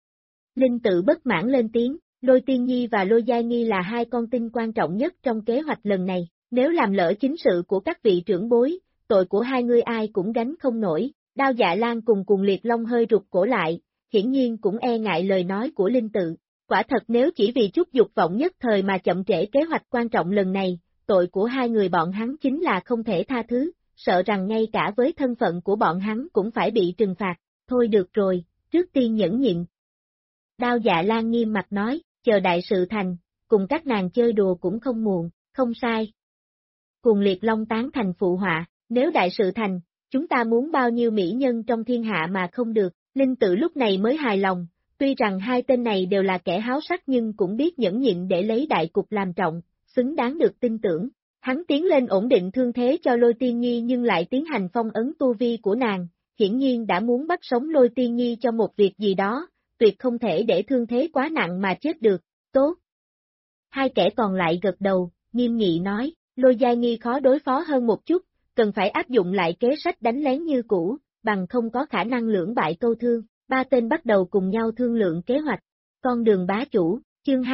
B: Linh Tự bất mãn lên tiếng, Lôi Tiên Nhi và Lôi Giai Nghi là hai con tin quan trọng nhất trong kế hoạch lần này, nếu làm lỡ chính sự của các vị trưởng bối, tội của hai người ai cũng gánh không nổi. Đao Dạ Lan cùng Cuồng Liệt Long hơi rụt cổ lại, hiển nhiên cũng e ngại lời nói của Linh Tự. Quả thật nếu chỉ vì chút dục vọng nhất thời mà chậm trễ kế hoạch quan trọng lần này, tội của hai người bọn hắn chính là không thể tha thứ, sợ rằng ngay cả với thân phận của bọn hắn cũng phải bị trừng phạt. Thôi được rồi, trước tiên nhẫn nhịn. Đao Dạ Lan nghiêm mặt nói, chờ đại sự thành, cùng các nàng chơi đùa cũng không muộn, không sai. Cuồng Liệt Long tán thành phụ họa, nếu đại sự thành, chúng ta muốn bao nhiêu mỹ nhân trong thiên hạ mà không được. Linh Tự lúc này mới hài lòng, tuy rằng hai tên này đều là kẻ háo sắc nhưng cũng biết nhẫn nhịn để lấy đại cục làm trọng, xứng đáng được tin tưởng. Hắn tiến lên ổn định thương thế cho Lôi Tiên Nhi nhưng lại tiến hành phong ấn tu vi của nàng, hiển nhiên đã muốn bắt sống Lôi Tiên Nhi cho một việc gì đó, tuyệt không thể để thương thế quá nặng mà chết được, tốt. Hai kẻ còn lại gật đầu, nghiêm nghị nói, Lôi Giai Nghi khó đối phó hơn một chút, cần phải áp dụng lại kế sách đánh lén như cũ, bằng không có khả năng lưỡng bại câu thương. Ba tên bắt đầu cùng nhau thương lượng kế hoạch. Con đường bá chủ, chương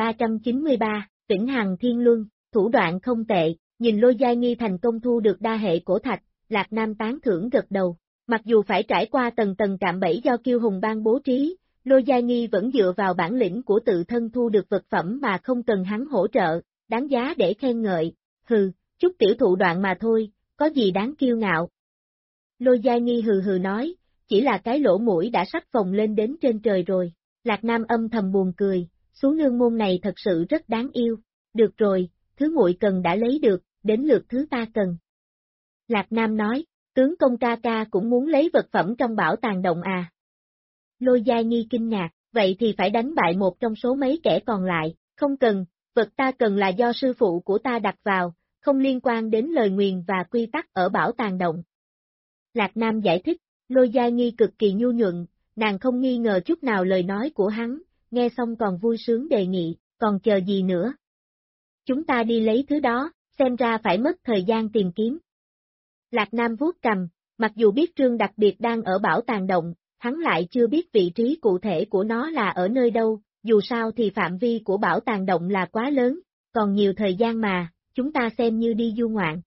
B: 2393, Vĩnh Hằng Thiên Luân, thủ đoạn không tệ, nhìn Lôi Giai Nghi thành công thu được đa hệ cổ thạch, Lạc Nam tán thưởng gật đầu. Mặc dù phải trải qua tầng tầng cạm bẫy do Kiêu Hùng Bang bố trí, Lôi Giai Nghi vẫn dựa vào bản lĩnh của tự thân thu được vật phẩm mà không cần hắn hỗ trợ, đáng giá để khen ngợi. Hừ, chút tiểu thụ đoạn mà thôi, có gì đáng kiêu ngạo. Lôi Giai Nghi hừ hừ nói, chỉ là cái lỗ mũi đã sắp phồng lên đến trên trời rồi. Lạc Nam âm thầm buồn cười, số nương môn này thật sự rất đáng yêu. Được rồi, thứ muội cần đã lấy được, đến lượt thứ ta cần. Lạc Nam nói, tướng công ca ca cũng muốn lấy vật phẩm trong bảo tàng động à. Lôi Giai Nghi kinh ngạc, vậy thì phải đánh bại một trong số mấy kẻ còn lại, không cần, vật ta cần là do sư phụ của ta đặt vào, không liên quan đến lời nguyền và quy tắc ở bảo tàng động. Lạc Nam giải thích, Lôi Giai Nghi cực kỳ nhu nhuận, nàng không nghi ngờ chút nào lời nói của hắn, nghe xong còn vui sướng đề nghị, còn chờ gì nữa? Chúng ta đi lấy thứ đó, xem ra phải mất thời gian tìm kiếm. Lạc Nam vuốt cằm, mặc dù biết Trương đặc biệt đang ở bảo tàng động, hắn lại chưa biết vị trí cụ thể của nó là ở nơi đâu, dù sao thì phạm vi của bảo tàng động là quá lớn, còn nhiều thời gian mà, chúng ta xem như đi du ngoạn.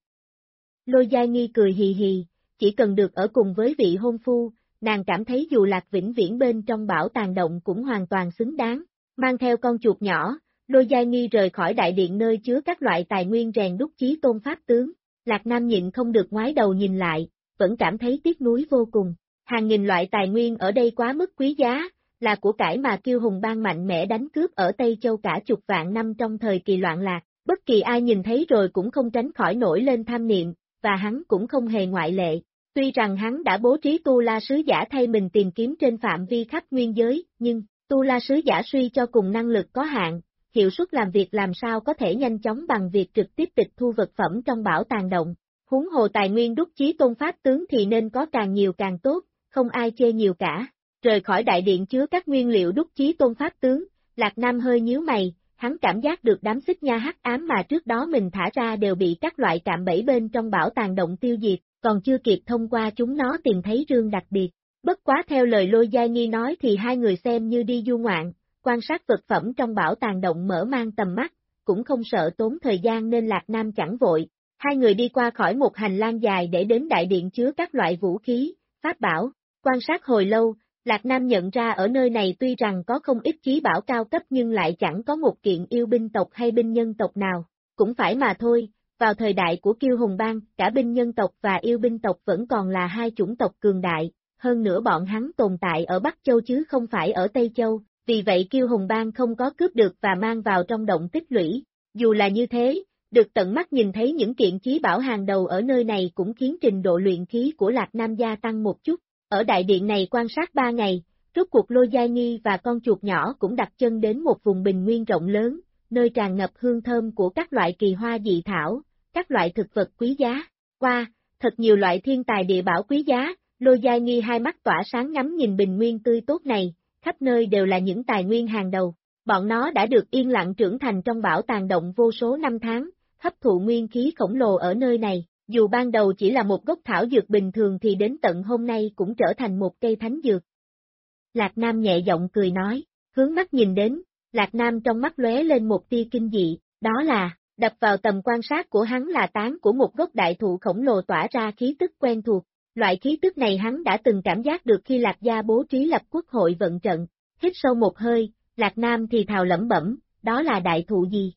B: Lôi Giai Nghi cười hì hì, chỉ cần được ở cùng với vị hôn phu, nàng cảm thấy dù lạc vĩnh viễn bên trong bảo tàng động cũng hoàn toàn xứng đáng, mang theo con chuột nhỏ, Lôi Giai Nghi rời khỏi đại điện nơi chứa các loại tài nguyên rèn đúc chí tôn pháp tướng, Lạc Nam nhịn không được ngoái đầu nhìn lại, vẫn cảm thấy tiếc nuối vô cùng, hàng nghìn loại tài nguyên ở đây quá mức quý giá, là của cải mà Kiêu Hùng Bang mạnh mẽ đánh cướp ở Tây Châu cả chục vạn năm trong thời kỳ loạn lạc, bất kỳ ai nhìn thấy rồi cũng không tránh khỏi nổi lên tham niệm, và hắn cũng không hề ngoại lệ. Tuy rằng hắn đã bố trí Tu La Sứ Giả thay mình tìm kiếm trên phạm vi khắp nguyên giới, nhưng Tu La Sứ Giả suy cho cùng năng lực có hạn, hiệu suất làm việc làm sao có thể nhanh chóng bằng việc trực tiếp tịch thu vật phẩm trong bảo tàng động. Huống hồ tài nguyên đúc chí tôn pháp tướng thì nên có càng nhiều càng tốt, không ai chê nhiều cả. Rời khỏi đại điện chứa các nguyên liệu đúc chí tôn pháp tướng, Lạc Nam hơi nhíu mày, hắn cảm giác được đám xích nha hắc ám mà trước đó mình thả ra đều bị các loại cạm bẫy bên trong bảo tàng động tiêu diệt, còn chưa kịp thông qua chúng nó tìm thấy rương đặc biệt. Bất quá theo lời Lôi Giai Nghi nói thì hai người xem như đi du ngoạn, quan sát vật phẩm trong bảo tàng động mở mang tầm mắt, cũng không sợ tốn thời gian nên Lạc Nam chẳng vội. Hai người đi qua khỏi một hành lang dài để đến đại điện chứa các loại vũ khí, pháp bảo, quan sát hồi lâu, Lạc Nam nhận ra ở nơi này tuy rằng có không ít chí bảo cao cấp nhưng lại chẳng có một kiện yêu binh tộc hay binh nhân tộc nào, cũng phải mà thôi, vào thời đại của Kiêu Hùng Bang, cả binh nhân tộc và yêu binh tộc vẫn còn là hai chủng tộc cường đại, hơn nữa bọn hắn tồn tại ở Bắc Châu chứ không phải ở Tây Châu, vì vậy Kiêu Hùng Bang không có cướp được và mang vào trong động tích lũy, dù là như thế, được tận mắt nhìn thấy những kiện chí bảo hàng đầu ở nơi này cũng khiến trình độ luyện khí của Lạc Nam gia tăng một chút. Ở đại điện này quan sát 3 ngày, rốt cuộc Lôi Giai Nghi và con chuột nhỏ cũng đặt chân đến một vùng bình nguyên rộng lớn, nơi tràn ngập hương thơm của các loại kỳ hoa dị thảo, các loại thực vật quý giá. Qua, thật nhiều loại thiên tài địa bảo quý giá, Lôi Giai Nghi hai mắt tỏa sáng ngắm nhìn bình nguyên tươi tốt này, khắp nơi đều là những tài nguyên hàng đầu. Bọn nó đã được yên lặng trưởng thành trong bảo tàng động vô số năm tháng, hấp thụ nguyên khí khổng lồ ở nơi này. Dù ban đầu chỉ là một gốc thảo dược bình thường thì đến tận hôm nay cũng trở thành một cây thánh dược. Lạc Nam nhẹ giọng cười nói, hướng mắt nhìn đến, Lạc Nam trong mắt lóe lên một tia kinh dị, đó là, đập vào tầm quan sát của hắn là tán của một gốc đại thụ khổng lồ tỏa ra khí tức quen thuộc. Loại khí tức này hắn đã từng cảm giác được khi Lạc gia bố trí lập quốc hội vận trận. Hít sâu một hơi, Lạc Nam thì thào lẩm bẩm, đó là đại thụ gì?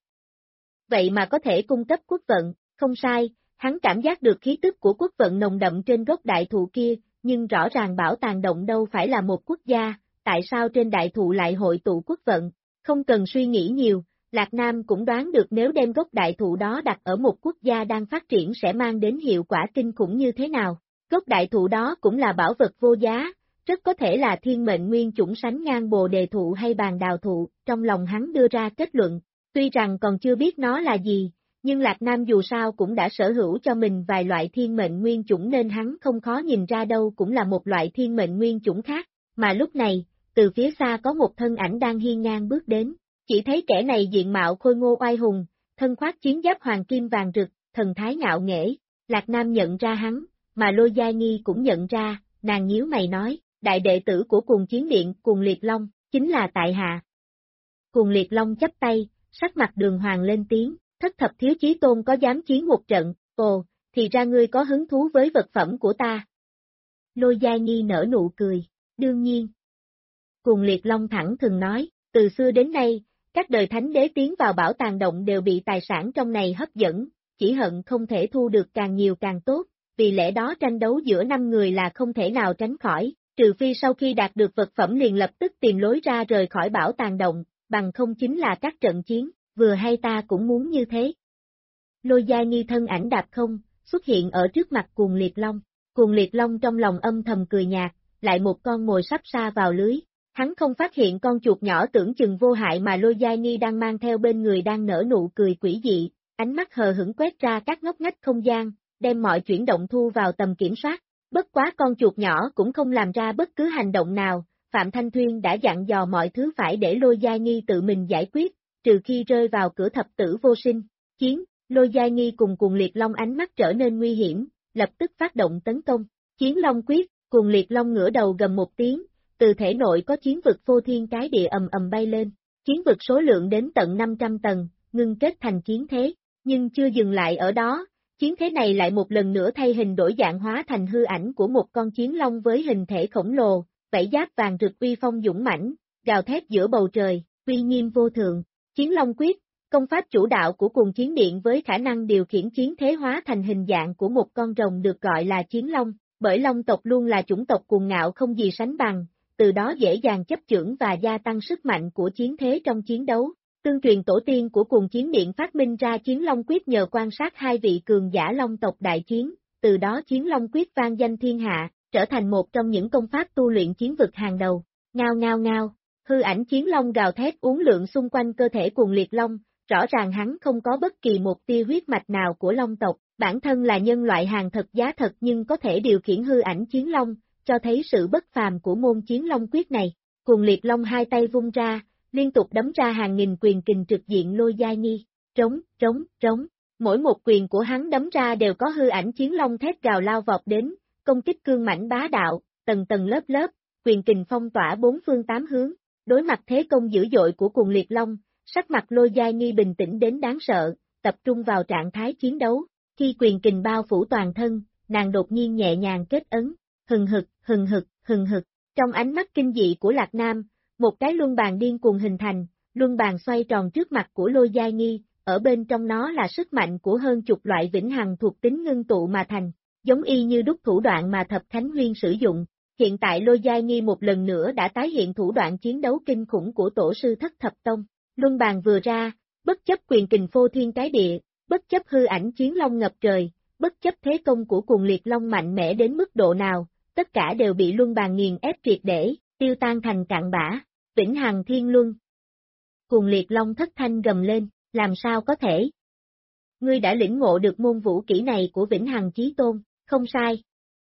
B: Vậy mà có thể cung cấp quốc vận, không sai. Hắn cảm giác được khí tức của quốc vận nồng đậm trên gốc đại thụ kia, nhưng rõ ràng bảo tàng động đâu phải là một quốc gia, tại sao trên đại thụ lại hội tụ quốc vận? Không cần suy nghĩ nhiều, Lạc Nam cũng đoán được nếu đem gốc đại thụ đó đặt ở một quốc gia đang phát triển sẽ mang đến hiệu quả kinh khủng như thế nào. Gốc đại thụ đó cũng là bảo vật vô giá, rất có thể là thiên mệnh nguyên chủng sánh ngang bồ đề thụ hay bàn đào thụ, trong lòng hắn đưa ra kết luận, tuy rằng còn chưa biết nó là gì. Nhưng Lạc Nam dù sao cũng đã sở hữu cho mình vài loại thiên mệnh nguyên chủng nên hắn không khó nhìn ra đâu cũng là một loại thiên mệnh nguyên chủng khác, mà lúc này, từ phía xa có một thân ảnh đang hiên ngang bước đến, chỉ thấy kẻ này diện mạo khôi ngô oai hùng, thân khoác chiến giáp hoàng kim vàng rực, thần thái ngạo nghễ, Lạc Nam nhận ra hắn, mà Lôi Giai Nghi cũng nhận ra, nàng nhíu mày nói, đại đệ tử của Cuồng Chiến Điện, Cuồng Liệt Long, chính là tại hạ. Cuồng Liệt Long chắp tay, sắc mặt đường hoàng lên tiếng. Thất thập thiếu chí tôn có dám chiến một trận, ồ, thì ra ngươi có hứng thú với vật phẩm của ta. Lôi Giai Nghi nở nụ cười, đương nhiên. Cuồng Liệt Long thẳng thừng nói, từ xưa đến nay, các đời thánh đế tiến vào bảo tàng động đều bị tài sản trong này hấp dẫn, chỉ hận không thể thu được càng nhiều càng tốt, vì lẽ đó tranh đấu giữa 5 người là không thể nào tránh khỏi, trừ phi sau khi đạt được vật phẩm liền lập tức tìm lối ra rời khỏi bảo tàng động, bằng không chính là các trận chiến. Vừa hay ta cũng muốn như thế. Lôi Giai Nghi thân ảnh đạp không, xuất hiện ở trước mặt Cuồng Liệt Long. Cuồng Liệt Long trong lòng âm thầm cười nhạt, lại một con mồi sắp sa vào lưới. Hắn không phát hiện con chuột nhỏ tưởng chừng vô hại mà Lôi Giai Nghi đang mang theo bên người đang nở nụ cười quỷ dị, ánh mắt hờ hững quét ra các ngóc ngách không gian, đem mọi chuyển động thu vào tầm kiểm soát. Bất quá con chuột nhỏ cũng không làm ra bất cứ hành động nào, Phạm Thanh Thuyên đã dặn dò mọi thứ phải để Lôi Giai Nghi tự mình giải quyết, trừ khi rơi vào cửa thập tử vô sinh. Lôi Giai Nghi cùng Cuồng Liệt Long ánh mắt trở nên nguy hiểm, lập tức phát động tấn công. Chiến Long quyết, Cuồng Liệt Long ngửa đầu gầm một tiếng, từ thể nội có chiến vực phô thiên cái địa ầm ầm bay lên. Chiến vực số lượng đến tận 500 tầng, ngưng kết thành chiến thế, nhưng chưa dừng lại ở đó, chiến thế này lại một lần nữa thay hình đổi dạng hóa thành hư ảnh của một con chiến long với hình thể khổng lồ, vảy giáp vàng rực uy phong dũng mãnh, gào thét giữa bầu trời, uy nghiêm vô thượng. Chiến Long quyết, công pháp chủ đạo của Cuồng Chiến Điện với khả năng điều khiển chiến thế hóa thành hình dạng của một con rồng được gọi là chiến long, bởi long tộc luôn là chủng tộc cuồng ngạo không gì sánh bằng, từ đó dễ dàng chấp chưởng và gia tăng sức mạnh của chiến thế trong chiến đấu. Tương truyền tổ tiên của Cuồng Chiến Điện phát minh ra Chiến Long quyết nhờ quan sát hai vị cường giả long tộc đại chiến, từ đó Chiến Long quyết vang danh thiên hạ, trở thành một trong những công pháp tu luyện chiến vực hàng đầu. Ngao ngao ngao, hư ảnh chiến long gào thét uốn lượn xung quanh cơ thể Cuồng Liệt Long, rõ ràng hắn không có bất kỳ một tia huyết mạch nào của long tộc, bản thân là nhân loại hàng thật giá thật nhưng có thể điều khiển hư ảnh chiến long, cho thấy sự bất phàm của môn Chiến Long quyết này. Cuồng Liệt Long hai tay vung ra, liên tục đấm ra hàng nghìn quyền kình trực diện Lôi Giai Nghi, trống, trống, trống, mỗi một quyền của hắn đấm ra đều có hư ảnh chiến long thét gào lao vọt đến, công kích cương mãnh bá đạo, tầng tầng lớp lớp, quyền kình phong tỏa bốn phương tám hướng. Đối mặt thế công dữ dội của Cuồng Liệt Long, sắc mặt Lôi Giai Nghi bình tĩnh đến đáng sợ, tập trung vào trạng thái chiến đấu. Khi quyền kình bao phủ toàn thân, nàng đột nhiên nhẹ nhàng kết ấn, hừng hực, hừng hực, hừng hực. Trong ánh mắt kinh dị của Lạc Nam, một cái luân bàn điên cuồng hình thành, luân bàn xoay tròn trước mặt của Lôi Giai Nghi, ở bên trong nó là sức mạnh của hơn chục loại vĩnh hằng thuộc tính ngưng tụ mà thành, giống y như đúc thủ đoạn mà Thập Khánh Huyên sử dụng. Hiện tại Lôi Giai Nghi một lần nữa đã tái hiện thủ đoạn chiến đấu kinh khủng của tổ sư Thất Thập Tông. Luân bàn vừa ra, bất chấp quyền kình phô thiên cái địa, bất chấp hư ảnh chiến long ngập trời, bất chấp thế công của Cuồng Liệt Long mạnh mẽ đến mức độ nào, tất cả đều bị luân bàn nghiền ép triệt để, tiêu tan thành cạn bã. Vĩnh Hằng Thiên Luân. Cuồng Liệt Long thất thanh gầm lên, làm sao có thể? Ngươi đã lĩnh ngộ được môn vũ kỹ này của Vĩnh Hằng Chí Tôn, không sai.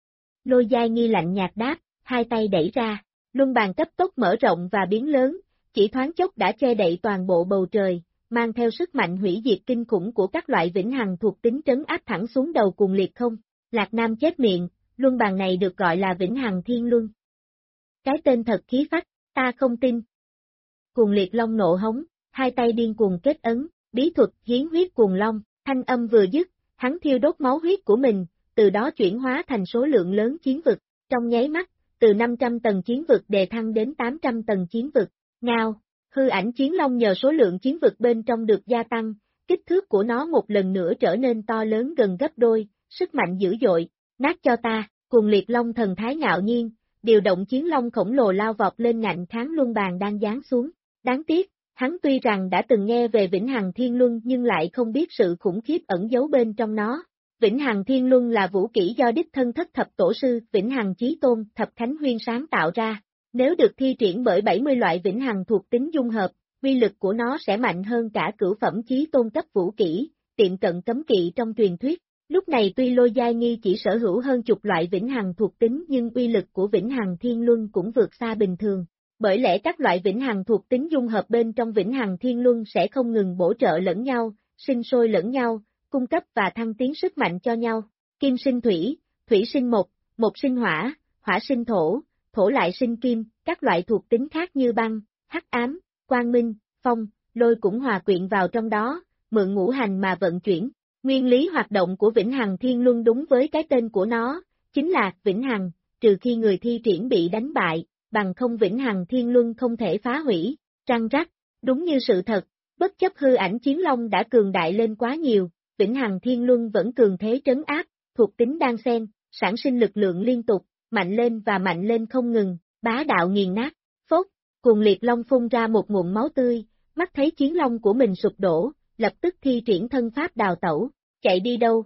B: Lôi Giai Nghi lạnh nhạt đáp, hai tay đẩy ra, luân bàn cấp tốc mở rộng và biến lớn, chỉ thoáng chốc đã che đậy toàn bộ bầu trời, mang theo sức mạnh hủy diệt kinh khủng của các loại vĩnh hằng thuộc tính trấn áp thẳng xuống đầu Cuồng Liệt không. Lạc Nam chép miệng, luân bàn này được gọi là Vĩnh Hằng Thiên Luân. Cái tên thật khí phách, ta không tin. Cuồng Liệt Long nộ hống, hai tay điên cuồng kết ấn, bí thuật hiến huyết cuồng long, thanh âm vừa dứt, hắn thiêu đốt máu huyết của mình, từ đó chuyển hóa thành số lượng lớn chiến vực, trong nháy mắt, từ 500 tầng chiến vực đề thăng đến 800 tầng chiến vực. Ngao, hư ảnh chiến long nhờ số lượng chiến vực bên trong được gia tăng, kích thước của nó một lần nữa trở nên to lớn gần gấp đôi, sức mạnh dữ dội, nát cho ta. Cuồng Liệt Long thần thái ngạo nhiên, điều động chiến long khổng lồ lao vọt lên ngạnh kháng luân bàn đang giáng xuống. Đáng tiếc, hắn tuy rằng đã từng nghe về Vĩnh Hằng Thiên Luân nhưng lại không biết sự khủng khiếp ẩn giấu bên trong nó. Vĩnh Hằng Thiên Luân là vũ kỹ do đích thân Thất Thập Tổ sư Vĩnh Hằng Chí Tôn Thập Khánh Huyên sáng tạo ra. Nếu được thi triển bởi 70 loại vĩnh hằng thuộc tính dung hợp, uy lực của nó sẽ mạnh hơn cả cửu phẩm chí tôn cấp vũ kỹ, tiệm cận cấm kỵ trong truyền thuyết. Lúc này tuy Lôi Giai Nghi chỉ sở hữu hơn chục loại vĩnh hằng thuộc tính nhưng uy lực của Vĩnh Hằng Thiên Luân cũng vượt xa bình thường. Bởi lẽ các loại vĩnh hằng thuộc tính dung hợp bên trong Vĩnh Hằng Thiên Luân sẽ không ngừng bổ trợ lẫn nhau, sinh sôi lẫn nhau, cung cấp và thăng tiến sức mạnh cho nhau. Kim sinh thủy, thủy sinh mộc, mộc sinh hỏa, hỏa sinh thổ, thổ lại sinh kim, các loại thuộc tính khác như băng, hắc ám, quang minh, phong, lôi cũng hòa quyện vào trong đó, mượn ngũ hành mà vận chuyển. Nguyên lý hoạt động của Vĩnh Hằng Thiên Luân đúng với cái tên của nó, chính là Vĩnh Hằng, trừ khi người thi triển bị đánh bại, bằng không Vĩnh Hằng Thiên Luân không thể phá hủy. Trăng rắc, đúng như sự thật, bất chấp hư ảnh chiến long đã cường đại lên quá nhiều, Vĩnh Hằng Thiên Luân vẫn cường thế trấn áp, thuộc tính đan xen, sản sinh lực lượng liên tục, mạnh lên và mạnh lên không ngừng, bá đạo nghiền nát. Phốt, Cuồng Liệt Long phun ra một ngụm máu tươi, mắt thấy chiến long của mình sụp đổ, lập tức thi triển thân pháp đào tẩu, chạy đi đâu?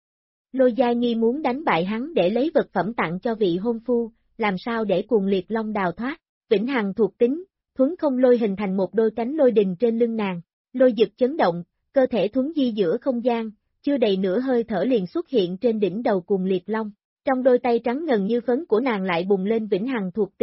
B: Lôi Giai Nghi muốn đánh bại hắn để lấy vật phẩm tặng cho vị hôn phu, làm sao để Cuồng Liệt Long đào thoát? Vĩnh hằng thuộc tính, thuấn không lôi hình thành một đôi cánh lôi đình trên lưng nàng, lôi dực chấn động, cơ thể thuấn di giữa không gian, chưa đầy nửa hơi thở liền xuất hiện trên đỉnh đầu Cuồng Liệt Long. Trong đôi tay trắng ngần như phấn của nàng lại bùng lên vĩnh hằng thuộc tính,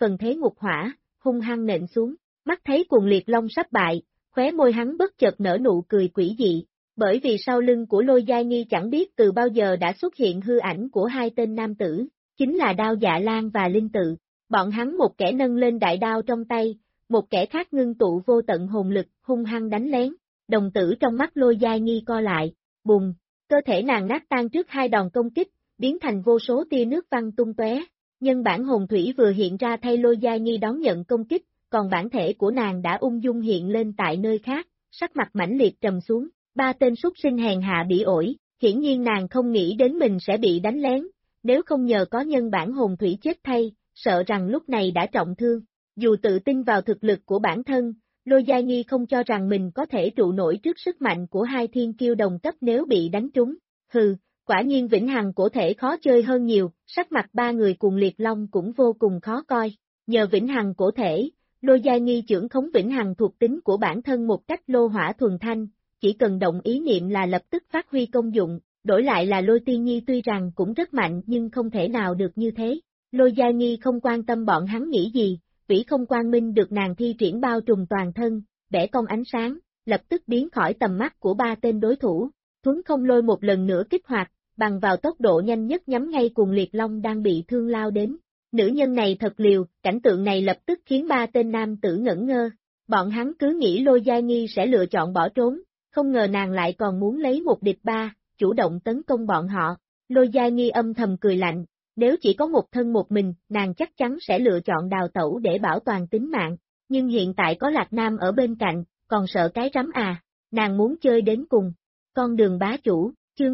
B: phần thế ngục hỏa, hung hăng nện xuống, mắt thấy cuồng liệt long sắp bại, khóe môi hắn bất chợt nở nụ cười quỷ dị, bởi vì sau lưng của Lôi Giai Nghi chẳng biết từ bao giờ đã xuất hiện hư ảnh của hai tên nam tử, chính là Đao Dạ Lan và Linh Tự. Bọn hắn một kẻ nâng lên đại đao trong tay, một kẻ khác ngưng tụ vô tận hồn lực, hung hăng đánh lén. Đồng tử trong mắt Lôi Giai Nghi co lại, bùng, cơ thể nàng nát tan trước hai đòn công kích, biến thành vô số tia nước văng tung tóe. Nhân bản hồn thủy vừa hiện ra thay Lôi Giai Nghi đón nhận công kích, còn bản thể của nàng đã ung dung hiện lên tại nơi khác, sắc mặt mãnh liệt trầm xuống. Ba tên súc sinh hèn hạ bị ổi, hiển nhiên nàng không nghĩ đến mình sẽ bị đánh lén, nếu không nhờ có nhân bản hồn thủy chết thay, sợ rằng lúc này đã trọng thương. Dù tự tin vào thực lực của bản thân, Lôi Giai Nghi không cho rằng mình có thể trụ nổi trước sức mạnh của hai thiên kiêu đồng cấp nếu bị đánh trúng. Hừ, quả nhiên vĩnh hằng cổ thể khó chơi hơn nhiều, sắc mặt ba người cùng liệt long cũng vô cùng khó coi. Nhờ vĩnh hằng cổ thể, Lôi Giai Nghi trưởng khống vĩnh hằng thuộc tính của bản thân một cách lô hỏa thuần thanh, chỉ cần động ý niệm là lập tức phát huy công dụng, đổi lại là Lôi Tiên Nhi tuy rằng cũng rất mạnh nhưng không thể nào được như thế. Lôi Giai Nghi không quan tâm bọn hắn nghĩ gì, vĩ không quang minh được nàng thi triển bao trùm toàn thân, bẻ cong ánh sáng, lập tức biến khỏi tầm mắt của ba tên đối thủ. Thuấn không lôi một lần nữa kích hoạt, bằng vào tốc độ nhanh nhất nhắm ngay cuồng liệt long đang bị thương lao đến. Nữ nhân này thật liều, cảnh tượng này lập tức khiến ba tên nam tử ngẩn ngơ. Bọn hắn cứ nghĩ Lôi Giai Nghi sẽ lựa chọn bỏ trốn, không ngờ nàng lại còn muốn lấy một địch ba, chủ động tấn công bọn họ. Lôi Giai Nghi âm thầm cười lạnh, nếu chỉ có một thân một mình, nàng chắc chắn sẽ lựa chọn đào tẩu để bảo toàn tính mạng, nhưng hiện tại có Lạc Nam ở bên cạnh, còn sợ cái rắm à, nàng muốn chơi đến cùng. Con đường bá chủ, chương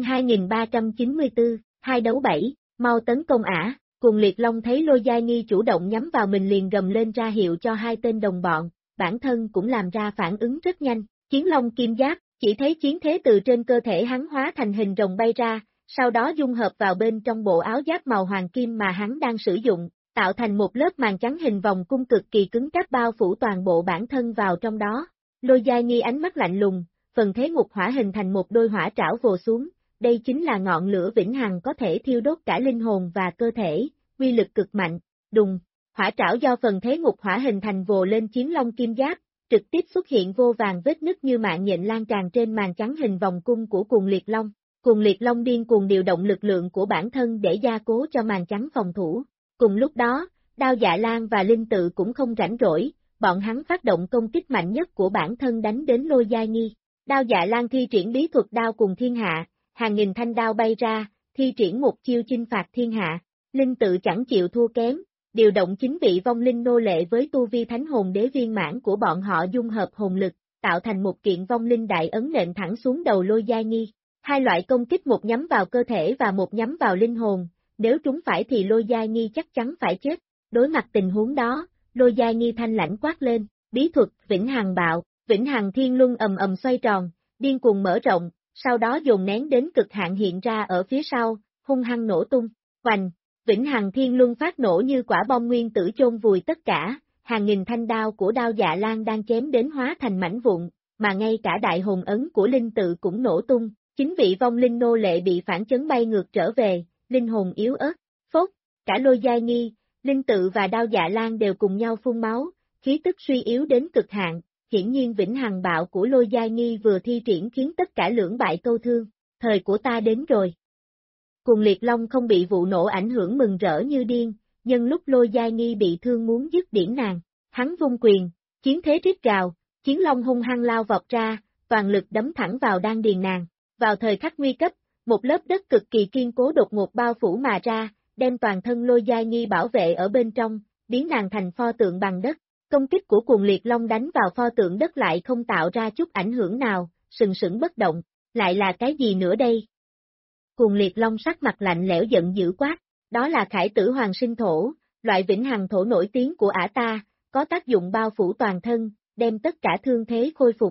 B: 2394, 2 đấu 7, mau tấn công ả. Cuồng liệt long thấy Lôi Giai Nghi chủ động nhắm vào mình liền gầm lên ra hiệu cho hai tên đồng bọn, bản thân cũng làm ra phản ứng rất nhanh, chiến long kim giáp, chỉ thấy chiến thế từ trên cơ thể hắn hóa thành hình rồng bay ra, sau đó dung hợp vào bên trong bộ áo giáp màu hoàng kim mà hắn đang sử dụng, tạo thành một lớp màn trắng hình vòng cung cực kỳ cứng cáp bao phủ toàn bộ bản thân vào trong đó. Lôi Giai Nghi ánh mắt lạnh lùng, phần thế ngục hỏa hình thành một đôi hỏa trảo vồ xuống, đây chính là ngọn lửa vĩnh hằng có thể thiêu đốt cả linh hồn và cơ thể, uy lực cực mạnh. Đùng, hỏa trảo do phần thế ngục hỏa hình thành vồ lên chiến long kim giáp, trực tiếp xuất hiện vô vàng vết nứt như mạng nhện lan tràn trên màn trắng hình vòng cung của cuồng liệt long. Cuồng liệt long điên cuồng điều động lực lượng của bản thân để gia cố cho màn trắng phòng thủ. Cùng lúc đó, Đao Dạ Lan và Linh Tự cũng không rảnh rỗi, bọn hắn phát động công kích mạnh nhất của bản thân đánh đến Lôi Giai Nghi. Đao Dạ Lan thi triển bí thuật đao cùng thiên hạ, hàng nghìn thanh đao bay ra, thi triển một chiêu chinh phạt thiên hạ. Linh Tự chẳng chịu thua kém, điều động 9 vị vong linh nô lệ với tu vi thánh hồn đế viên mãn của bọn họ dung hợp hồn lực, tạo thành một kiện vong linh đại ấn nện thẳng xuống đầu Lôi Giai Nghi. Hai loại công kích một nhắm vào cơ thể và một nhắm vào linh hồn, nếu trúng phải thì Lôi Giai Nghi chắc chắn phải chết. Đối mặt tình huống đó, Lôi Giai Nghi thanh lãnh quát lên, bí thuật vĩnh hằng bạo, vĩnh hằng thiên luân ầm ầm xoay tròn, điên cuồng mở rộng, sau đó dồn nén đến cực hạn hiện ra ở phía sau, hung hăng nổ tung. Hoành, vĩnh hằng thiên luân phát nổ như quả bom nguyên tử chôn vùi tất cả, hàng nghìn thanh đao của Đao Dạ Lan đang chém đến hóa thành mảnh vụn, mà ngay cả đại hồn ấn của Linh Tự cũng nổ tung. 9 vị vong linh nô lệ bị phản chấn bay ngược trở về, linh hồn yếu ớt, phốt, cả Lôi Giai Nghi, Linh Tự và Đao Dạ Lan đều cùng nhau phun máu, khí tức suy yếu đến cực hạn, hiển nhiên vĩnh hằng bạo của Lôi Giai Nghi vừa thi triển khiến tất cả lưỡng bại câu thương, thời của ta đến rồi. Cuồng liệt long không bị vụ nổ ảnh hưởng mừng rỡ như điên, nhân lúc Lôi Giai Nghi bị thương muốn dứt điểm nàng, hắn vung quyền, chiến thế rít gào, chiến long hung hăng lao vọt ra, toàn lực đấm thẳng vào đan điền nàng. Vào thời khắc nguy cấp, một lớp đất cực kỳ kiên cố đột ngột bao phủ mà ra, đem toàn thân Lôi Giai Nghi bảo vệ ở bên trong, biến nàng thành pho tượng bằng đất. Công kích của cuồng liệt long đánh vào pho tượng đất lại không tạo ra chút ảnh hưởng nào, sừng sững bất động, lại là cái gì nữa đây? Cuồng liệt long sắc mặt lạnh lẽo giận dữ quát, đó là khải tử hoàng sinh thổ, loại vĩnh hằng thổ nổi tiếng của ả ta, có tác dụng bao phủ toàn thân, đem tất cả thương thế khôi phục.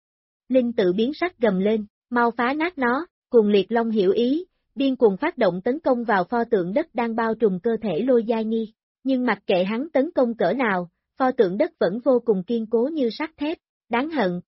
B: Linh Tự biến sắc gầm lên, mau phá nát nó, cuồng liệt long hiểu ý, điên cuồng phát động tấn công vào pho tượng đất đang bao trùm cơ thể Lôi Giai Nghi, nhưng mặc kệ hắn tấn công cỡ nào, pho tượng đất vẫn vô cùng kiên cố như sắt thép, đáng hận.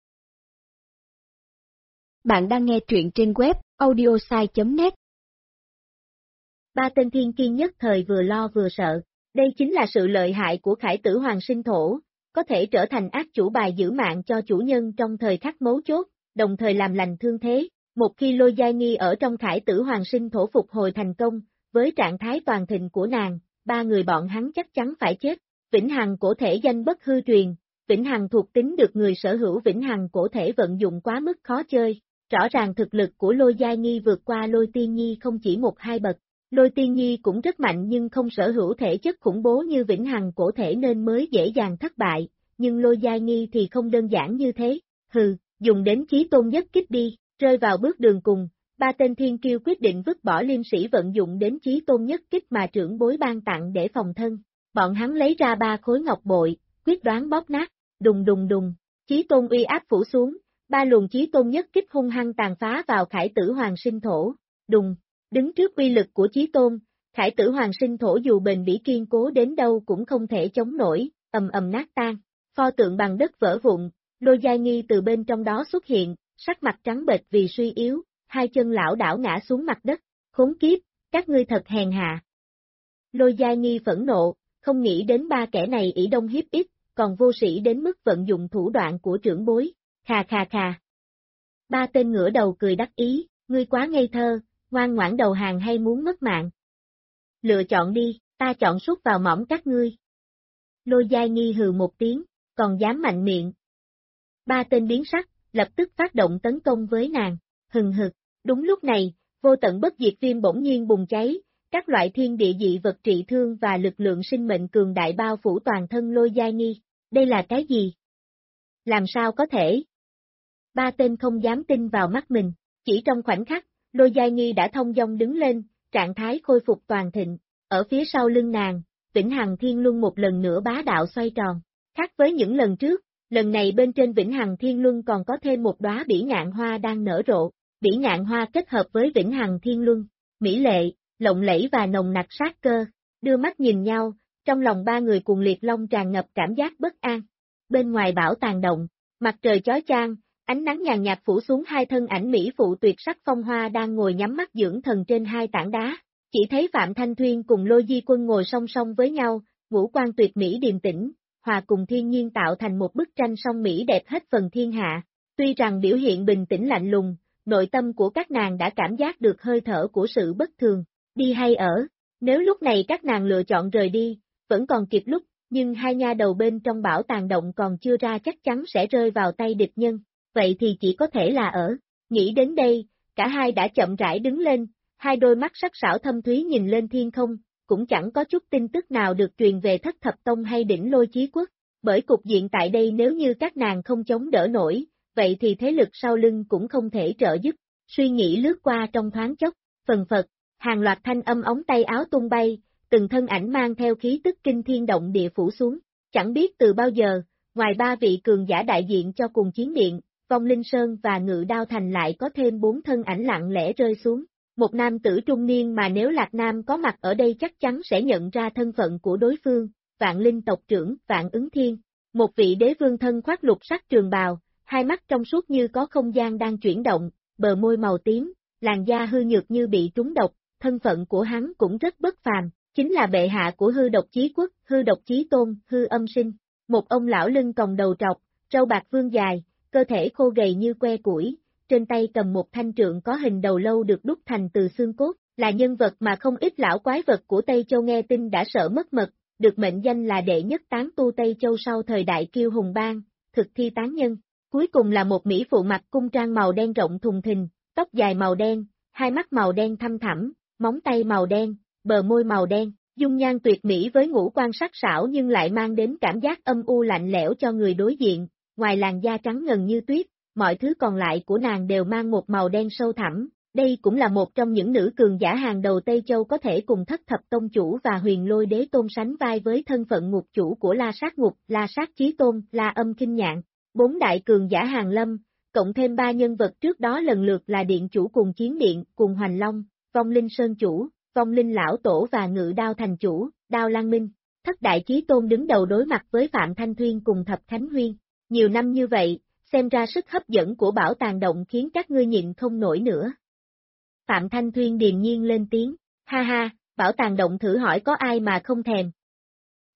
A: Bạn đang nghe truyện trên web audiosai.net.
B: Ba tên thiên kiên nhất thời vừa lo vừa sợ, Đây chính là sự lợi hại của Khải Tử Hoàng Sinh Thổ, có thể trở thành ác chủ bài giữ mạng cho chủ nhân trong thời khắc mấu chốt, đồng thời làm lành thương thế. Một khi Lôi Giai Nghi ở trong Khải Tử Hoàng Sinh Thổ phục hồi thành công, với trạng thái toàn thịnh của nàng, ba người bọn hắn chắc chắn phải chết. Vĩnh Hằng cổ thể danh bất hư truyền, Vĩnh Hằng thuộc tính được người sở hữu Vĩnh Hằng cổ thể vận dụng quá mức khó chơi. Rõ ràng thực lực của Lôi Giai Nghi vượt qua Lôi Tiên Nhi không chỉ một hai bậc. Lôi Tiên Nhi cũng rất mạnh nhưng không sở hữu thể chất khủng bố như Vĩnh Hằng cổ thể nên mới dễ dàng thất bại, nhưng Lôi Giai Nghi thì không đơn giản như thế. Hừ, dùng đến chí tôn nhất kích đi, rơi vào bước đường cùng, ba tên thiên kiêu quyết định vứt bỏ liêm sĩ vận dụng đến chí tôn nhất kích mà trưởng bối ban tặng để phòng thân. Bọn hắn lấy ra 3 khối ngọc bội, quyết đoán bóp nát, đùng đùng đùng, chí tôn uy áp phủ xuống, 3 luồng chí tôn nhất kích hung hăng tàn phá vào Khải Tử Hoàng Sinh Thổ, đùng, đứng trước uy lực của chí tôn, Khải Tử Hoàng Sinh Thổ dù bền bỉ kiên cố đến đâu cũng không thể chống nổi, ầm ầm nát tan, pho tượng bằng đất vỡ vụn, Lôi Giai Nghi từ bên trong đó xuất hiện, sắc mặt trắng bệch vì suy yếu, 2 chân lảo đảo ngã xuống mặt đất, khốn kiếp, các ngươi thật hèn hạ. Lôi Giai Nghi phẫn nộ, không nghĩ đến 3 kẻ này ỷ đông hiếp ít, còn vô sĩ đến mức vận dụng thủ đoạn của trưởng bối, khà khà khà. 3 tên ngửa đầu cười đắc ý, ngươi quá ngây thơ, ngoan ngoãn đầu hàng hay muốn mất mạng. Lựa chọn đi, ta chọn sút vào mỏm các ngươi. Lôi Giai Nghi hừ một tiếng, còn dám mạnh miệng. 3 tên biến sắc, lập tức phát động tấn công với nàng, hừng hực. Đúng lúc này, vô tận bất diệt viêm bỗng nhiên bùng cháy, các loại thiên địa dị vật trị thương và lực lượng sinh mệnh cường đại bao phủ toàn thân Lôi Giai Nghi. Đây là cái gì? Làm sao có thể? 3 tên không dám tin vào mắt mình, chỉ trong khoảnh khắc, Lôi Giai Nghi đã thông dong đứng lên, trạng thái khôi phục toàn thịnh, ở phía sau lưng nàng, Vĩnh Hằng Thiên Luân một lần nữa bá đạo xoay tròn, khác với những lần trước, lần này bên trên Vĩnh Hằng Thiên Luân còn có thêm một đóa bỉ ngạn hoa đang nở rộ, bỉ ngạn hoa kết hợp với Vĩnh Hằng Thiên Luân, mỹ lệ, lộng lẫy và nồng nặc sát cơ, đưa mắt nhìn nhau, trong lòng 3 người cùng liệt long tràn ngập cảm giác bất an. Bên ngoài bảo tàng động, mặt trời chói chang, ánh nắng nhàn nhạt phủ xuống 2 thân ảnh mỹ phụ tuyệt sắc phong hoa đang ngồi nhắm mắt dưỡng thần trên 2 tảng đá, chỉ thấy Phạm Thanh Thuyên cùng Lôi Di Quân ngồi song song với nhau, ngũ quan tuyệt mỹ điềm tĩnh, hòa cùng thiên nhiên tạo thành một bức tranh song mỹ đẹp hết phần thiên hạ. Tuy rằng biểu hiện bình tĩnh lạnh lùng, nội tâm của các nàng đã cảm giác được hơi thở của sự bất thường, đi hay ở, nếu lúc này các nàng lựa chọn rời đi, vẫn còn kịp lúc, nhưng 2 nha đầu bên trong bảo tàng động còn chưa ra chắc chắn sẽ rơi vào tay địch nhân, vậy thì chỉ có thể là ở. Nghĩ đến đây, cả hai đã chậm rãi đứng lên, 2 đôi mắt sắc sảo thâm thúy nhìn lên thiên không, cũng chẳng có chút tin tức nào được truyền về Thất Thập Tông hay Đỉnh Lôi Chí Quốc, bởi cục diện tại đây nếu như các nàng không chống đỡ nổi, vậy thì thế lực sau lưng cũng không thể trợ giúp. Suy nghĩ lướt qua trong thoáng chốc, phần phật, hàng loạt thanh âm ống tay áo tung bay, từng thân ảnh mang theo khí tức kinh thiên động địa phủ xuống, chẳng biết từ bao giờ, ngoài 3 vị cường giả đại diện cho cùng chiến điện, Vong Linh Sơn và Ngự Đao Thành lại có thêm 4 thân ảnh lặng lẽ rơi xuống. Một nam tử trung niên mà nếu Lạc Nam có mặt ở đây chắc chắn sẽ nhận ra thân phận của đối phương, Vạn Linh tộc trưởng Vạn Ứng Thiên, một vị đế vương thân khoác lục sắc trường bào, 2 mắt trong suốt như có không gian đang chuyển động, bờ môi màu tím, làn da hư nhược như bị trúng độc, thân phận của hắn cũng rất bất phàm, chính là bệ hạ của Hư Độc Chí Quốc, Hư Độc Chí Tôn, Hư Âm Sinh, một ông lão lưng còng đầu trọc, râu bạc vương dài, cơ thể khô gầy như que củi, trên tay cầm một thanh trượng có hình đầu lâu được đúc thành từ xương cốt, là nhân vật mà không ít lão quái vật của Tây Châu nghe tin đã sợ mất mật, được mệnh danh là đệ nhất tán tu Tây Châu sau thời đại Kiêu Hùng Bang, thực thi tán nhân. Cuối cùng là một mỹ phụ mặc cung trang màu đen rộng thùng thình, tóc dài màu đen, 2 mắt màu đen thăm thẳm, móng tay màu đen, bờ môi màu đen, dung nhan tuyệt mỹ với ngũ quan sắc sảo nhưng lại mang đến cảm giác âm u lạnh lẽo cho người đối diện, ngoài làn da trắng ngần như tuyết, mọi thứ còn lại của nàng đều mang một màu đen sâu thẳm. Đây cũng là một trong những nữ cường giả hàng đầu Tây Châu có thể cùng Thất Thập Tông chủ và Huyền Lôi Đế Tôn sánh vai với thân phận ngục chủ của La Sát Ngục, La Sát Chí Tôn, La Âm Kinh Nhạn. 4 đại cường giả hàng lâm, cộng thêm 3 nhân vật trước đó lần lượt là Điện Chủ cùng Chiến Điện, cùng Hoành Long, Vong Linh Sơn Chủ, Vong Linh Lão Tổ và Ngự Đao Thành Chủ, Đao Lan Minh. Thất đại chí tôn đứng đầu đối mặt với Phạm Thanh Thuyên cùng Thập Khánh Huyên. Nhiều năm như vậy, xem ra sức hấp dẫn của bảo tàng động khiến các ngươi nhịn không nổi nữa. Phạm Thanh Thuyên điềm nhiên lên tiếng, ha ha, bảo tàng động thử hỏi có ai mà không thèm.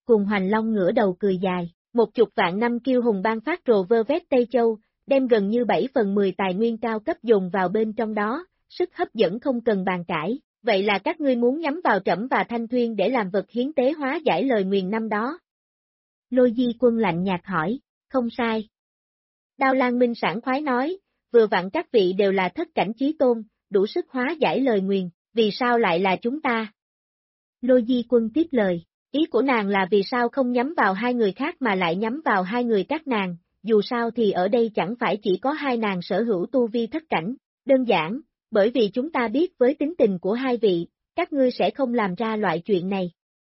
B: Cùng Hoành Long ngửa đầu cười dài, 10 vạn năm kiêu hùng ban phát rồ vơ vét Tây Châu, đem gần như 7/10 tài nguyên cao cấp dồn vào bên trong đó, sức hấp dẫn không cần bàn cãi. Vậy là các ngươi muốn nhắm vào Trẫm và Thanh Thuyên để làm vật hiến tế hóa giải lời nguyền năm đó? Lôi Di Quân lạnh nhạt hỏi, không sai. Đao Lan Minh sảng khoái nói, vừa vặn các vị đều là thất cảnh chí tôn, đủ sức hóa giải lời nguyền, vì sao lại là chúng ta? Lôi Di Quân tiếp lời, ý của nàng là vì sao không nhắm vào hai người khác mà lại nhắm vào hai người các nàng, dù sao thì ở đây chẳng phải chỉ có hai nàng sở hữu tu vi thất cảnh, đơn giản, bởi vì chúng ta biết với tính tình của hai vị, các ngươi sẽ không làm ra loại chuyện này.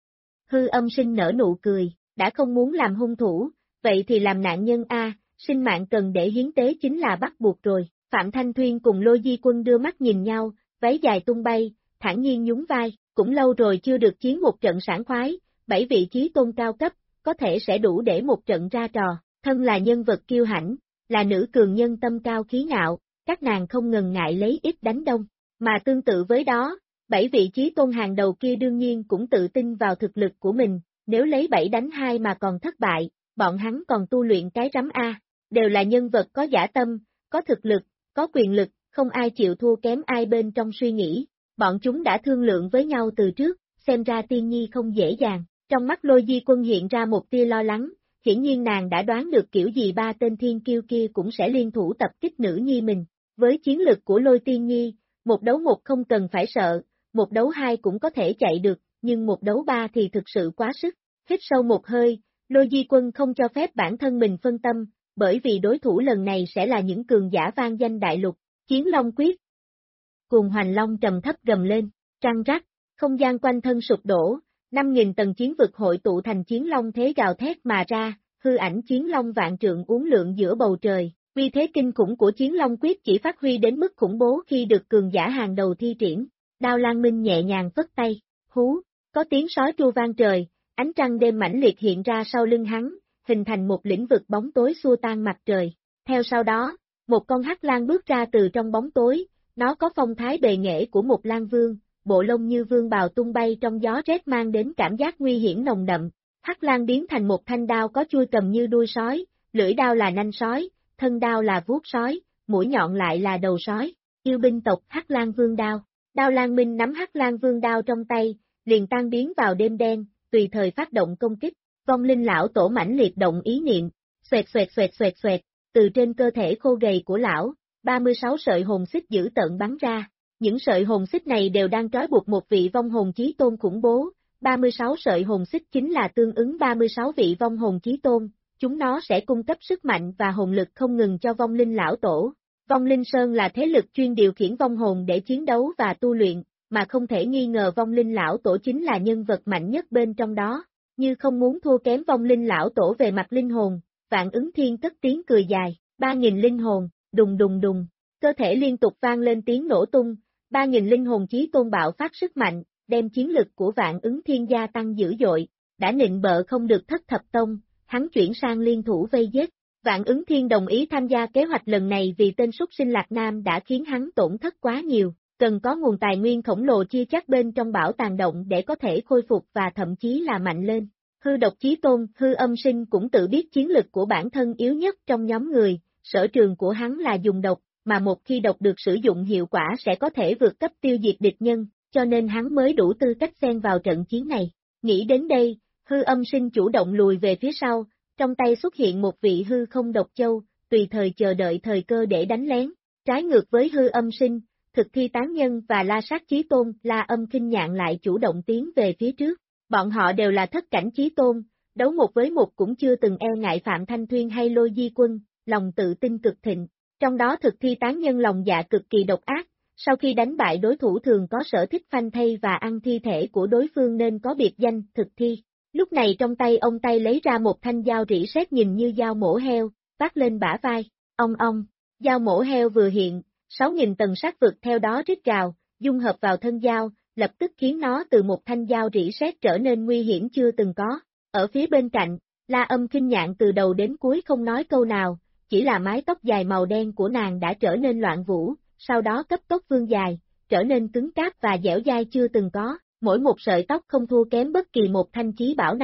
B: Hư Âm Sinh nở nụ cười, đã không muốn làm hung thủ, vậy thì làm nạn nhân a, sinh mạng cần để hiến tế chính là bắt buộc rồi. Phạm Thanh Thuyên cùng Lôi Di Quân đưa mắt nhìn nhau, váy dài tung bay, thản nhiên nhún vai, cũng lâu rồi chưa được chiến một trận sảng khoái, 7 vị chí tôn cao cấp, có thể sẽ đủ để một trận ra trò, thân là nhân vật kiêu hãnh, là nữ cường nhân tâm cao khí ngạo, các nàng không ngần ngại lấy ít đánh đông, mà tương tự với đó, 7 vị chí tôn hàng đầu kia đương nhiên cũng tự tin vào thực lực của mình, nếu lấy 7 đánh 2 mà còn thất bại, bọn hắn còn tu luyện cái rắm A, đều là nhân vật có dã tâm, có thực lực, có quyền lực, không ai chịu thua kém ai bên trong suy nghĩ, bọn chúng đã thương lượng với nhau từ trước, xem ra Tiên Nhi không dễ dàng, trong mắt Lôi Di Quân hiện ra một tia lo lắng, hiển nhiên nàng đã đoán được kiểu gì ba tên thiên kiêu kia cũng sẽ liên thủ tập kích nữ nhi mình, với chiến lực của Lôi Tiên Nhi, một đấu một không cần phải sợ, một đấu hai cũng có thể chạy được, nhưng một đấu ba thì thực sự quá sức, hít sâu một hơi, Lôi Di Quân không cho phép bản thân mình phân tâm, bởi vì đối thủ lần này sẽ là những cường giả vang danh đại lục, Chiến Long Quyết. Cùng Hoành Long trầm thấp gầm lên, trăng rắc, không gian quanh thân sụp đổ, 5.000 tầng chiến vực hội tụ thành Chiến Long thế gào thét mà ra, hư ảnh Chiến Long vạn trượng uốn lượn giữa bầu trời, uy thế kinh khủng của Chiến Long Quyết chỉ phát huy đến mức khủng bố khi được cường giả hàng đầu thi triển. Đao Lan Minh nhẹ nhàng phất tay, hú, có tiếng sói tru vang trời, ánh trăng đêm mãnh liệt hiện ra sau lưng hắn, hình thành một lĩnh vực bóng tối xua tan mặt trời. Theo sau đó, một con hắc lang bước ra từ trong bóng tối, nó có phong thái bề nghệ của một lang vương, bộ lông như vương bào tung bay trong gió rét mang đến cảm giác nguy hiểm nồng đậm. Hắc lang biến thành một thanh đao có chuôi cầm như đuôi sói, lưỡi đao là nanh sói, thân đao là vuốt sói, mũi nhọn lại là đầu sói. Yêu binh tộc Hắc Lang Vương đao. Đao Lan Minh nắm Hắc Lang Vương đao trong tay, liền tan biến vào đêm đen, tùy thời phát động công kích. Vong linh lão tổ mãnh liệt động ý niệm, xoẹt xoẹt xoẹt xoẹt xoẹt, từ trên cơ thể khô gầy của lão, 36 sợi hồn xích dữ tợn bắn ra. Những sợi hồn xích này đều đang trói buộc một vị vong hồn chí tôn khủng bố, 36 sợi hồn xích chính là tương ứng 36 vị vong hồn chí tôn, chúng nó sẽ cung cấp sức mạnh và hồn lực không ngừng cho vong linh lão tổ. Vong Linh Sơn là thế lực chuyên điều khiển vong hồn để chiến đấu và tu luyện, mà không thể nghi ngờ vong linh lão tổ chính là nhân vật mạnh nhất bên trong đó. Như không muốn thua kém vong linh lão tổ về mặt linh hồn, Vạn Ứng Thiên cất tiếng cười dài, 3.000 linh hồn, đùng đùng đùng, cơ thể liên tục vang lên tiếng nổ tung, 3.000 linh hồn chí tôn bạo phát sức mạnh, đem chiến lực của Vạn Ứng Thiên gia tăng dữ dội, đã nịnh bợ không được thất thập tông, hắn chuyển sang liên thủ vây giết. Vạn Ứng Thiên đồng ý tham gia kế hoạch lần này vì tên súc sinh Lạc Nam đã khiến hắn tổn thất quá nhiều, cần có nguồn tài nguyên khổng lồ chia chắc bên trong bảo tàng động để có thể khôi phục và thậm chí là mạnh lên. Hư độc chí tôn, Hư Âm Sinh cũng tự biết chiến lực của bản thân yếu nhất trong nhóm người, sở trường của hắn là dùng độc, mà một khi độc được sử dụng hiệu quả sẽ có thể vượt cấp tiêu diệt địch nhân, cho nên hắn mới đủ tư cách xen vào trận chiến này. Nghĩ đến đây, Hư Âm Sinh chủ động lùi về phía sau, trong tay xuất hiện một vị hư không độc châu, tùy thời chờ đợi thời cơ để đánh lén. Trái ngược với Hư Âm Sinh, Thực Thi Tán Nhân và La Sát Chí Tôn, La Âm Kinh Nhạn lại chủ động tiến về phía trước. Bọn họ đều là thất cảnh chí tôn, đấu một với một cũng chưa từng e ngại Phạm Thanh Thuyên hay Lôi Di Quân, lòng tự tin cực thịnh. Trong đó Thực Thi Tán Nhân lòng dạ cực kỳ độc ác, sau khi đánh bại đối thủ thường có sở thích phanh thây và ăn thi thể của đối phương nên có biệt danh Thực Thi. Lúc này trong tay ông lấy ra một thanh dao rỉ sét nhìn như dao mổ heo, vác lên bả vai, ong, dao mổ heo vừa hiện, 6.000 tầng sát vực theo đó rít gào, dung hợp vào thân dao, lập tức khiến nó từ một thanh dao rỉ sét trở nên nguy hiểm chưa từng có. Ở phía bên cạnh, La Âm Kinh Nhạn từ đầu đến cuối không nói câu nào, chỉ là mái tóc dài màu đen của nàng đã trở nên loạn vũ, sau đó cấp tốc vươn dài, trở nên cứng cáp và dẻo dai chưa từng có, mỗi một sợi tóc không thua kém bất kỳ một thanh chí bảo nào.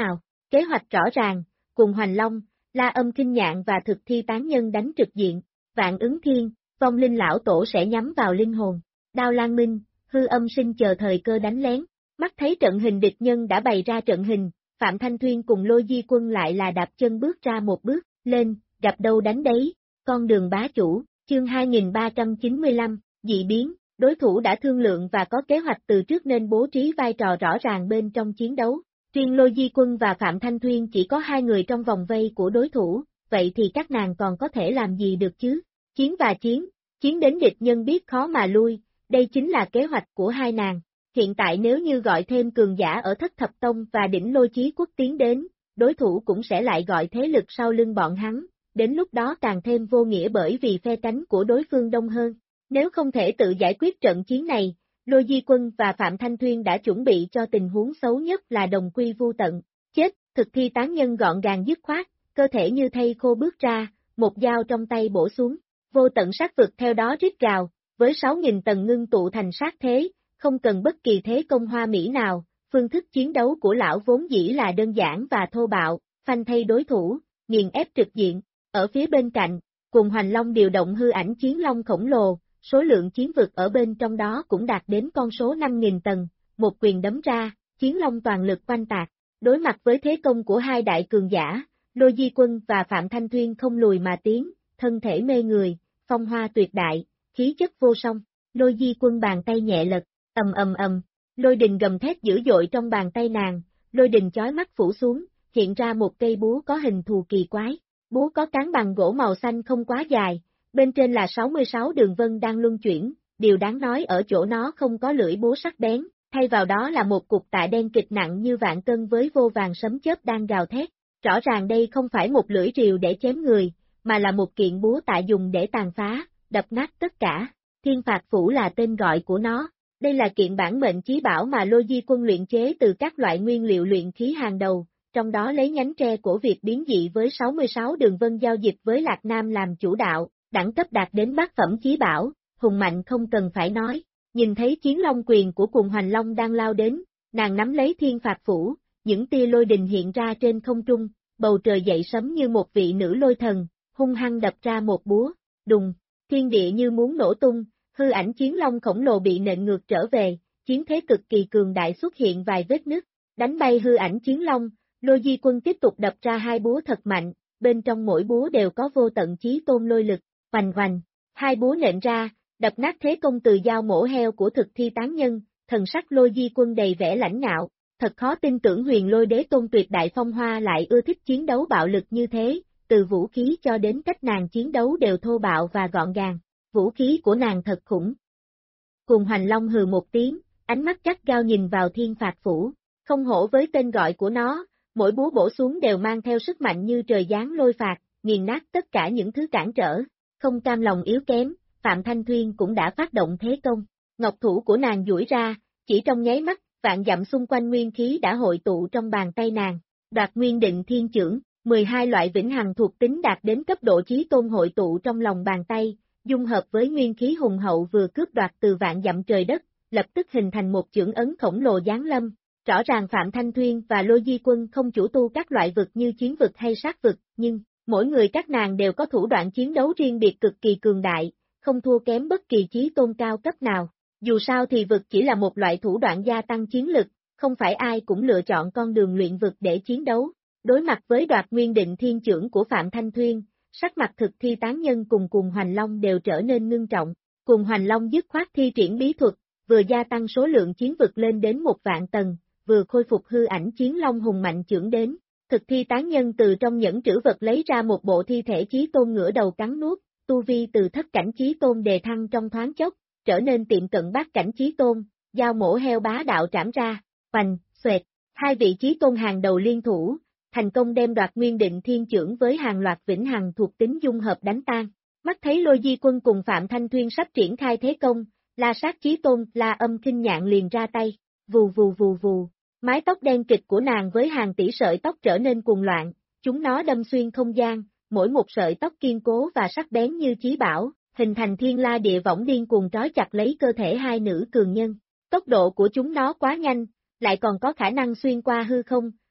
B: Kế hoạch rõ ràng, cùng Hoành Long, La Âm Kinh Nhạn và thực thi tán nhân đánh trực diện, Vạn Ứng Thiên, vong linh lão tổ sẽ nhắm vào linh hồn. Đao Lan Minh, Hư Âm Sinh chờ thời cơ đánh lén, mắt thấy trận hình địch nhân đã bày ra trận hình, Phạm Thanh Thuyên cùng Lôi Di Quân lại là đạp chân bước ra một bước, lên, gặp đâu đánh đấy, con đường bá chủ, chương 2395, dị biến, đối thủ đã thương lượng và có kế hoạch từ trước nên bố trí vai trò rõ ràng bên trong chiến đấu. Riêng Lôi Di Quân và Phạm Thanh Thuyên chỉ có hai người trong vòng vây của đối thủ, vậy thì các nàng còn có thể làm gì được chứ? Chiến và chiến, chiến đến địch nhân biết khó mà lui, đây chính là kế hoạch của hai nàng. Hiện tại nếu như gọi thêm cường giả ở Thất Thập Tông và đỉnh Lôi Chí Quốc tiến đến, đối thủ cũng sẽ lại gọi thế lực sau lưng bọn hắn, đến lúc đó càng thêm vô nghĩa bởi vì phe cánh của đối phương đông hơn. Nếu không thể tự giải quyết trận chiến này, Lôi Di Quân và Phạm Thanh Thuyên đã chuẩn bị cho tình huống xấu nhất là đồng quy vu tận. Chết, thực thi tán nhân gọn gàng dứt khoát, cơ thể như thây khô bước ra, một dao trong tay bổ xuống, vô tận sát vực theo đó rít gào, với 6.000 tầng ngưng tụ thành sát thế, không cần bất kỳ thế công hoa mỹ nào, phương thức chiến đấu của lão vốn dĩ là đơn giản và thô bạo, phanh thay đối thủ, nghiền ép trực diện, ở phía bên cạnh, cùng Hoành Long điều động hư ảnh chiến long khổng lồ, số lượng chiến vực ở bên trong đó cũng đạt đến con số 5.000 tầng, một quyền đấm ra, chiến long toàn lực oanh tạc, đối mặt với thế công của hai đại cường giả, Lôi Di Quân và Phạm Thanh Thuyên không lùi mà tiến, thân thể mê người, phong hoa tuyệt đại, khí chất vô song, Lôi Di Quân bàn tay nhẹ lật, ầm, lôi đình gầm thét dữ dội trong bàn tay nàng, lôi đình chói mắt phủ xuống, hiện ra một cây búa có hình thù kỳ quái, búa có cán bằng gỗ màu xanh không quá dài, bên trên là 66 đường vân đang luân chuyển, điều đáng nói ở chỗ nó không có lưỡi búa sắc bén, thay vào đó là một cục tạ đen kịch nặng như vạn cân với vô vàng sấm chớp đang gào thét, rõ ràng đây không phải một lưỡi rìu để chém người, mà là một kiện búa tạ dùng để tàn phá, đập nát tất cả, Thiên Phạt Phủ là tên gọi của nó. Đây là kiện bản mệnh chí bảo mà Lôi Di Quân luyện chế từ các loại nguyên liệu luyện khí hàng đầu, trong đó lấy nhánh tre của việc biến dị với 66 đường vân giao dịch với Lạc Nam làm chủ đạo, đẳng cấp đạt đến bát phẩm chí bảo, hùng mạnh không cần phải nói. Nhìn thấy chiến long quyền của cùng Hoành Long đang lao đến, nàng nắm lấy Thiên Phạt Phủ, những tia lôi đình hiện ra trên không trung, bầu trời dậy sấm như một vị nữ lôi thần, hung hăng đập ra một búa, đùng, thiên địa như muốn nổ tung. Hư ảnh chiến long khổng lồ bị nện ngược trở về, chiến thế cực kỳ cường đại xuất hiện vài vết nứt, đánh bay hư ảnh chiến long, Lôi Di Quân tiếp tục đập ra hai búa thật mạnh, bên trong mỗi búa đều có vô tận chí tôn lôi lực, hoành, hai búa nện ra, đập nát thế công từ dao mổ heo của thực thi tán nhân, thần sắc Lôi Di Quân đầy vẻ lãnh ngạo, thật khó tin tưởng Huyền Lôi Đế Tôn tuyệt đại phong hoa lại ưa thích chiến đấu bạo lực như thế, từ vũ khí cho đến cách nàng chiến đấu đều thô bạo và gọn gàng. Vũ khí của nàng thật khủng. Cùng Hoành Long hừ một tiếng, ánh mắt gắt gao nhìn vào Thiên Phạt Phủ, không hổ với tên gọi của nó, mỗi búa bổ xuống đều mang theo sức mạnh như trời giáng lôi phạt, nghiền nát tất cả những thứ cản trở, không cam lòng yếu kém, Phạm Thanh Thuyên cũng đã phát động thế công, ngọc thủ của nàng duỗi ra, chỉ trong nháy mắt, vạn dặm xung quanh nguyên khí đã hội tụ trong bàn tay nàng, Đoạt Nguyên Định Thiên Chưởng, 12 loại vĩnh hằng thuộc tính đạt đến cấp độ chí tôn hội tụ trong lòng bàn tay. Dung hợp với nguyên khí hùng hậu vừa cướp đoạt từ vạn dặm trời đất, lập tức hình thành một chưởng ấn khổng lồ giáng lâm. Rõ ràng Phạm Thanh Thuyên và Lôi Di Quân không chủ tu các loại vực như chiến vực hay sát vực, nhưng mỗi người các nàng đều có thủ đoạn chiến đấu riêng biệt cực kỳ cường đại, không thua kém bất kỳ chí tôn cao cấp nào. Dù sao thì vực chỉ là một loại thủ đoạn gia tăng chiến lực, không phải ai cũng lựa chọn con đường luyện vực để chiến đấu. Đối mặt với Đoạt Nguyên Định Thiên Chưởng của Phạm Thanh Thuyên, sắc mặt thực thi tán nhân cùng Hoành Long đều trở nên ngưng trọng, cùng Hoành Long dứt khoát thi triển bí thuật, vừa gia tăng số lượng chiến vực lên đến 1.000 tầng, vừa khôi phục hư ảnh chiến long hùng mạnh chưởng đến, thực thi tán nhân từ trong nhẫn trữ vật lấy ra một bộ thi thể chí tôn ngửa đầu cắn nuốt, tu vi từ thất cảnh chí tôn đề thăng trong thoáng chốc, trở nên tiệm cận bát cảnh chí tôn, dao mổ heo bá đạo trảm ra, hoành, xoẹt, hai vị chí tôn hàng đầu liên thủ, thành công đem Đoạt Nguyên Định Thiên Chưởng với hàng loạt vĩnh hằng thuộc tính dung hợp đánh tan. Mắt thấy Lôi Di Quân cùng Phạm Thanh Thuyên sắp triển khai thế công, La Sát Chí Tôn, La Âm Kinh Nhạn liền ra tay, vù, mái tóc đen kịch của nàng với hàng tỷ sợi tóc trở nên cuồng loạn, chúng nó đâm xuyên không gian, mỗi một sợi tóc kiên cố và sắc bén như chí bảo, hình thành thiên la địa võng điên cuồng trói chặt lấy cơ thể hai nữ cường nhân. Tốc độ của chúng nó quá nhanh, lại còn có khả năng xuyên qua hư không,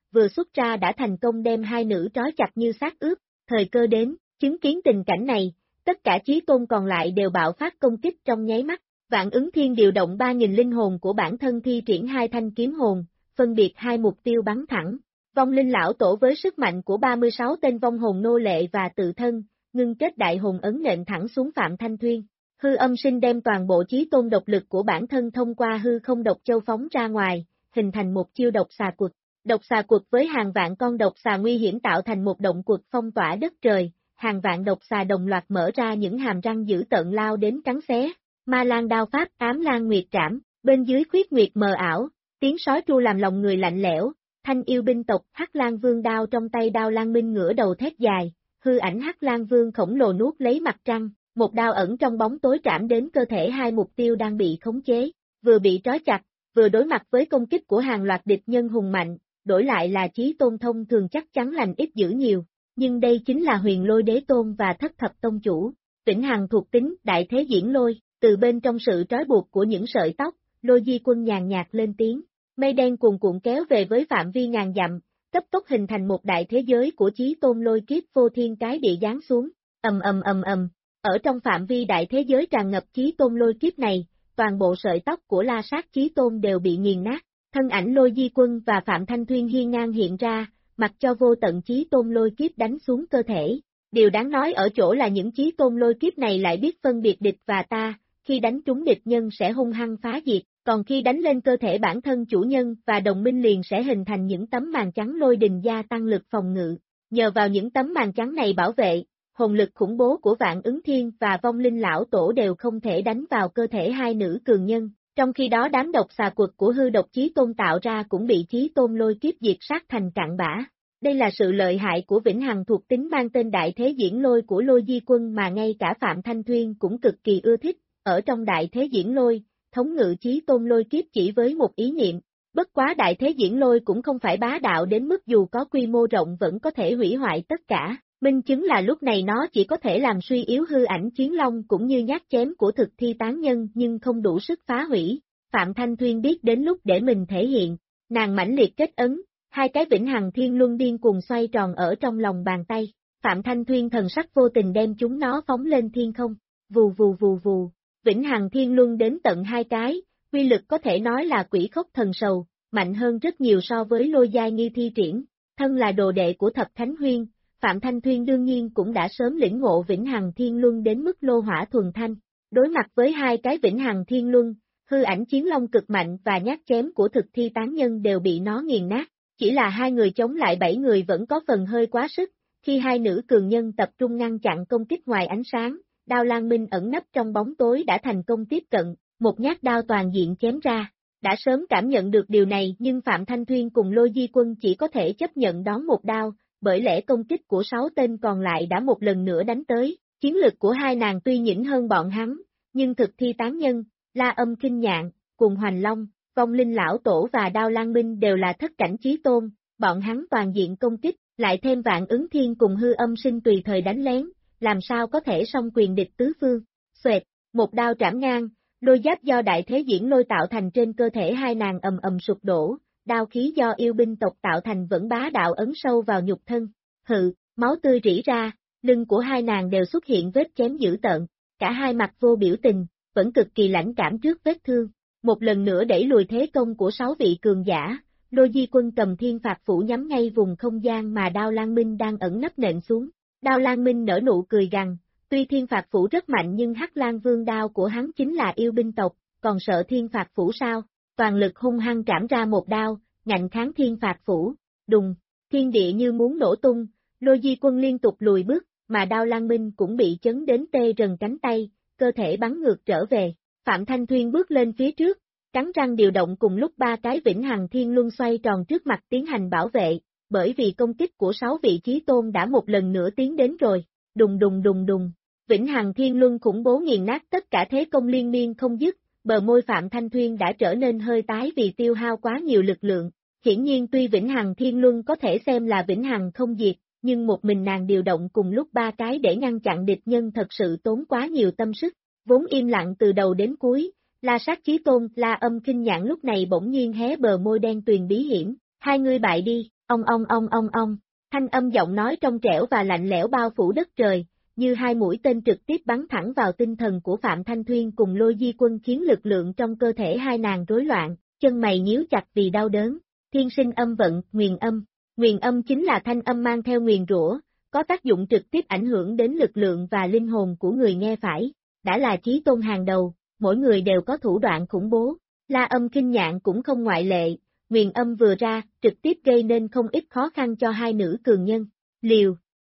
B: vừa xuất ra đã thành công đem hai nữ trói chặt như xác ướp, thời cơ đến, chứng kiến tình cảnh này, tất cả chí tôn còn lại đều bạo phát công kích trong nháy mắt, Vạn Ứng Thiên điều động 3.000 linh hồn của bản thân thi triển hai thanh kiếm hồn, phân biệt hai mục tiêu bắn thẳng. Vong Linh Lão Tổ với sức mạnh của 36 tên vong hồn nô lệ và tự thân, ngưng kết đại hồn ấn nện thẳng xuống Phạm Thanh Thuyên. Hư Âm Sinh đem toàn bộ chí tôn độc lực của bản thân thông qua hư không độc châu phóng ra ngoài, hình thành một chiêu độc xà quật. Độc xà quật với hàng vạn con độc xà nguy hiểm tạo thành một động quật phong tỏa đất trời, hàng vạn độc xà đồng loạt mở ra những hàm răng dữ tợn lao đến cắn xé. Ma Lan đao pháp ám lan nguyệt trảm, bên dưới khuyết nguyệt mờ ảo, tiếng sói tru làm lòng người lạnh lẽo. Thanh yêu binh tộc Hắc Lan Vương đao trong tay Đao Lan Minh ngửa đầu thét dài, hư ảnh Hắc Lan Vương khổng lồ nuốt lấy mặt trăng, một đao ẩn trong bóng tối trảm đến cơ thể hai mục tiêu đang bị khống chế, vừa bị trói chặt, vừa đối mặt với công kích của hàng loạt địch nhân hùng mạnh, đổi lại là chí tôn thông thường chắc chắn lành ít dữ nhiều, nhưng đây chính là Huyền Lôi Đế Tôn và Thất Thập Tông Chủ, Vĩnh Hằng thuộc tính đại thế diễn lôi, từ bên trong sự trói buộc của những sợi tóc, Lôi Di Quân nhàn nhạt lên tiếng. Mây đen cuồn cuộn kéo về với phạm vi ngàn dặm, cấp tốc hình thành một đại thế giới của chí tôn lôi kiếp vô thiên cái địa giáng xuống, ầm ầm ầm ầm. Ở trong phạm vi đại thế giới tràn ngập chí tôn lôi kiếp này, toàn bộ sợi tóc của La Sát chí tôn đều bị nghiền nát, thân ảnh Lôi Di Quân và Phạm Thanh Thuyên hiên ngang hiện ra, mặc cho vô tận chí tôn lôi kiếp đánh xuống cơ thể. Điều đáng nói ở chỗ là những chí tôn lôi kiếp này lại biết phân biệt địch và ta, khi đánh trúng địch nhân sẽ hung hăng phá diệt. Còn khi đánh lên cơ thể bản thân chủ nhân và đồng minh liền sẽ hình thành những tấm màn trắng lôi đình gia tăng lực phòng ngự. Nhờ vào những tấm màn trắng này bảo vệ, hồn lực khủng bố của Vạn Ứng Thiên và Vong Linh Lão Tổ đều không thể đánh vào cơ thể hai nữ cường nhân. Trong khi đó đám độc xà quật của hư độc chí tôn tạo ra cũng bị chí tôn lôi kiếp diệt sát thành cạn bã. Đây là sự lợi hại của Vĩnh Hằng thuộc tính mang tên đại thế diễn lôi của Lôi Di Quân mà ngay cả Phạm Thanh Thuyên cũng cực kỳ ưa thích. Ở trong đại thế diễn lôi, thống ngự chí tôn lôi kiếp chỉ với một ý niệm, bất quá đại thế diễn lôi cũng không phải bá đạo đến mức dù có quy mô rộng vẫn có thể hủy hoại tất cả, minh chứng là lúc này nó chỉ có thể làm suy yếu hư ảnh chiến long cũng như nhát chém của thực thi tán nhân nhưng không đủ sức phá hủy. Phạm Thanh Thuyên biết đến lúc để mình thể hiện, nàng mãnh liệt kết ấn, hai cái Vĩnh Hằng Thiên Luân điên cuồng xoay tròn ở trong lòng bàn tay, Phạm Thanh Thuyên thần sắc vô tình đem chúng nó phóng lên thiên không, vù vù vù vù. Vĩnh Hằng Thiên Luân đến tận hai cái, uy lực có thể nói là quỷ khốc thần sầu, mạnh hơn rất nhiều so với lôi giai nghi thi triển. Thân là đồ đệ của Thập Thánh Huyên, Phạm Thanh Thuyên đương nhiên cũng đã sớm lĩnh ngộ Vĩnh Hằng Thiên Luân đến mức lô hỏa thuần thanh. Đối mặt với hai cái Vĩnh Hằng Thiên Luân, hư ảnh chiến long cực mạnh và nhát chém của thực thi tán nhân đều bị nó nghiền nát. Chỉ là hai người chống lại 7 người vẫn có phần hơi quá sức, khi hai nữ cường nhân tập trung ngăn chặn công kích ngoài ánh sáng. Đao Lan Minh ẩn nấp trong bóng tối đã thành công tiếp cận, một nhát đao toàn diện chém ra. Đã sớm cảm nhận được điều này nhưng Phạm Thanh Thuyên cùng Lôi Di Quân chỉ có thể chấp nhận đón một đao, bởi lẽ công kích của 6 tên còn lại đã một lần nữa đánh tới. Chiến lực của hai nàng tuy nhỉnh hơn bọn hắn, nhưng thực thi tán nhân, La Âm Kinh Nhạn, cùng Hoành Long, Vong Linh Lão Tổ và Đao Lan Minh đều là thất cảnh chí tôn, bọn hắn toàn diện công kích, lại thêm Vạn Ứng Thiên cùng Hư Âm Sinh tùy thời đánh lén. Làm sao có thể song quyền địch tứ phương, xoẹt, một đao trảm ngang, lôi giáp do đại thế diễn lôi tạo thành trên cơ thể hai nàng ầm ầm sụp đổ, đao khí do yêu binh tộc tạo thành vẫn bá đạo ấn sâu vào nhục thân, hự, máu tươi rỉ ra, lưng của hai nàng đều xuất hiện vết chém dữ tợn, cả hai mặt vô biểu tình, vẫn cực kỳ lãnh cảm trước vết thương, một lần nữa đẩy lùi thế công của 6 vị cường giả, Lôi Di Quân cầm thiên phạt phủ nhắm ngay vùng không gian mà Đao Lan Minh đang ẩn nấp nện xuống. Đao Lan Minh nở nụ cười gằn, tuy thiên phạt phủ rất mạnh nhưng Hắc Lan Vương đao của hắn chính là yêu binh tộc, còn sợ thiên phạt phủ sao, toàn lực hung hăng trảm ra một đao, ngạnh kháng thiên phạt phủ, đùng, thiên địa như muốn nổ tung, Lôi Di Quân liên tục lùi bước, mà Đao Lan Minh cũng bị chấn đến tê rần cánh tay, cơ thể bắn ngược trở về, Phạm Thanh Thuyên bước lên phía trước, cắn răng điều động cùng lúc 3 cái Vĩnh Hằng Thiên Luân xoay tròn trước mặt tiến hành bảo vệ. Bởi vì công kích của 6 vị chí tôn đã một lần nữa tiến đến rồi, đùng đùng đùng đùng, Vĩnh Hằng Thiên Luân khủng bố nghiền nát tất cả thế công liên miên không dứt, bờ môi Phạm Thanh Thuyên đã trở nên hơi tái vì tiêu hao quá nhiều lực lượng, hiển nhiên tuy Vĩnh Hằng Thiên Luân có thể xem là Vĩnh Hằng không diệt, nhưng một mình nàng điều động cùng lúc 3 cái để ngăn chặn địch nhân thật sự tốn quá nhiều tâm sức, vốn im lặng từ đầu đến cuối, La Sát Chí Tôn, La Âm Kinh Nhạn lúc này bỗng nhiên hé bờ môi đen tuyền bí hiểm, hai ngươi bại đi. Ong, thanh âm giọng nói trong trẻo và lạnh lẽo bao phủ đất trời, như hai mũi tên trực tiếp bắn thẳng vào tinh thần của Phạm Thanh Thuyên cùng Lôi Di Quân khiến lực lượng trong cơ thể hai nàng rối loạn, chân mày nhíu chặt vì đau đớn. Thiên sinh âm vận, nguyền âm chính là thanh âm mang theo nguyền rủa, có tác dụng trực tiếp ảnh hưởng đến lực lượng và linh hồn của người nghe phải. Đã là chí tôn hàng đầu, mỗi người đều có thủ đoạn khủng bố, La Âm Kinh Nhạn cũng không ngoại lệ, nguyền âm vừa ra, trực tiếp gây nên không ít khó khăn cho hai nữ cường nhân. Liều.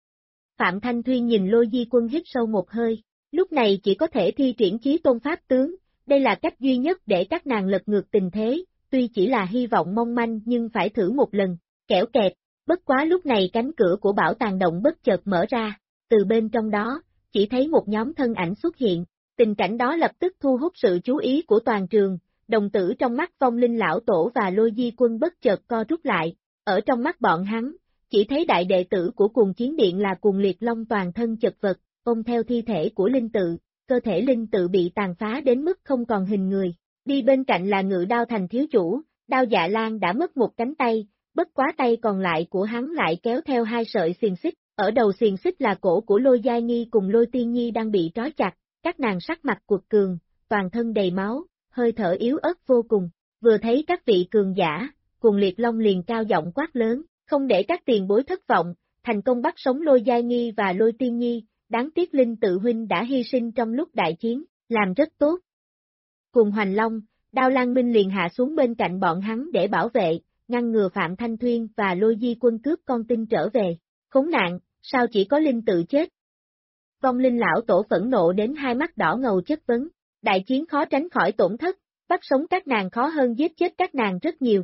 B: Phạm Thanh Thuyên nhìn Lôi Di Quân hít sâu một hơi, lúc này chỉ có thể thi triển chí tôn pháp tướng, đây là cách duy nhất để các nàng lật ngược tình thế, tuy chỉ là hy vọng mong manh nhưng phải thử một lần, kẻo kẹt, bất quá lúc này cánh cửa của bảo tàng động bất chợt mở ra, từ bên trong đó, chỉ thấy một nhóm thân ảnh xuất hiện, tình cảnh đó lập tức thu hút sự chú ý của toàn trường, đồng tử trong mắt Vong Linh lão tổ và Lôi Di Quân bất chợt co rút lại, ở trong mắt bọn hắn, chỉ thấy đại đệ tử của Cuồng Chiến Điện là Cuồng Liệt Long toàn thân chật vật, ôm theo thi thể của linh tự, cơ thể linh tự bị tàn phá đến mức không còn hình người, đi bên cạnh là Ngự Đao Thành thiếu chủ, Đao Dạ Lan đã mất một cánh tay, bất quá tay còn lại của hắn lại kéo theo hai sợi xiềng xích, ở đầu xiềng xích là cổ của Lôi Giai Nghi cùng Lôi Tiên Nhi đang bị trói chặt, các nàng sắc mặt cuột cường, toàn thân đầy máu, hơi thở yếu ớt vô cùng, vừa thấy các vị cường giả, Cuồng Liệt Long liền cao giọng quát lớn, không để các tiền bối thất vọng, thành công bắt sống Lôi Giai Nghi và Lôi Tiên Nhi, đáng tiếc Linh tự huynh đã hy sinh trong lúc đại chiến, làm rất tốt. Cùng Hoành Long, Đao Lan Minh liền hạ xuống bên cạnh bọn hắn để bảo vệ, ngăn ngừa Phạm Thanh Thuyên và Lôi Di Quân cướp con tin trở về. Khốn nạn, sao chỉ có Linh tự chết? Vong Linh lão tổ phẫn nộ đến hai mắt đỏ ngầu chất vấn, đại chiến khó tránh khỏi tổn thất, bắt sống các nàng khó hơn giết chết các nàng rất nhiều.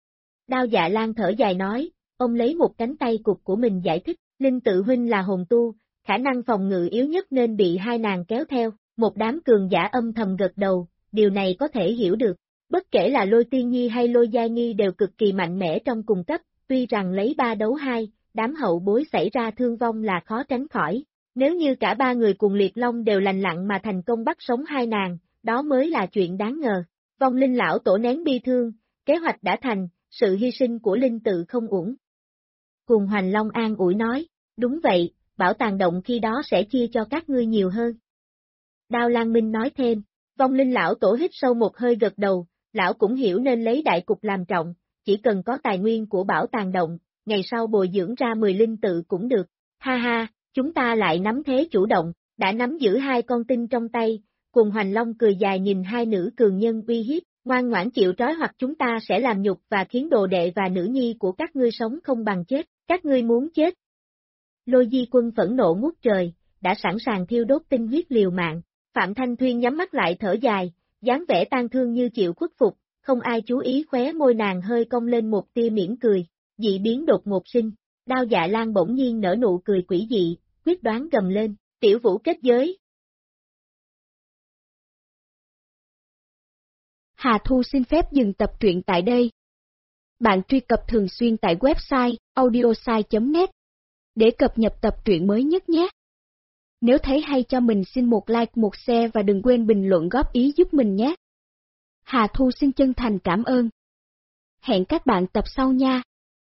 B: Đao Dạ Lan thở dài nói, ông lấy một cánh tay cụt của mình giải thích, Linh tự huynh là hồn tu, khả năng phòng ngự yếu nhất nên bị hai nàng kéo theo, một đám cường giả âm thầm gật đầu, điều này có thể hiểu được. Bất kể là Lôi Tiên Nhi hay Lôi Gia Nghi đều cực kỳ mạnh mẽ trong cùng cấp, tuy rằng lấy 3 đấu 2, đám hậu bối xảy ra thương vong là khó tránh khỏi. Nếu như cả ba người cùng Liệt Long đều lành lặn mà thành công bắt sống hai nàng, đó mới là chuyện đáng ngờ. Vong Linh lão tổ nén bi thương, kế hoạch đã thành, sự hy sinh của Linh tự không uổng. Cùng Hoành Long an ủi nói, đúng vậy, bảo tàng động khi đó sẽ chia cho các ngươi nhiều hơn. Đao Lan Minh nói thêm, Vong Linh lão tổ hít sâu một hơi gật đầu, lão cũng hiểu nên lấy đại cục làm trọng, chỉ cần có tài nguyên của bảo tàng động, ngày sau bồi dưỡng ra 10 linh tự cũng được. Ha ha, chúng ta lại nắm thế chủ động, đã nắm giữ 2 con tin trong tay, cùng Hoành Long cười dài nhìn hai nữ cường nhân uy hiếp, ngoan ngoãn chịu trói hoặc chúng ta sẽ làm nhục và khiến đồ đệ và nữ nhi của các ngươi sống không bằng chết, các ngươi muốn chết. Lôi Di Quân phẫn nộ ngút trời, đã sẵn sàng thiêu đốt tinh huyết liều mạng, Phạm Thanh Thuyên nhắm mắt lại thở dài, dáng vẻ tang thương như chịu khuất phục, không ai chú ý khóe môi nàng hơi cong lên một tia mỉm cười, dị biến đột ngột sinh, Đao Dạ Lan bỗng nhiên nở nụ cười quỷ dị, quyết đoán gầm lên, tiểu vũ kết giới.
A: Hà Thu xin phép dừng tập truyện tại đây. Bạn truy cập thường xuyên tại website audiosai.net để cập nhật tập truyện mới nhất nhé. Nếu thấy hay cho mình xin một like một share và đừng quên bình luận góp ý giúp mình nhé. Hà Thu xin chân thành cảm ơn. Hẹn các bạn tập sau nha.